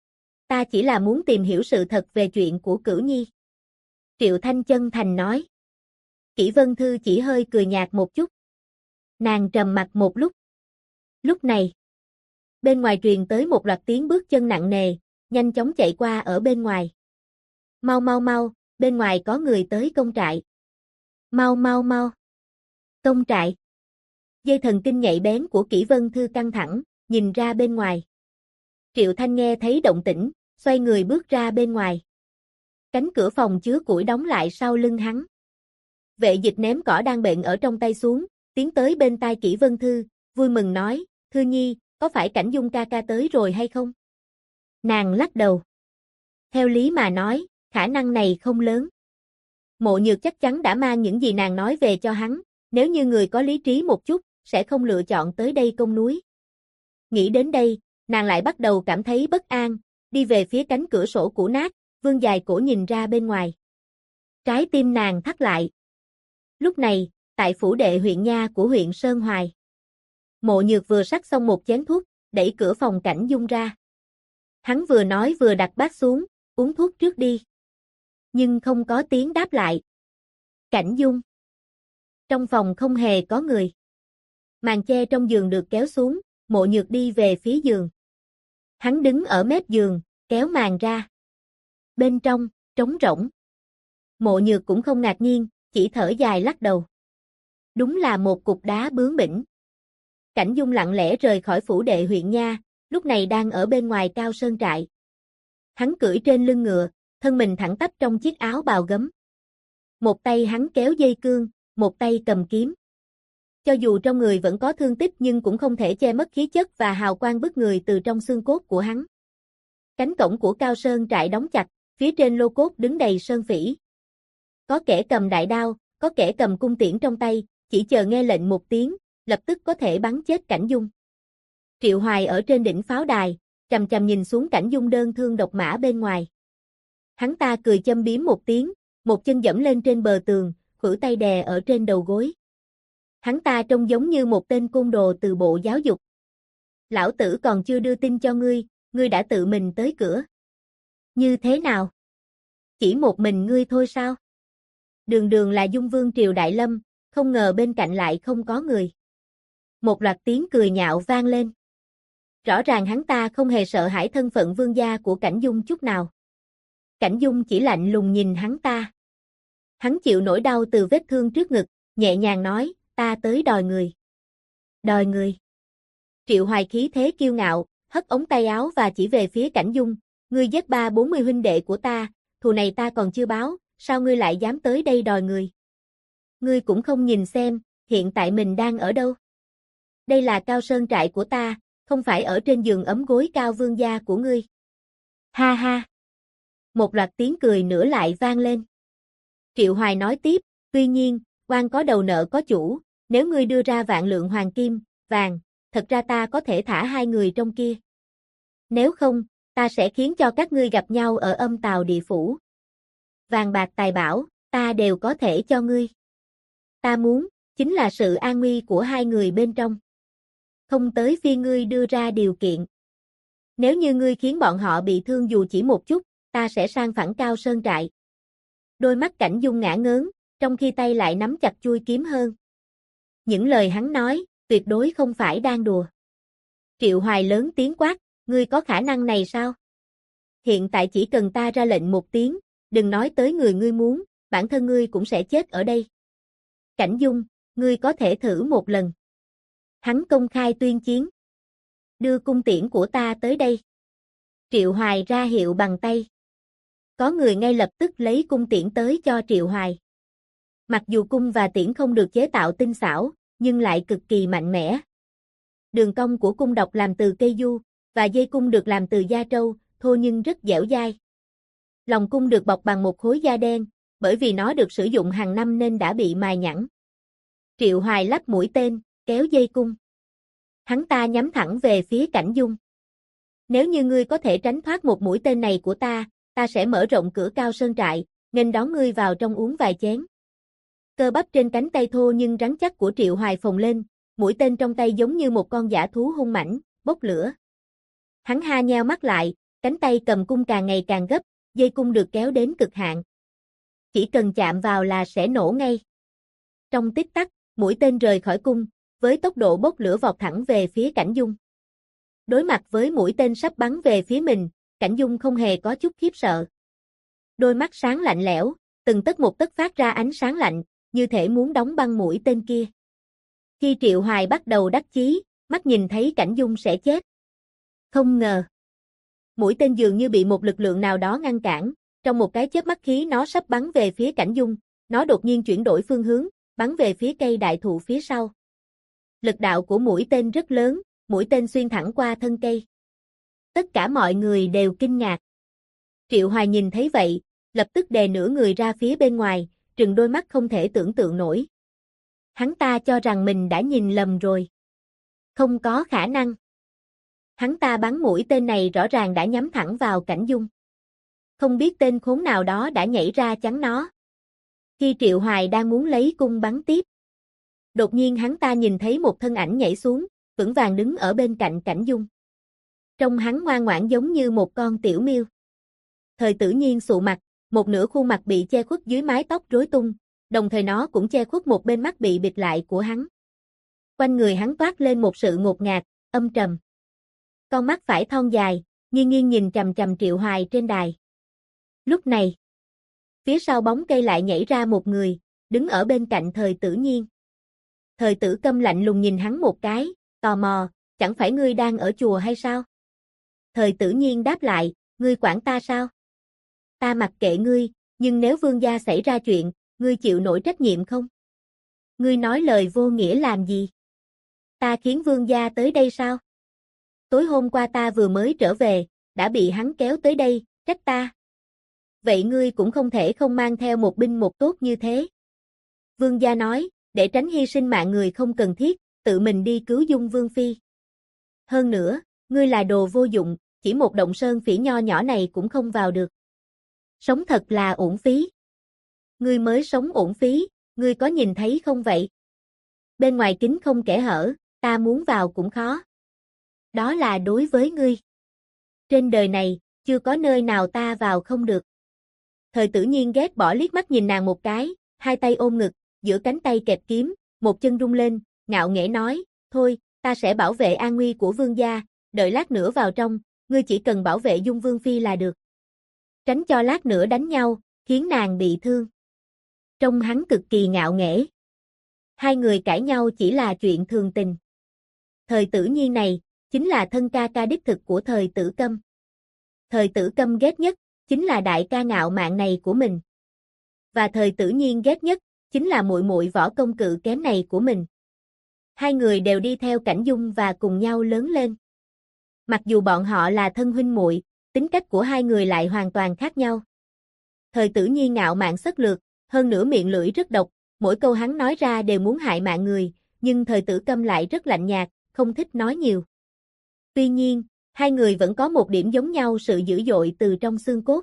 Ta chỉ là muốn tìm hiểu sự thật về chuyện của Cửu Nhi. Triệu Thanh chân thành nói. Kỷ Vân Thư chỉ hơi cười nhạt một chút. Nàng trầm mặt một lúc. Lúc này, bên ngoài truyền tới một loạt tiếng bước chân nặng nề, nhanh chóng chạy qua ở bên ngoài. Mau mau mau, bên ngoài có người tới công trại. Mau mau mau. Công trại. Dây thần kinh nhạy bén của Kỷ Vân Thư căng thẳng, nhìn ra bên ngoài. Triệu Thanh nghe thấy động tĩnh, xoay người bước ra bên ngoài. Cánh cửa phòng chứa củi đóng lại sau lưng hắn. Vệ dịch ném cỏ đang bệnh ở trong tay xuống, tiến tới bên tai Kỷ Vân Thư, vui mừng nói, Thư Nhi, có phải Cảnh Dung ca ca tới rồi hay không? Nàng lắc đầu. Theo lý mà nói, khả năng này không lớn. Mộ Nhược chắc chắn đã mang những gì nàng nói về cho hắn, nếu như người có lý trí một chút, sẽ không lựa chọn tới đây công núi. Nghĩ đến đây, nàng lại bắt đầu cảm thấy bất an, đi về phía cánh cửa sổ cũ nát, vươn dài cổ nhìn ra bên ngoài. Trái tim nàng thắt lại. Lúc này, tại phủ đệ huyện nha của huyện Sơn Hoài. Mộ Nhược vừa sắc xong một chén thuốc, đẩy cửa phòng Cảnh Dung ra. Hắn vừa nói vừa đặt bát xuống, uống thuốc trước đi. nhưng không có tiếng đáp lại. Cảnh Dung. Trong phòng không hề có người. Màn che trong giường được kéo xuống, Mộ Nhược đi về phía giường. Hắn đứng ở mép giường, kéo màn ra. Bên trong, trống rỗng. Mộ Nhược cũng không ngạc nhiên, chỉ thở dài lắc đầu. Đúng là một cục đá bướng bỉnh. Cảnh Dung lặng lẽ rời khỏi phủ đệ huyện nha, lúc này đang ở bên ngoài Cao Sơn trại. Hắn cưỡi trên lưng ngựa, thân mình thẳng tắp trong chiếc áo bào gấm. Một tay hắn kéo dây cương, một tay cầm kiếm. Cho dù trong người vẫn có thương tích nhưng cũng không thể che mất khí chất và hào quang bức người từ trong xương cốt của hắn. Cánh cổng của Cao Sơn trại đóng chặt, phía trên lô cốt đứng đầy sơn phỉ. Có kẻ cầm đại đao, có kẻ cầm cung tiễn trong tay, chỉ chờ nghe lệnh một tiếng, lập tức có thể bắn chết Cảnh Dung. Triệu Hoài ở trên đỉnh pháo đài, chằm chằm nhìn xuống Cảnh Dung đơn thương độc mã bên ngoài. Hắn ta cười châm biếm một tiếng, một chân dẫm lên trên bờ tường, khuỷu tay đè ở trên đầu gối. Hắn ta trông giống như một tên côn đồ từ bộ giáo dục. Lão tử còn chưa đưa tin cho ngươi đã tự mình tới cửa. Như thế nào? Chỉ một mình ngươi thôi sao? Đường đường là Dung Vương Triều Đại Lâm, không ngờ bên cạnh lại không có người. Một loạt tiếng cười nhạo vang lên. Rõ ràng hắn ta không hề sợ hãi thân phận vương gia của Cảnh Dung chút nào. Cảnh Dung chỉ lạnh lùng nhìn hắn ta. Hắn chịu nỗi đau từ vết thương trước ngực, nhẹ nhàng nói, ta tới đòi người. Đòi người. Triệu Hoài khí thế kiêu ngạo, hất ống tay áo và chỉ về phía Cảnh Dung, ngươi giết 30-40 huynh đệ của ta, thù này ta còn chưa báo, sao ngươi lại dám tới đây đòi người? Ngươi cũng không nhìn xem, hiện tại mình đang ở đâu? Đây là Cao Sơn trại của ta, không phải ở trên giường ấm gối cao vương gia của ngươi. Ha ha. Một loạt tiếng cười nữa lại vang lên. Triệu Hoài nói tiếp, tuy nhiên, oan có đầu nợ có chủ, nếu ngươi đưa ra vạn lượng hoàng kim, vàng, thật ra ta có thể thả hai người trong kia. Nếu không, ta sẽ khiến cho các ngươi gặp nhau ở âm tào địa phủ. Vàng bạc tài bảo, ta đều có thể cho ngươi. Ta muốn, chính là sự an nguy của hai người bên trong. Không tới phiên ngươi đưa ra điều kiện. Nếu như ngươi khiến bọn họ bị thương dù chỉ một chút, ta sẽ sang phẳng Cao Sơn trại. Đôi mắt Cảnh Dung ngã ngớn, trong khi tay lại nắm chặt chuôi kiếm hơn. Những lời hắn nói, tuyệt đối không phải đang đùa. Triệu Hoài lớn tiếng quát, ngươi có khả năng này sao? Hiện tại chỉ cần ta ra lệnh một tiếng, đừng nói tới người ngươi muốn, bản thân ngươi cũng sẽ chết ở đây. Cảnh Dung, ngươi có thể thử một lần. Hắn công khai tuyên chiến. Đưa cung tiễn của ta tới đây. Triệu Hoài ra hiệu bằng tay. Có người ngay lập tức lấy cung tiễn tới cho Triệu Hoài. Mặc dù cung và tiễn không được chế tạo tinh xảo, nhưng lại cực kỳ mạnh mẽ. Đường cong của cung độc làm từ cây du, và dây cung được làm từ da trâu, thô nhưng rất dẻo dai. Lòng cung được bọc bằng một khối da đen, bởi vì nó được sử dụng hàng năm nên đã bị mài nhẵn. Triệu Hoài lắp mũi tên, kéo dây cung. Hắn ta nhắm thẳng về phía Cảnh Dung. Nếu như ngươi có thể tránh thoát một mũi tên này của ta, ta sẽ mở rộng cửa Cao Sơn trại, nên đón ngươi vào trong uống vài chén. Cơ bắp trên cánh tay thô nhưng rắn chắc của Triệu Hoài phồng lên, mũi tên trong tay giống như một con dã thú hung mãnh, bốc lửa. Hắn ha nheo mắt lại, cánh tay cầm cung càng ngày càng gấp, dây cung được kéo đến cực hạn. Chỉ cần chạm vào là sẽ nổ ngay. Trong tích tắc, mũi tên rời khỏi cung, với tốc độ bốc lửa vọt thẳng về phía Cảnh Dung. Đối mặt với mũi tên sắp bắn về phía mình, Cảnh Dung không hề có chút khiếp sợ. Đôi mắt sáng lạnh lẽo, từng tấc một tấc phát ra ánh sáng lạnh, như thể muốn đóng băng mũi tên kia. Khi Triệu Hoài bắt đầu đắc chí, mắt nhìn thấy Cảnh Dung sẽ chết. Không ngờ. Mũi tên dường như bị một lực lượng nào đó ngăn cản, trong một cái chớp mắt khí nó sắp bắn về phía Cảnh Dung, nó đột nhiên chuyển đổi phương hướng, bắn về phía cây đại thụ phía sau. Lực đạo của mũi tên rất lớn, mũi tên xuyên thẳng qua thân cây. Tất cả mọi người đều kinh ngạc. Triệu Hoài nhìn thấy vậy, lập tức đè nửa người ra phía bên ngoài, trừng đôi mắt không thể tưởng tượng nổi. Hắn ta cho rằng mình đã nhìn lầm rồi. Không có khả năng. Hắn ta bắn mũi tên này rõ ràng đã nhắm thẳng vào Cảnh Dung. Không biết tên khốn nào đó đã nhảy ra chắn nó. Khi Triệu Hoài đang muốn lấy cung bắn tiếp, đột nhiên hắn ta nhìn thấy một thân ảnh nhảy xuống, vững vàng đứng ở bên cạnh Cảnh Dung. Trông hắn ngoan ngoãn giống như một con tiểu miêu. Thời Tử Nhiên sụ mặt, một nửa khuôn mặt bị che khuất dưới mái tóc rối tung, đồng thời nó cũng che khuất một bên mắt bị bịt lại của hắn. Quanh người hắn toát lên một sự ngột ngạt, âm trầm. Con mắt phải thon dài, nghiêng nghiêng nhìn chằm chằm Triệu Hoài trên đài. Lúc này, phía sau bóng cây lại nhảy ra một người, đứng ở bên cạnh Thời Tử Nhiên. Thời Tử Câm lạnh lùng nhìn hắn một cái, tò mò, chẳng phải ngươi đang ở chùa hay sao? Thời Tử Nhiên đáp lại, ngươi quản ta sao? Ta mặc kệ ngươi, nhưng nếu vương gia xảy ra chuyện, ngươi chịu nổi trách nhiệm không? Ngươi nói lời vô nghĩa làm gì? Ta khiến vương gia tới đây sao? Tối hôm qua ta vừa mới trở về, đã bị hắn kéo tới đây, trách ta. Vậy ngươi cũng không thể không mang theo một binh một tốt như thế. Vương gia nói, để tránh hy sinh mạng người không cần thiết, tự mình đi cứu Dung Vương Phi. Hơn nữa, ngươi là đồ vô dụng, chỉ một động sơn phỉ nho nhỏ này cũng không vào được. Sống thật là uổng phí. Ngươi mới sống uổng phí, ngươi có nhìn thấy không vậy? Bên ngoài kính không kẽ hở, ta muốn vào cũng khó. Đó là đối với ngươi. Trên đời này, chưa có nơi nào ta vào không được. Thời Tử Nhiên ghét bỏ liếc mắt nhìn nàng một cái, hai tay ôm ngực, giữa cánh tay kẹp kiếm, một chân rung lên, ngạo nghễ nói, thôi, ta sẽ bảo vệ an nguy của vương gia, đợi lát nữa vào trong, ngươi chỉ cần bảo vệ Dung Vương Phi là được. Tránh cho lát nữa đánh nhau, khiến nàng bị thương. Trông hắn cực kỳ ngạo nghễ. Hai người cãi nhau chỉ là chuyện thường tình. Thời Tử Nhiên này, chính là thân ca ca đích thực của Thời Tử Câm. Thời Tử Câm ghét nhất, chính là đại ca ngạo mạn này của mình. Và Thời Tử Nhiên ghét nhất, chính là muội muội võ công cự kém này của mình. Hai người đều đi theo Cảnh Dung và cùng nhau lớn lên. Mặc dù bọn họ là thân huynh muội, tính cách của hai người lại hoàn toàn khác nhau. Thời Tử Nhiên ngạo mạn xất lược, hơn nữa miệng lưỡi rất độc, mỗi câu hắn nói ra đều muốn hại mạng người, nhưng Thời Tử Câm lại rất lạnh nhạt, không thích nói nhiều. Tuy nhiên, hai người vẫn có một điểm giống nhau, sự dữ dội từ trong xương cốt.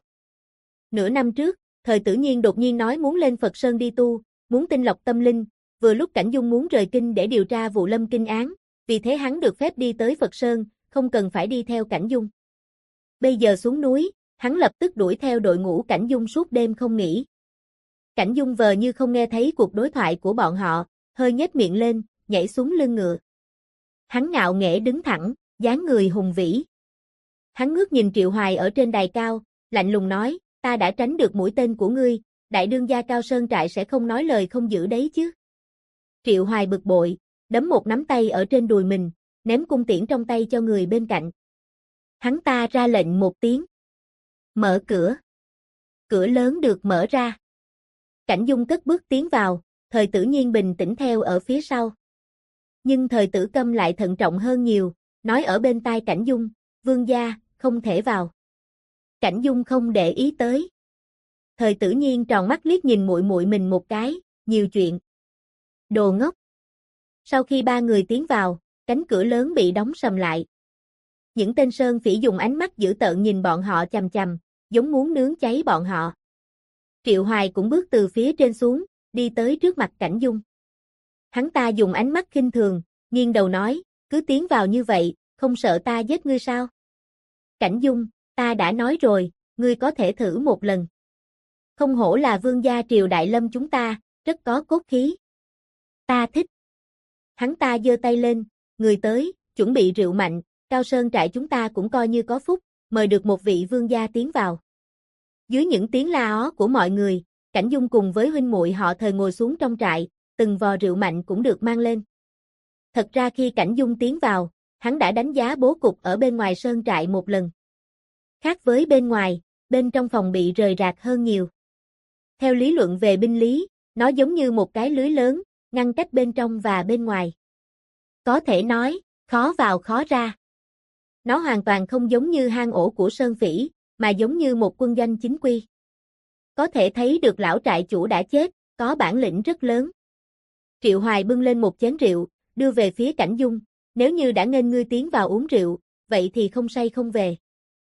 Nửa năm trước, Thời Tử Nhiên đột nhiên nói muốn lên Phật Sơn đi tu, muốn tinh lọc tâm linh, vừa lúc Cảnh Dung muốn rời kinh để điều tra vụ Lâm Kinh án, vì thế hắn được phép đi tới Phật Sơn, không cần phải đi theo Cảnh Dung. Bây giờ xuống núi, hắn lập tức đuổi theo đội ngũ Cảnh Dung suốt đêm không nghỉ. Cảnh Dung vờ như không nghe thấy cuộc đối thoại của bọn họ, hơi nhếch miệng lên, nhảy xuống lưng ngựa. Hắn ngạo nghễ đứng thẳng, dáng người hùng vĩ. Hắn ngước nhìn Triệu Hoài ở trên đài cao, lạnh lùng nói, ta đã tránh được mũi tên của ngươi, đại đương gia Cao Sơn Trại sẽ không nói lời không giữ đấy chứ. Triệu Hoài bực bội, đấm một nắm tay ở trên đùi mình, ném cung tiễn trong tay cho người bên cạnh. Hắn ta ra lệnh một tiếng. Mở cửa. Cửa lớn được mở ra. Cảnh Dung cất bước tiến vào, Thời Tử Nhiên bình tĩnh theo ở phía sau. Nhưng Thời Tử Câm lại thận trọng hơn nhiều, nói ở bên tai Cảnh Dung, vương gia, không thể vào. Cảnh Dung không để ý tới. Thời Tử Nhiên tròn mắt liếc nhìn muội muội mình một cái, nhiều chuyện. Đồ ngốc. Sau khi ba người tiến vào, cánh cửa lớn bị đóng sầm lại. Những tên sơn phỉ dùng ánh mắt dữ tợn nhìn bọn họ chằm chằm, giống muốn nướng cháy bọn họ. Triệu Hoài cũng bước từ phía trên xuống, đi tới trước mặt Cảnh Dung. Hắn ta dùng ánh mắt khinh thường, nghiêng đầu nói, cứ tiến vào như vậy, không sợ ta giết ngươi sao? Cảnh Dung, ta đã nói rồi, ngươi có thể thử một lần. Không hổ là vương gia Triều Đại Lâm chúng ta, rất có cốt khí. Ta thích. Hắn ta giơ tay lên, người tới, chuẩn bị rượu mạnh, Cao Sơn Trại chúng ta cũng coi như có phúc, mời được một vị vương gia tiến vào. Dưới những tiếng la ó của mọi người, Cảnh Dung cùng với huynh muội họ Thời ngồi xuống trong trại, từng vò rượu mạnh cũng được mang lên. Thật ra khi Cảnh Dung tiến vào, hắn đã đánh giá bố cục ở bên ngoài sơn trại một lần. Khác với bên ngoài, bên trong phòng bị rời rạc hơn nhiều. Theo lý luận về binh lý, nó giống như một cái lưới lớn, ngăn cách bên trong và bên ngoài. Có thể nói, khó vào khó ra. Nó hoàn toàn không giống như hang ổ của sơn phỉ, mà giống như một quân doanh chính quy. Có thể thấy được lão trại chủ đã chết, có bản lĩnh rất lớn. Triệu Hoài bưng lên một chén rượu, đưa về phía Cảnh Dung, nếu như đã nghênh ngươi tiến vào uống rượu, vậy thì không say không về.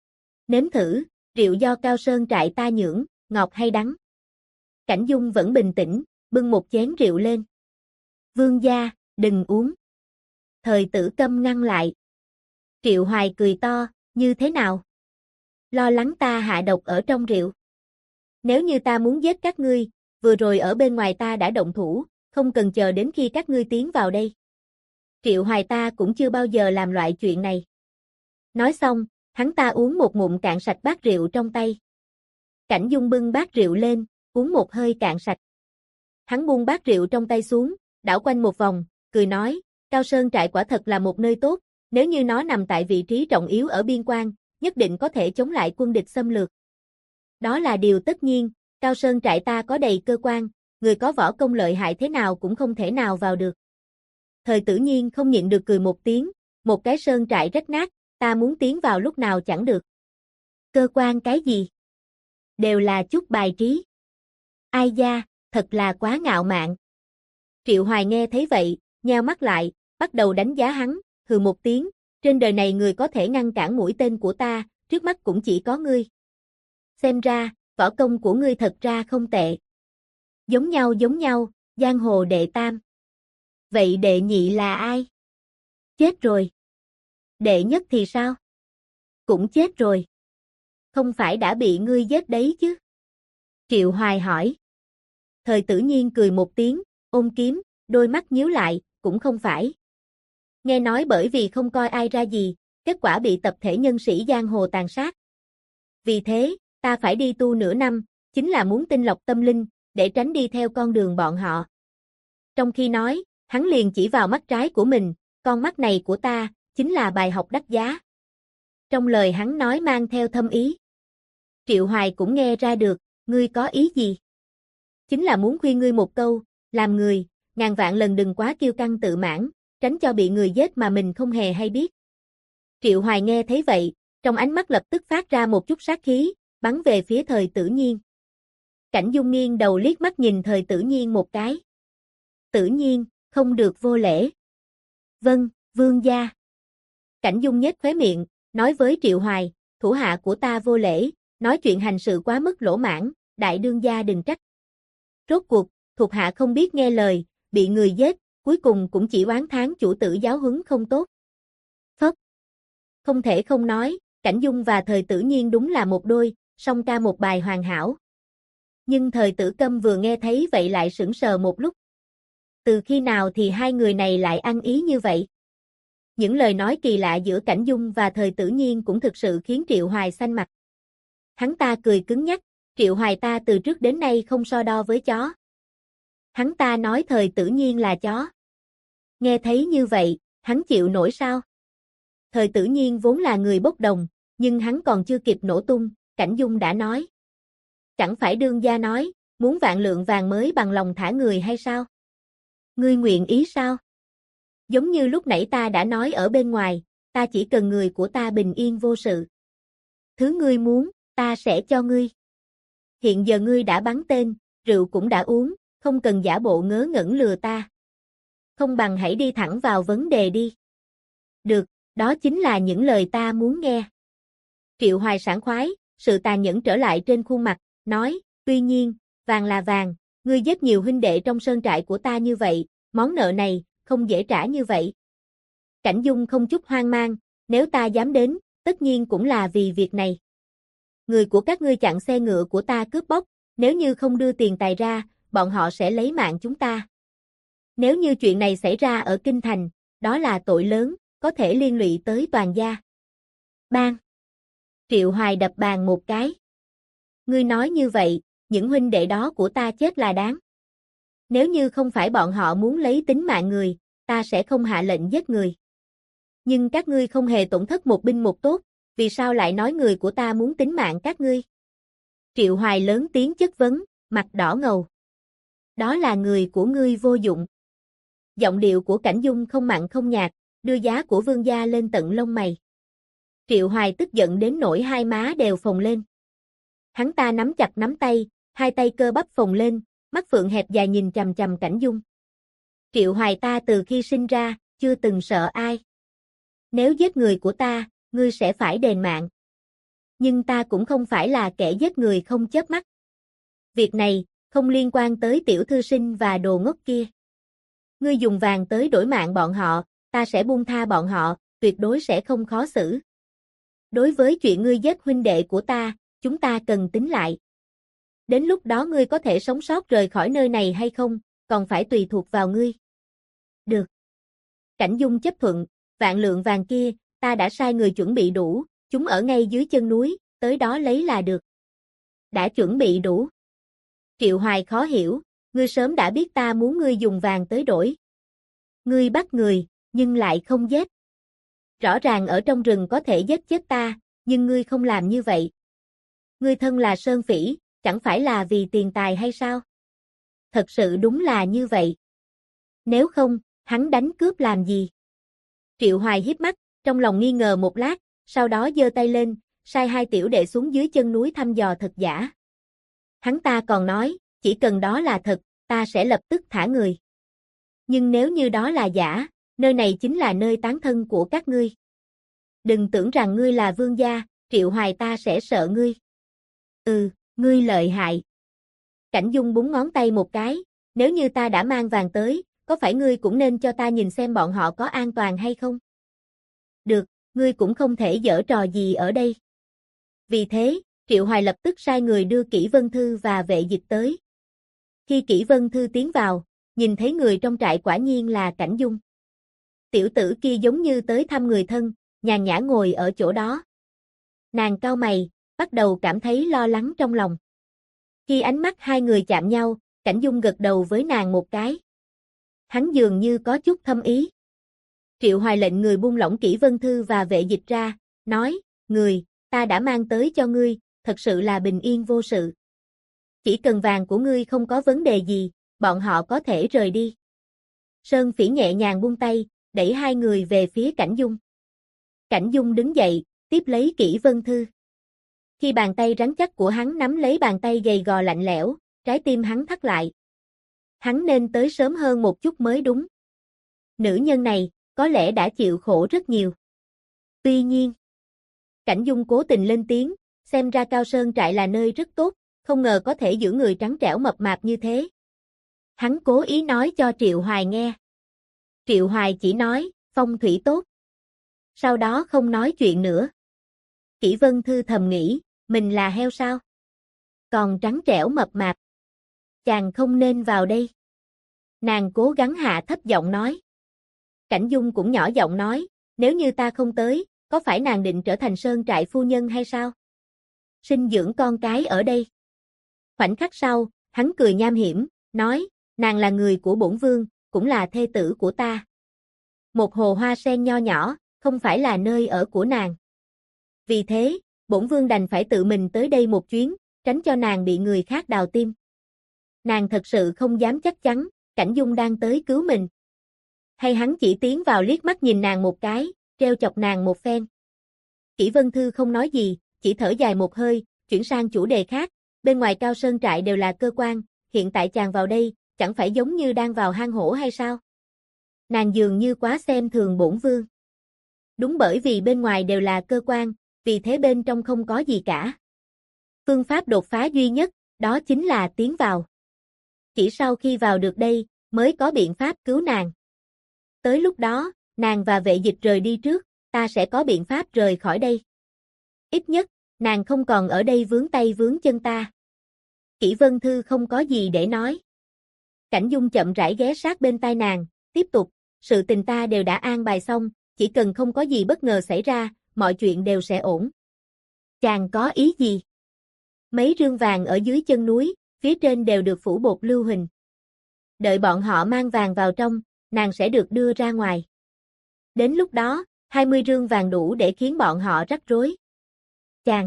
Nếm thử, rượu do Cao Sơn Trại ta nhưỡng, ngọt hay đắng. Cảnh Dung vẫn bình tĩnh, bưng một chén rượu lên. Vương gia, đừng uống. Thời Tử Câm ngăn lại. Triệu Hoài cười to, như thế nào? Lo lắng ta hạ độc ở trong rượu. Nếu như ta muốn giết các ngươi, vừa rồi ở bên ngoài ta đã động thủ, không cần chờ đến khi các ngươi tiến vào đây. Triệu Hoài ta cũng chưa bao giờ làm loại chuyện này. Nói xong, hắn ta uống một ngụm cạn sạch bát rượu trong tay. Cảnh Dung bưng bát rượu lên, uống một hơi cạn sạch. Hắn buông bát rượu trong tay xuống, đảo quanh một vòng, cười nói, Cao Sơn trại quả thật là một nơi tốt, nếu như nó nằm tại vị trí trọng yếu ở biên quan, nhất định có thể chống lại quân địch xâm lược. Đó là điều tất nhiên, Cao Sơn trại ta có đầy cơ quan, người có võ công lợi hại thế nào cũng không thể nào vào được. Thời Tử Nhiên không nhịn được cười một tiếng, một cái sơn trại rách nát, ta muốn tiến vào lúc nào chẳng được. Cơ quan cái gì? Đều là chút bài trí. Ai da, thật là quá ngạo mạn. Triệu Hoài nghe thấy vậy, nheo mắt lại, bắt đầu đánh giá hắn, hừ một tiếng, trên đời này người có thể ngăn cản mũi tên của ta, trước mắt cũng chỉ có ngươi. Xem ra, võ công của ngươi thật ra không tệ. Giống nhau, giang hồ đệ tam. Vậy đệ nhị là ai? Chết rồi. Đệ nhất thì sao? Cũng chết rồi. Không phải đã bị ngươi giết đấy chứ? Triệu Hoài hỏi. Thời Tử Nhiên cười một tiếng, ôm kiếm, đôi mắt nhíu lại, cũng không phải. Nghe nói bởi vì không coi ai ra gì, kết quả bị tập thể nhân sĩ giang hồ tàn sát. Vì thế, ta phải đi tu nửa năm, chính là muốn tinh lọc tâm linh, để tránh đi theo con đường bọn họ. Trong khi nói, hắn liền chỉ vào mắt trái của mình, con mắt này của ta, chính là bài học đắt giá. Trong lời hắn nói mang theo thâm ý. Triệu Hoài cũng nghe ra được, ngươi có ý gì? Chính là muốn khuyên ngươi một câu, làm người, ngàn vạn lần đừng quá kiêu căng tự mãn, tránh cho bị người giết mà mình không hề hay biết. Triệu Hoài nghe thấy vậy, trong ánh mắt lập tức phát ra một chút sát khí, bắn về phía Thời Tử Nhiên. Cảnh Dung nghiêng đầu liếc mắt nhìn Thời Tử Nhiên một cái. Tử Nhiên, không được vô lễ. Vâng, vương gia. Cảnh Dung nhếch khóe miệng, nói với Triệu Hoài, thủ hạ của ta vô lễ, nói chuyện hành sự quá mức lỗ mãng, đại đương gia đừng trách. Rốt cuộc, thuộc hạ không biết nghe lời, bị người giết, cuối cùng cũng chỉ oán thán chủ tử giáo huấn không tốt. Phất. Không thể không nói, Cảnh Dung và Thời Tử Nhiên đúng là một đôi, song ca một bài hoàn hảo. Nhưng Thời Tử Câm vừa nghe thấy vậy lại sững sờ một lúc. Từ khi nào thì hai người này lại ăn ý như vậy? Những lời nói kỳ lạ giữa Cảnh Dung và Thời Tử Nhiên cũng thực sự khiến Triệu Hoài xanh mặt. Hắn ta cười cứng nhắc, Triệu Hoài ta từ trước đến nay không so đo với chó. Hắn ta nói Thời Tử Nhiên là chó. Nghe thấy như vậy, hắn chịu nổi sao? Thời Tử Nhiên vốn là người bốc đồng, nhưng hắn còn chưa kịp nổ tung, Cảnh Dung đã nói. Chẳng phải đương gia nói, muốn vạn lượng vàng mới bằng lòng thả người hay sao? Ngươi nguyện ý sao? Giống như lúc nãy ta đã nói ở bên ngoài, ta chỉ cần người của ta bình yên vô sự. Thứ ngươi muốn, ta sẽ cho ngươi. Hiện giờ ngươi đã bắn tên, rượu cũng đã uống, không cần giả bộ ngớ ngẩn lừa ta. Không bằng hãy đi thẳng vào vấn đề đi. Được, đó chính là những lời ta muốn nghe. Triệu Hoài sảng khoái, sự tàn nhẫn trở lại trên khuôn mặt, nói, tuy nhiên, vàng là vàng, ngươi giết nhiều huynh đệ trong sơn trại của ta như vậy, món nợ này, không dễ trả như vậy. Cảnh Dung không chút hoang mang, nếu ta dám đến, tất nhiên cũng là vì việc này. Người của các ngươi chặn xe ngựa của ta cướp bóc, nếu như không đưa tiền tài ra, bọn họ sẽ lấy mạng chúng ta. Nếu như chuyện này xảy ra ở Kinh Thành, đó là tội lớn, có thể liên lụy tới toàn gia. Bang! Triệu Hoài đập bàn một cái. Ngươi nói như vậy, những huynh đệ đó của ta chết là đáng. Nếu như không phải bọn họ muốn lấy tính mạng người, ta sẽ không hạ lệnh giết người. Nhưng các ngươi không hề tổn thất một binh một tốt, vì sao lại nói người của ta muốn tính mạng các ngươi? Triệu Hoài lớn tiếng chất vấn, mặt đỏ ngầu. Đó là người của ngươi vô dụng. Giọng điệu của Cảnh Dung không mặn không nhạt, đưa giá của vương gia lên tận lông mày. Triệu Hoài tức giận đến nỗi hai má đều phồng lên. Hắn ta nắm chặt nắm tay, hai tay cơ bắp phồng lên, mắt phượng hẹp dài nhìn chằm chằm Cảnh Dung. Triệu Hoài ta từ khi sinh ra, chưa từng sợ ai. Nếu giết người của ta, ngươi sẽ phải đền mạng. Nhưng ta cũng không phải là kẻ giết người không chớp mắt. Việc này, không liên quan tới tiểu thư sinh và đồ ngốc kia. Ngươi dùng vàng tới đổi mạng bọn họ, ta sẽ buông tha bọn họ, tuyệt đối sẽ không khó xử. Đối với chuyện ngươi giết huynh đệ của ta, chúng ta cần tính lại. Đến lúc đó ngươi có thể sống sót rời khỏi nơi này hay không, còn phải tùy thuộc vào ngươi. Được. Cảnh Dung chấp thuận, vạn lượng vàng kia, ta đã sai người chuẩn bị đủ, chúng ở ngay dưới chân núi, tới đó lấy là được. Đã chuẩn bị đủ. Triệu Hoài khó hiểu, ngươi sớm đã biết ta muốn ngươi dùng vàng tới đổi. Ngươi bắt người, nhưng lại không giết. Rõ ràng ở trong rừng có thể giết chết ta, nhưng ngươi không làm như vậy. Ngươi thân là Sơn Phỉ, chẳng phải là vì tiền tài hay sao? Thật sự đúng là như vậy. Nếu không, hắn đánh cướp làm gì? Triệu Hoài híp mắt, trong lòng nghi ngờ một lát, sau đó giơ tay lên, sai hai tiểu đệ xuống dưới chân núi thăm dò thật giả. Hắn ta còn nói, chỉ cần đó là thật, ta sẽ lập tức thả người. Nhưng nếu như đó là giả, nơi này chính là nơi tán thân của các ngươi. Đừng tưởng rằng ngươi là vương gia, Triệu Hoài ta sẽ sợ ngươi. Ngươi lợi hại. Cảnh Dung búng ngón tay một cái, nếu như ta đã mang vàng tới, có phải ngươi cũng nên cho ta nhìn xem bọn họ có an toàn hay không? Được, ngươi cũng không thể giở trò gì ở đây. Vì thế, Triệu Hoài lập tức sai người đưa Kỷ Vân Thư và Vệ Dịch tới. Khi Kỷ Vân Thư tiến vào, nhìn thấy người trong trại quả nhiên là Cảnh Dung. Tiểu tử kia giống như tới thăm người thân, nhàn nhã ngồi ở chỗ đó. Nàng cau mày, bắt đầu cảm thấy lo lắng trong lòng. Khi ánh mắt hai người chạm nhau, Cảnh Dung gật đầu với nàng một cái. Hắn dường như có chút thâm ý. Triệu Hoài lệnh người buông lỏng Kỷ Vân Thư và Vệ Dịch ra, nói, ta đã mang tới cho ngươi, thật sự là bình yên vô sự. Chỉ cần vàng của ngươi không có vấn đề gì, bọn họ có thể rời đi. Sơn Phỉ nhẹ nhàng buông tay, đẩy hai người về phía Cảnh Dung. Cảnh Dung đứng dậy, tiếp lấy Kỷ Vân Thư. Khi bàn tay rắn chắc của hắn nắm lấy bàn tay gầy gò lạnh lẽo, trái tim hắn thắt lại. Hắn nên tới sớm hơn một chút mới đúng. Nữ nhân này, có lẽ đã chịu khổ rất nhiều. Tuy nhiên, Cảnh Dung cố tình lên tiếng, xem ra Cao Sơn trại là nơi rất tốt, không ngờ có thể giữ người trắng trẻo mập mạp như thế. Hắn cố ý nói cho Triệu Hoài nghe. Triệu Hoài chỉ nói, phong thủy tốt. Sau đó không nói chuyện nữa. Kỷ Vân Thư thầm nghĩ, mình là heo sao? Còn trắng trẻo mập mạp. Chàng không nên vào đây. Nàng cố gắng hạ thấp giọng nói. Cảnh Dung cũng nhỏ giọng nói, nếu như ta không tới, có phải nàng định trở thành Sơn trại phu nhân hay sao? Sinh dưỡng con cái ở đây. Khoảnh khắc sau, hắn cười nham hiểm, nói, nàng là người của bổn vương, cũng là thê tử của ta. Một hồ hoa sen nho nhỏ, không phải là nơi ở của nàng. Vì thế, bổn vương đành phải tự mình tới đây một chuyến, tránh cho nàng bị người khác đào tim. Nàng thật sự không dám chắc chắn, Cảnh Dung đang tới cứu mình. Hay hắn chỉ tiến vào liếc mắt nhìn nàng một cái, treo chọc nàng một phen. Kỷ Vân Thư không nói gì, chỉ thở dài một hơi, chuyển sang chủ đề khác. Bên ngoài Cao Sơn trại đều là cơ quan, hiện tại chàng vào đây, chẳng phải giống như đang vào hang hổ hay sao? Nàng dường như quá xem thường bổn vương. Đúng bởi vì bên ngoài đều là cơ quan, vì thế bên trong không có gì cả. Phương pháp đột phá duy nhất, đó chính là tiến vào. Chỉ sau khi vào được đây, mới có biện pháp cứu nàng. Tới lúc đó, nàng và Vệ Dịch rời đi trước, ta sẽ có biện pháp rời khỏi đây. Ít nhất, nàng không còn ở đây vướng tay vướng chân ta. Kỷ Vân Thư không có gì để nói. Cảnh Dung chậm rãi ghé sát bên tai nàng, tiếp tục, sự tình ta đều đã an bài xong, chỉ cần không có gì bất ngờ xảy ra, mọi chuyện đều sẽ ổn. Chàng có ý gì? Mấy rương vàng ở dưới chân núi, phía trên đều được phủ bột lưu huỳnh. Đợi bọn họ mang vàng vào trong, nàng sẽ được đưa ra ngoài. Đến lúc đó, 20 rương vàng đủ để khiến bọn họ rắc rối. Chàng!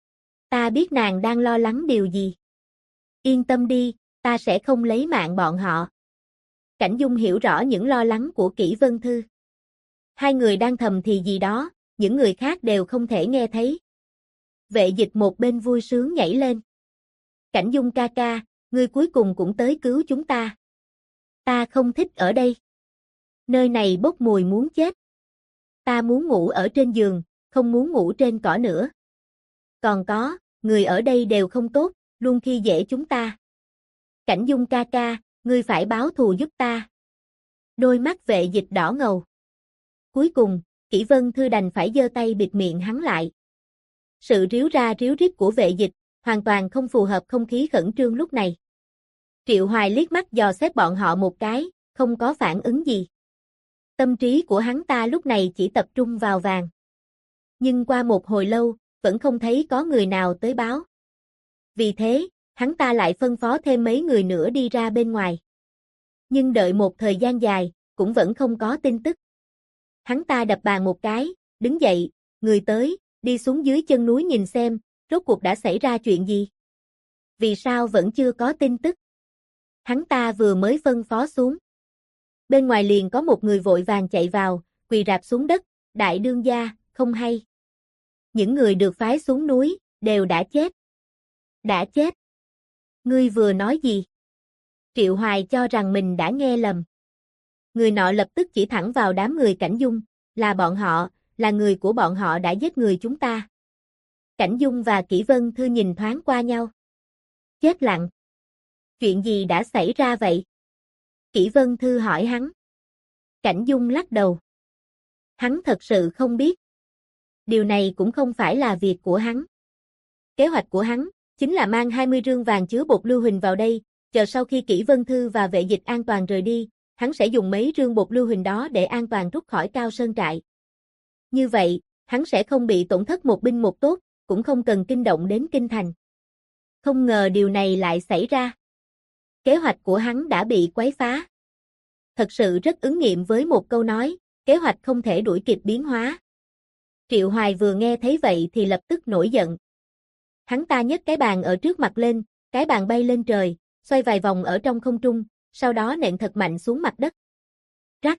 Ta biết nàng đang lo lắng điều gì. Yên tâm đi, ta sẽ không lấy mạng bọn họ. Cảnh Dung hiểu rõ những lo lắng của Kỷ Vân Thư. Hai người đang thầm thì gì đó, những người khác đều không thể nghe thấy. Vệ Dịch một bên vui sướng nhảy lên. Cảnh Dung ca ca, ngươi cuối cùng cũng tới cứu chúng ta. Ta không thích ở đây. Nơi này bốc mùi muốn chết. Ta muốn ngủ ở trên giường, không muốn ngủ trên cỏ nữa. Còn có, người ở đây đều không tốt, luôn khi dễ chúng ta. Cảnh Dung ca ca, ngươi phải báo thù giúp ta. Đôi mắt Vệ Dịch đỏ ngầu. Cuối cùng, Kỷ Vân Thư đành phải giơ tay bịt miệng hắn lại. Sự ríu ra ríu rít của Vệ Dịch, hoàn toàn không phù hợp không khí khẩn trương lúc này. Triệu Hoài liếc mắt dò xét bọn họ một cái, không có phản ứng gì. Tâm trí của hắn ta lúc này chỉ tập trung vào vàng. Nhưng qua một hồi lâu, vẫn không thấy có người nào tới báo. Vì thế, hắn ta lại phân phó thêm mấy người nữa đi ra bên ngoài. Nhưng đợi một thời gian dài, cũng vẫn không có tin tức. Hắn ta đập bàn một cái, đứng dậy, người tới, đi xuống dưới chân núi nhìn xem, rốt cuộc đã xảy ra chuyện gì. Vì sao vẫn chưa có tin tức? Hắn ta vừa mới phân phó xuống. Bên ngoài liền có một người vội vàng chạy vào, quỳ rạp xuống đất, đại đương gia, không hay. Những người được phái xuống núi, đều đã chết. Đã chết. Ngươi vừa nói gì? Triệu Hoài cho rằng mình đã nghe lầm. Người nọ lập tức chỉ thẳng vào đám người Cảnh Dung, là bọn họ, là người của bọn họ đã giết người chúng ta. Cảnh Dung và Kỷ Vân Thư nhìn thoáng qua nhau. Chết lặng. Chuyện gì đã xảy ra vậy? Kỷ Vân Thư hỏi hắn. Cảnh Dung lắc đầu. Hắn thật sự không biết. Điều này cũng không phải là việc của hắn. Kế hoạch của hắn chính là mang 20 rương vàng chứa bột lưu huỳnh vào đây, chờ sau khi Kỷ Vân Thư và vệ dịch an toàn rời đi, hắn sẽ dùng mấy rương bột lưu huỳnh đó để an toàn rút khỏi Cao Sơn trại. Như vậy, hắn sẽ không bị tổn thất một binh một tốt, cũng không cần kinh động đến kinh thành. Không ngờ điều này lại xảy ra. Kế hoạch của hắn đã bị quấy phá. Thật sự rất ứng nghiệm với một câu nói, kế hoạch không thể đuổi kịp biến hóa. Triệu Hoài vừa nghe thấy vậy thì lập tức nổi giận. Hắn ta nhấc cái bàn ở trước mặt lên, cái bàn bay lên trời, xoay vài vòng ở trong không trung, sau đó nện thật mạnh xuống mặt đất. Rắc.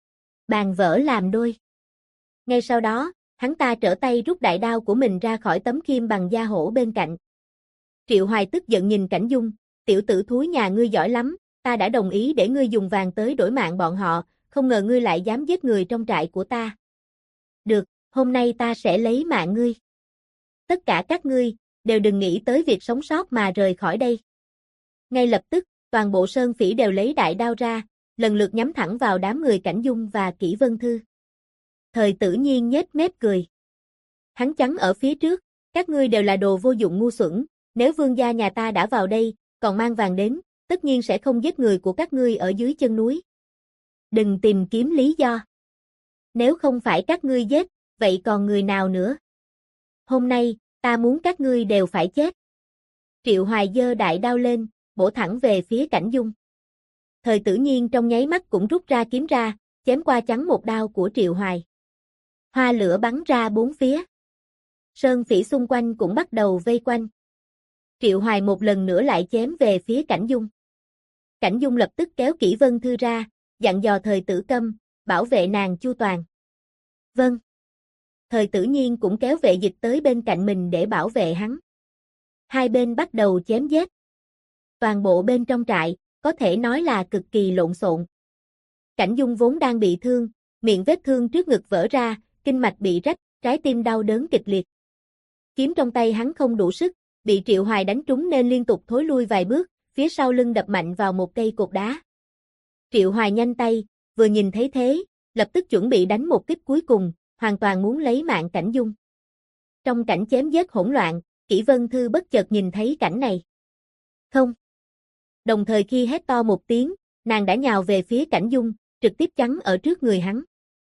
Bàn vỡ làm đôi. Ngay sau đó, hắn ta trở tay rút đại đao của mình ra khỏi tấm khiêm bằng da hổ bên cạnh. Triệu Hoài tức giận nhìn Cảnh Dung, tiểu tử thúi nhà ngươi giỏi lắm, ta đã đồng ý để ngươi dùng vàng tới đổi mạng bọn họ, không ngờ ngươi lại dám giết người trong trại của ta. Được, hôm nay ta sẽ lấy mạng ngươi. Tất cả các ngươi, đều đừng nghĩ tới việc sống sót mà rời khỏi đây. Ngay lập tức, toàn bộ sơn phỉ đều lấy đại đao ra, lần lượt nhắm thẳng vào đám người Cảnh Dung và Kỷ Vân Thư. Thời Tử Nhiên nhếch mép cười. Hắn chắn ở phía trước, các ngươi đều là đồ vô dụng ngu xuẩn, nếu vương gia nhà ta đã vào đây, còn mang vàng đến, tất nhiên sẽ không giết người của các ngươi ở dưới chân núi. Đừng tìm kiếm lý do. Nếu không phải các ngươi giết, vậy còn người nào nữa? Hôm nay, ta muốn các ngươi đều phải chết. Triệu Hoài giơ đại đao lên, bổ thẳng về phía Cảnh Dung. Thời Tử Nhiên trong nháy mắt cũng rút ra kiếm ra, chém qua chắn một đao của Triệu Hoài. Hoa lửa bắn ra bốn phía. Sơn phỉ xung quanh cũng bắt đầu vây quanh. Triệu Hoài một lần nữa lại chém về phía Cảnh Dung. Cảnh Dung lập tức kéo Kỷ Vân Thư ra, dặn dò Thời Tử Câm, bảo vệ nàng chu toàn. Vâng. Thời Tử Nhiên cũng kéo vệ dịch tới bên cạnh mình để bảo vệ hắn. Hai bên bắt đầu chém giết. Toàn bộ bên trong trại, có thể nói là cực kỳ lộn xộn. Cảnh Dung vốn đang bị thương, miệng vết thương trước ngực vỡ ra, kinh mạch bị rách, trái tim đau đớn kịch liệt. Kiếm trong tay hắn không đủ sức, bị Triệu Hoài đánh trúng nên liên tục thối lui vài bước, phía sau lưng đập mạnh vào một cây cột đá. Triệu Hoài nhanh tay, vừa nhìn thấy thế, lập tức chuẩn bị đánh một kích cuối cùng, hoàn toàn muốn lấy mạng Cảnh Dung. Trong cảnh chém giết hỗn loạn, Kỷ Vân Thư bất chợt nhìn thấy cảnh này. Không. Đồng thời khi hét to một tiếng, nàng đã nhào về phía Cảnh Dung, trực tiếp chắn ở trước người hắn.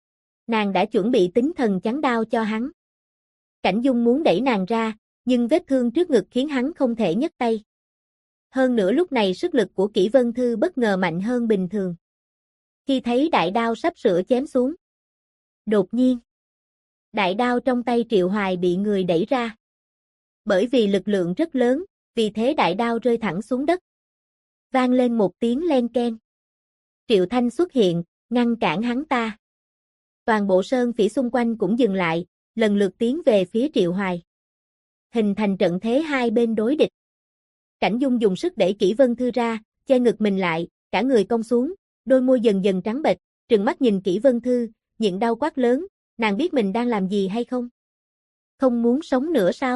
Nàng đã chuẩn bị tính thần chắn đao cho hắn. Cảnh Dung muốn đẩy nàng ra, nhưng vết thương trước ngực khiến hắn không thể nhấc tay. Hơn nữa lúc này sức lực của Kỷ Vân Thư bất ngờ mạnh hơn bình thường. Khi thấy đại đao sắp sửa chém xuống. Đột nhiên, đại đao trong tay Triệu Hoài bị người đẩy ra. Bởi vì lực lượng rất lớn, vì thế đại đao rơi thẳng xuống đất. Vang lên một tiếng len keng. Triệu Thanh xuất hiện, ngăn cản hắn ta. Toàn bộ sơn phỉ xung quanh cũng dừng lại, lần lượt tiến về phía Triệu Hoài. Hình thành trận thế hai bên đối địch. Cảnh Dung dùng sức đẩy Kỷ Vân Thư ra, che ngực mình lại, cả người cong xuống, đôi môi dần dần trắng bệch, trừng mắt nhìn Kỷ Vân Thư, nhịn đau quát lớn, nàng biết mình đang làm gì hay không? Không muốn sống nữa sao?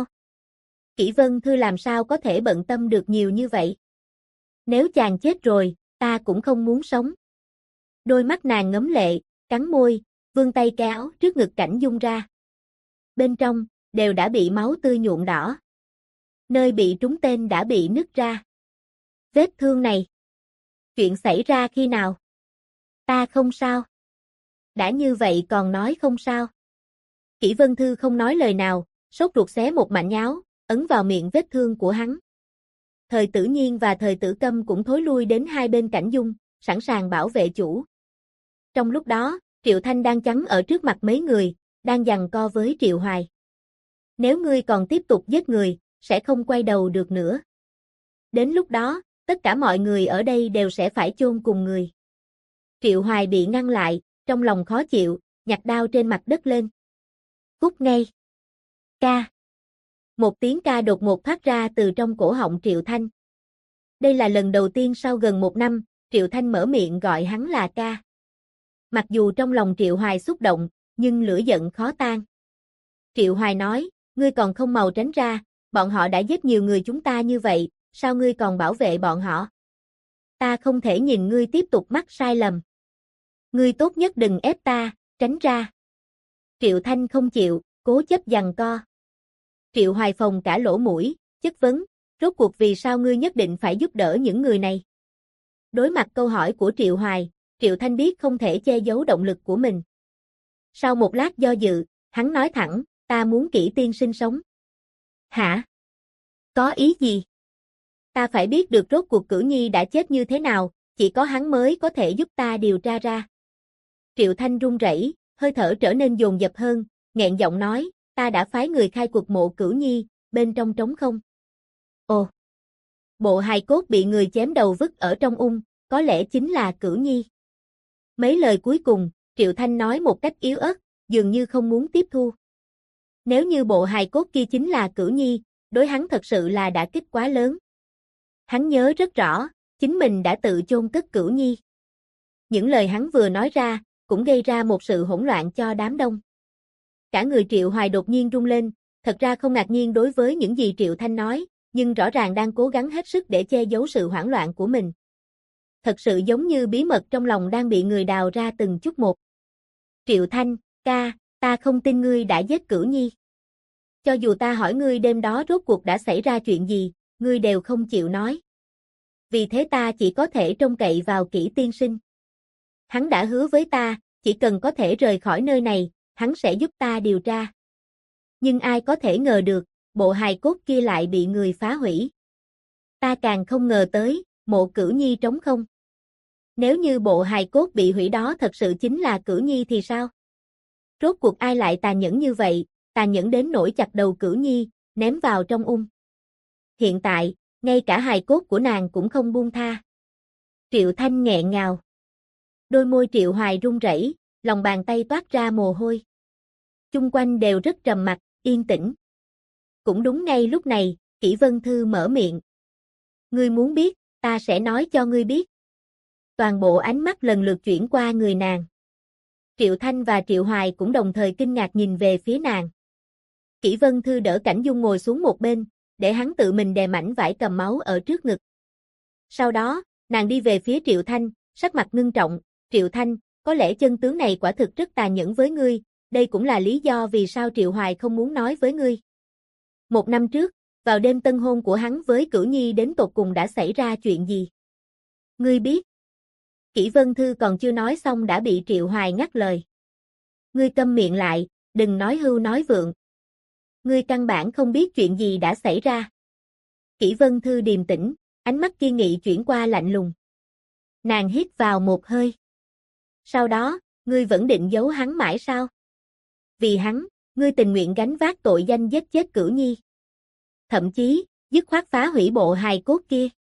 Kỷ Vân Thư làm sao có thể bận tâm được nhiều như vậy? Nếu chàng chết rồi, ta cũng không muốn sống. Đôi mắt nàng ngấm lệ, cắn môi, vươn tay kéo trước ngực Cảnh Dung ra. Bên trong, đều đã bị máu tươi nhuộm đỏ. Nơi bị trúng tên đã bị nứt ra. Vết thương này. Chuyện xảy ra khi nào? Ta không sao. Đã như vậy còn nói không sao. Kỷ Vân Thư không nói lời nào, sốt ruột xé một mảnh áo, ấn vào miệng vết thương của hắn. Thời Tử Nhiên và Thời Tử Câm cũng thối lui đến hai bên Cảnh Dung, sẵn sàng bảo vệ chủ. Trong lúc đó, Triệu Thanh đang chắn ở trước mặt mấy người, đang giằng co với Triệu Hoài. Nếu ngươi còn tiếp tục giết người, sẽ không quay đầu được nữa. Đến lúc đó, tất cả mọi người ở đây đều sẽ phải chôn cùng người. Triệu Hoài bị ngăn lại, trong lòng khó chịu, nhặt đao trên mặt đất lên. Cút ngay. Ca. Một tiếng ca đột ngột phát ra từ trong cổ họng Triệu Thanh. Đây là lần đầu tiên sau gần một năm, Triệu Thanh mở miệng gọi hắn là ca. Mặc dù trong lòng Triệu Hoài xúc động, nhưng lửa giận khó tan. Triệu Hoài nói, ngươi còn không mau tránh ra, bọn họ đã giết nhiều người chúng ta như vậy, sao ngươi còn bảo vệ bọn họ? Ta không thể nhìn ngươi tiếp tục mắc sai lầm. Ngươi tốt nhất đừng ép ta, tránh ra. Triệu Thanh không chịu, cố chấp giằng co. Triệu Hoài phồng cả lỗ mũi, chất vấn, rốt cuộc vì sao ngươi nhất định phải giúp đỡ những người này? Đối mặt câu hỏi của Triệu Hoài, Triệu Thanh biết không thể che giấu động lực của mình. Sau một lát do dự, hắn nói thẳng, ta muốn Kỷ tiên sinh sống. Hả? Có ý gì? Ta phải biết được rốt cuộc Cửu Nhi đã chết như thế nào, chỉ có hắn mới có thể giúp ta điều tra ra. Triệu Thanh run rẩy, hơi thở trở nên dồn dập hơn, nghẹn giọng nói, ta đã phái người khai quật mộ Cửu Nhi, bên trong trống không. Ồ! Bộ hài cốt bị người chém đầu vứt ở trong có lẽ chính là Cửu Nhi. Mấy lời cuối cùng, Triệu Thanh nói một cách yếu ớt, dường như không muốn tiếp thu. Nếu như bộ hài cốt kia chính là Cửu Nhi, đối hắn thật sự là đả kích quá lớn. Hắn nhớ rất rõ, chính mình đã tự chôn cất Cửu Nhi. Những lời hắn vừa nói ra, cũng gây ra một sự hỗn loạn cho đám đông. Cả người Triệu Hoài đột nhiên rung lên, thật ra không ngạc nhiên đối với những gì Triệu Thanh nói, nhưng rõ ràng đang cố gắng hết sức để che giấu sự hoảng loạn của mình. Thật sự giống như bí mật trong lòng đang bị người đào ra từng chút một. Triệu Thanh, ca, ta không tin ngươi đã giết Cửu Nhi. Cho dù ta hỏi ngươi đêm đó rốt cuộc đã xảy ra chuyện gì, ngươi đều không chịu nói. Vì thế ta chỉ có thể trông cậy vào Kỷ tiên sinh. Hắn đã hứa với ta, chỉ cần có thể rời khỏi nơi này, hắn sẽ giúp ta điều tra. Nhưng ai có thể ngờ được, bộ hài cốt kia lại bị người phá hủy. Ta càng không ngờ tới, mộ Cửu Nhi trống không. Nếu như bộ hài cốt bị hủy đó thật sự chính là Cửu Nhi thì sao? Rốt cuộc ai lại tàn nhẫn như vậy, tàn nhẫn đến nỗi chặt đầu Cửu Nhi, ném vào trong Hiện tại, ngay cả hài cốt của nàng cũng không buông tha. Triệu Thanh nghẹn ngào. Đôi môi Triệu Hoài run rẩy, lòng bàn tay toát ra mồ hôi. Chung quanh đều rất trầm mặc, yên tĩnh. Cũng đúng ngay lúc này, Kỷ Vân Thư mở miệng. Ngươi muốn biết, ta sẽ nói cho ngươi biết. Toàn bộ ánh mắt lần lượt chuyển qua người nàng. Triệu Thanh và Triệu Hoài cũng đồng thời kinh ngạc nhìn về phía nàng. Kỷ Vân Thư đỡ Cảnh Dung ngồi xuống một bên, để hắn tự mình đè mảnh vải cầm máu ở trước ngực. Sau đó, nàng đi về phía Triệu Thanh, sắc mặt ngưng trọng, Triệu Thanh, có lẽ chân tướng này quả thực rất tàn nhẫn với ngươi, đây cũng là lý do vì sao Triệu Hoài không muốn nói với ngươi. Một năm trước, vào đêm tân hôn của hắn với Cửu Nhi đến tột cùng đã xảy ra chuyện gì? Ngươi biết. Kỷ Vân Thư còn chưa nói xong đã bị Triệu Hoài ngắt lời. Ngươi câm miệng lại, đừng nói hưu nói vượng. Ngươi căn bản không biết chuyện gì đã xảy ra. Kỷ Vân Thư điềm tĩnh, ánh mắt kiên nghị chuyển qua lạnh lùng. Nàng hít vào một hơi. Sau đó, ngươi vẫn định giấu hắn mãi sao? Vì hắn, ngươi tình nguyện gánh vác tội danh giết chết Cửu Nhi. Thậm chí, dứt khoát phá hủy bộ hài cốt kia.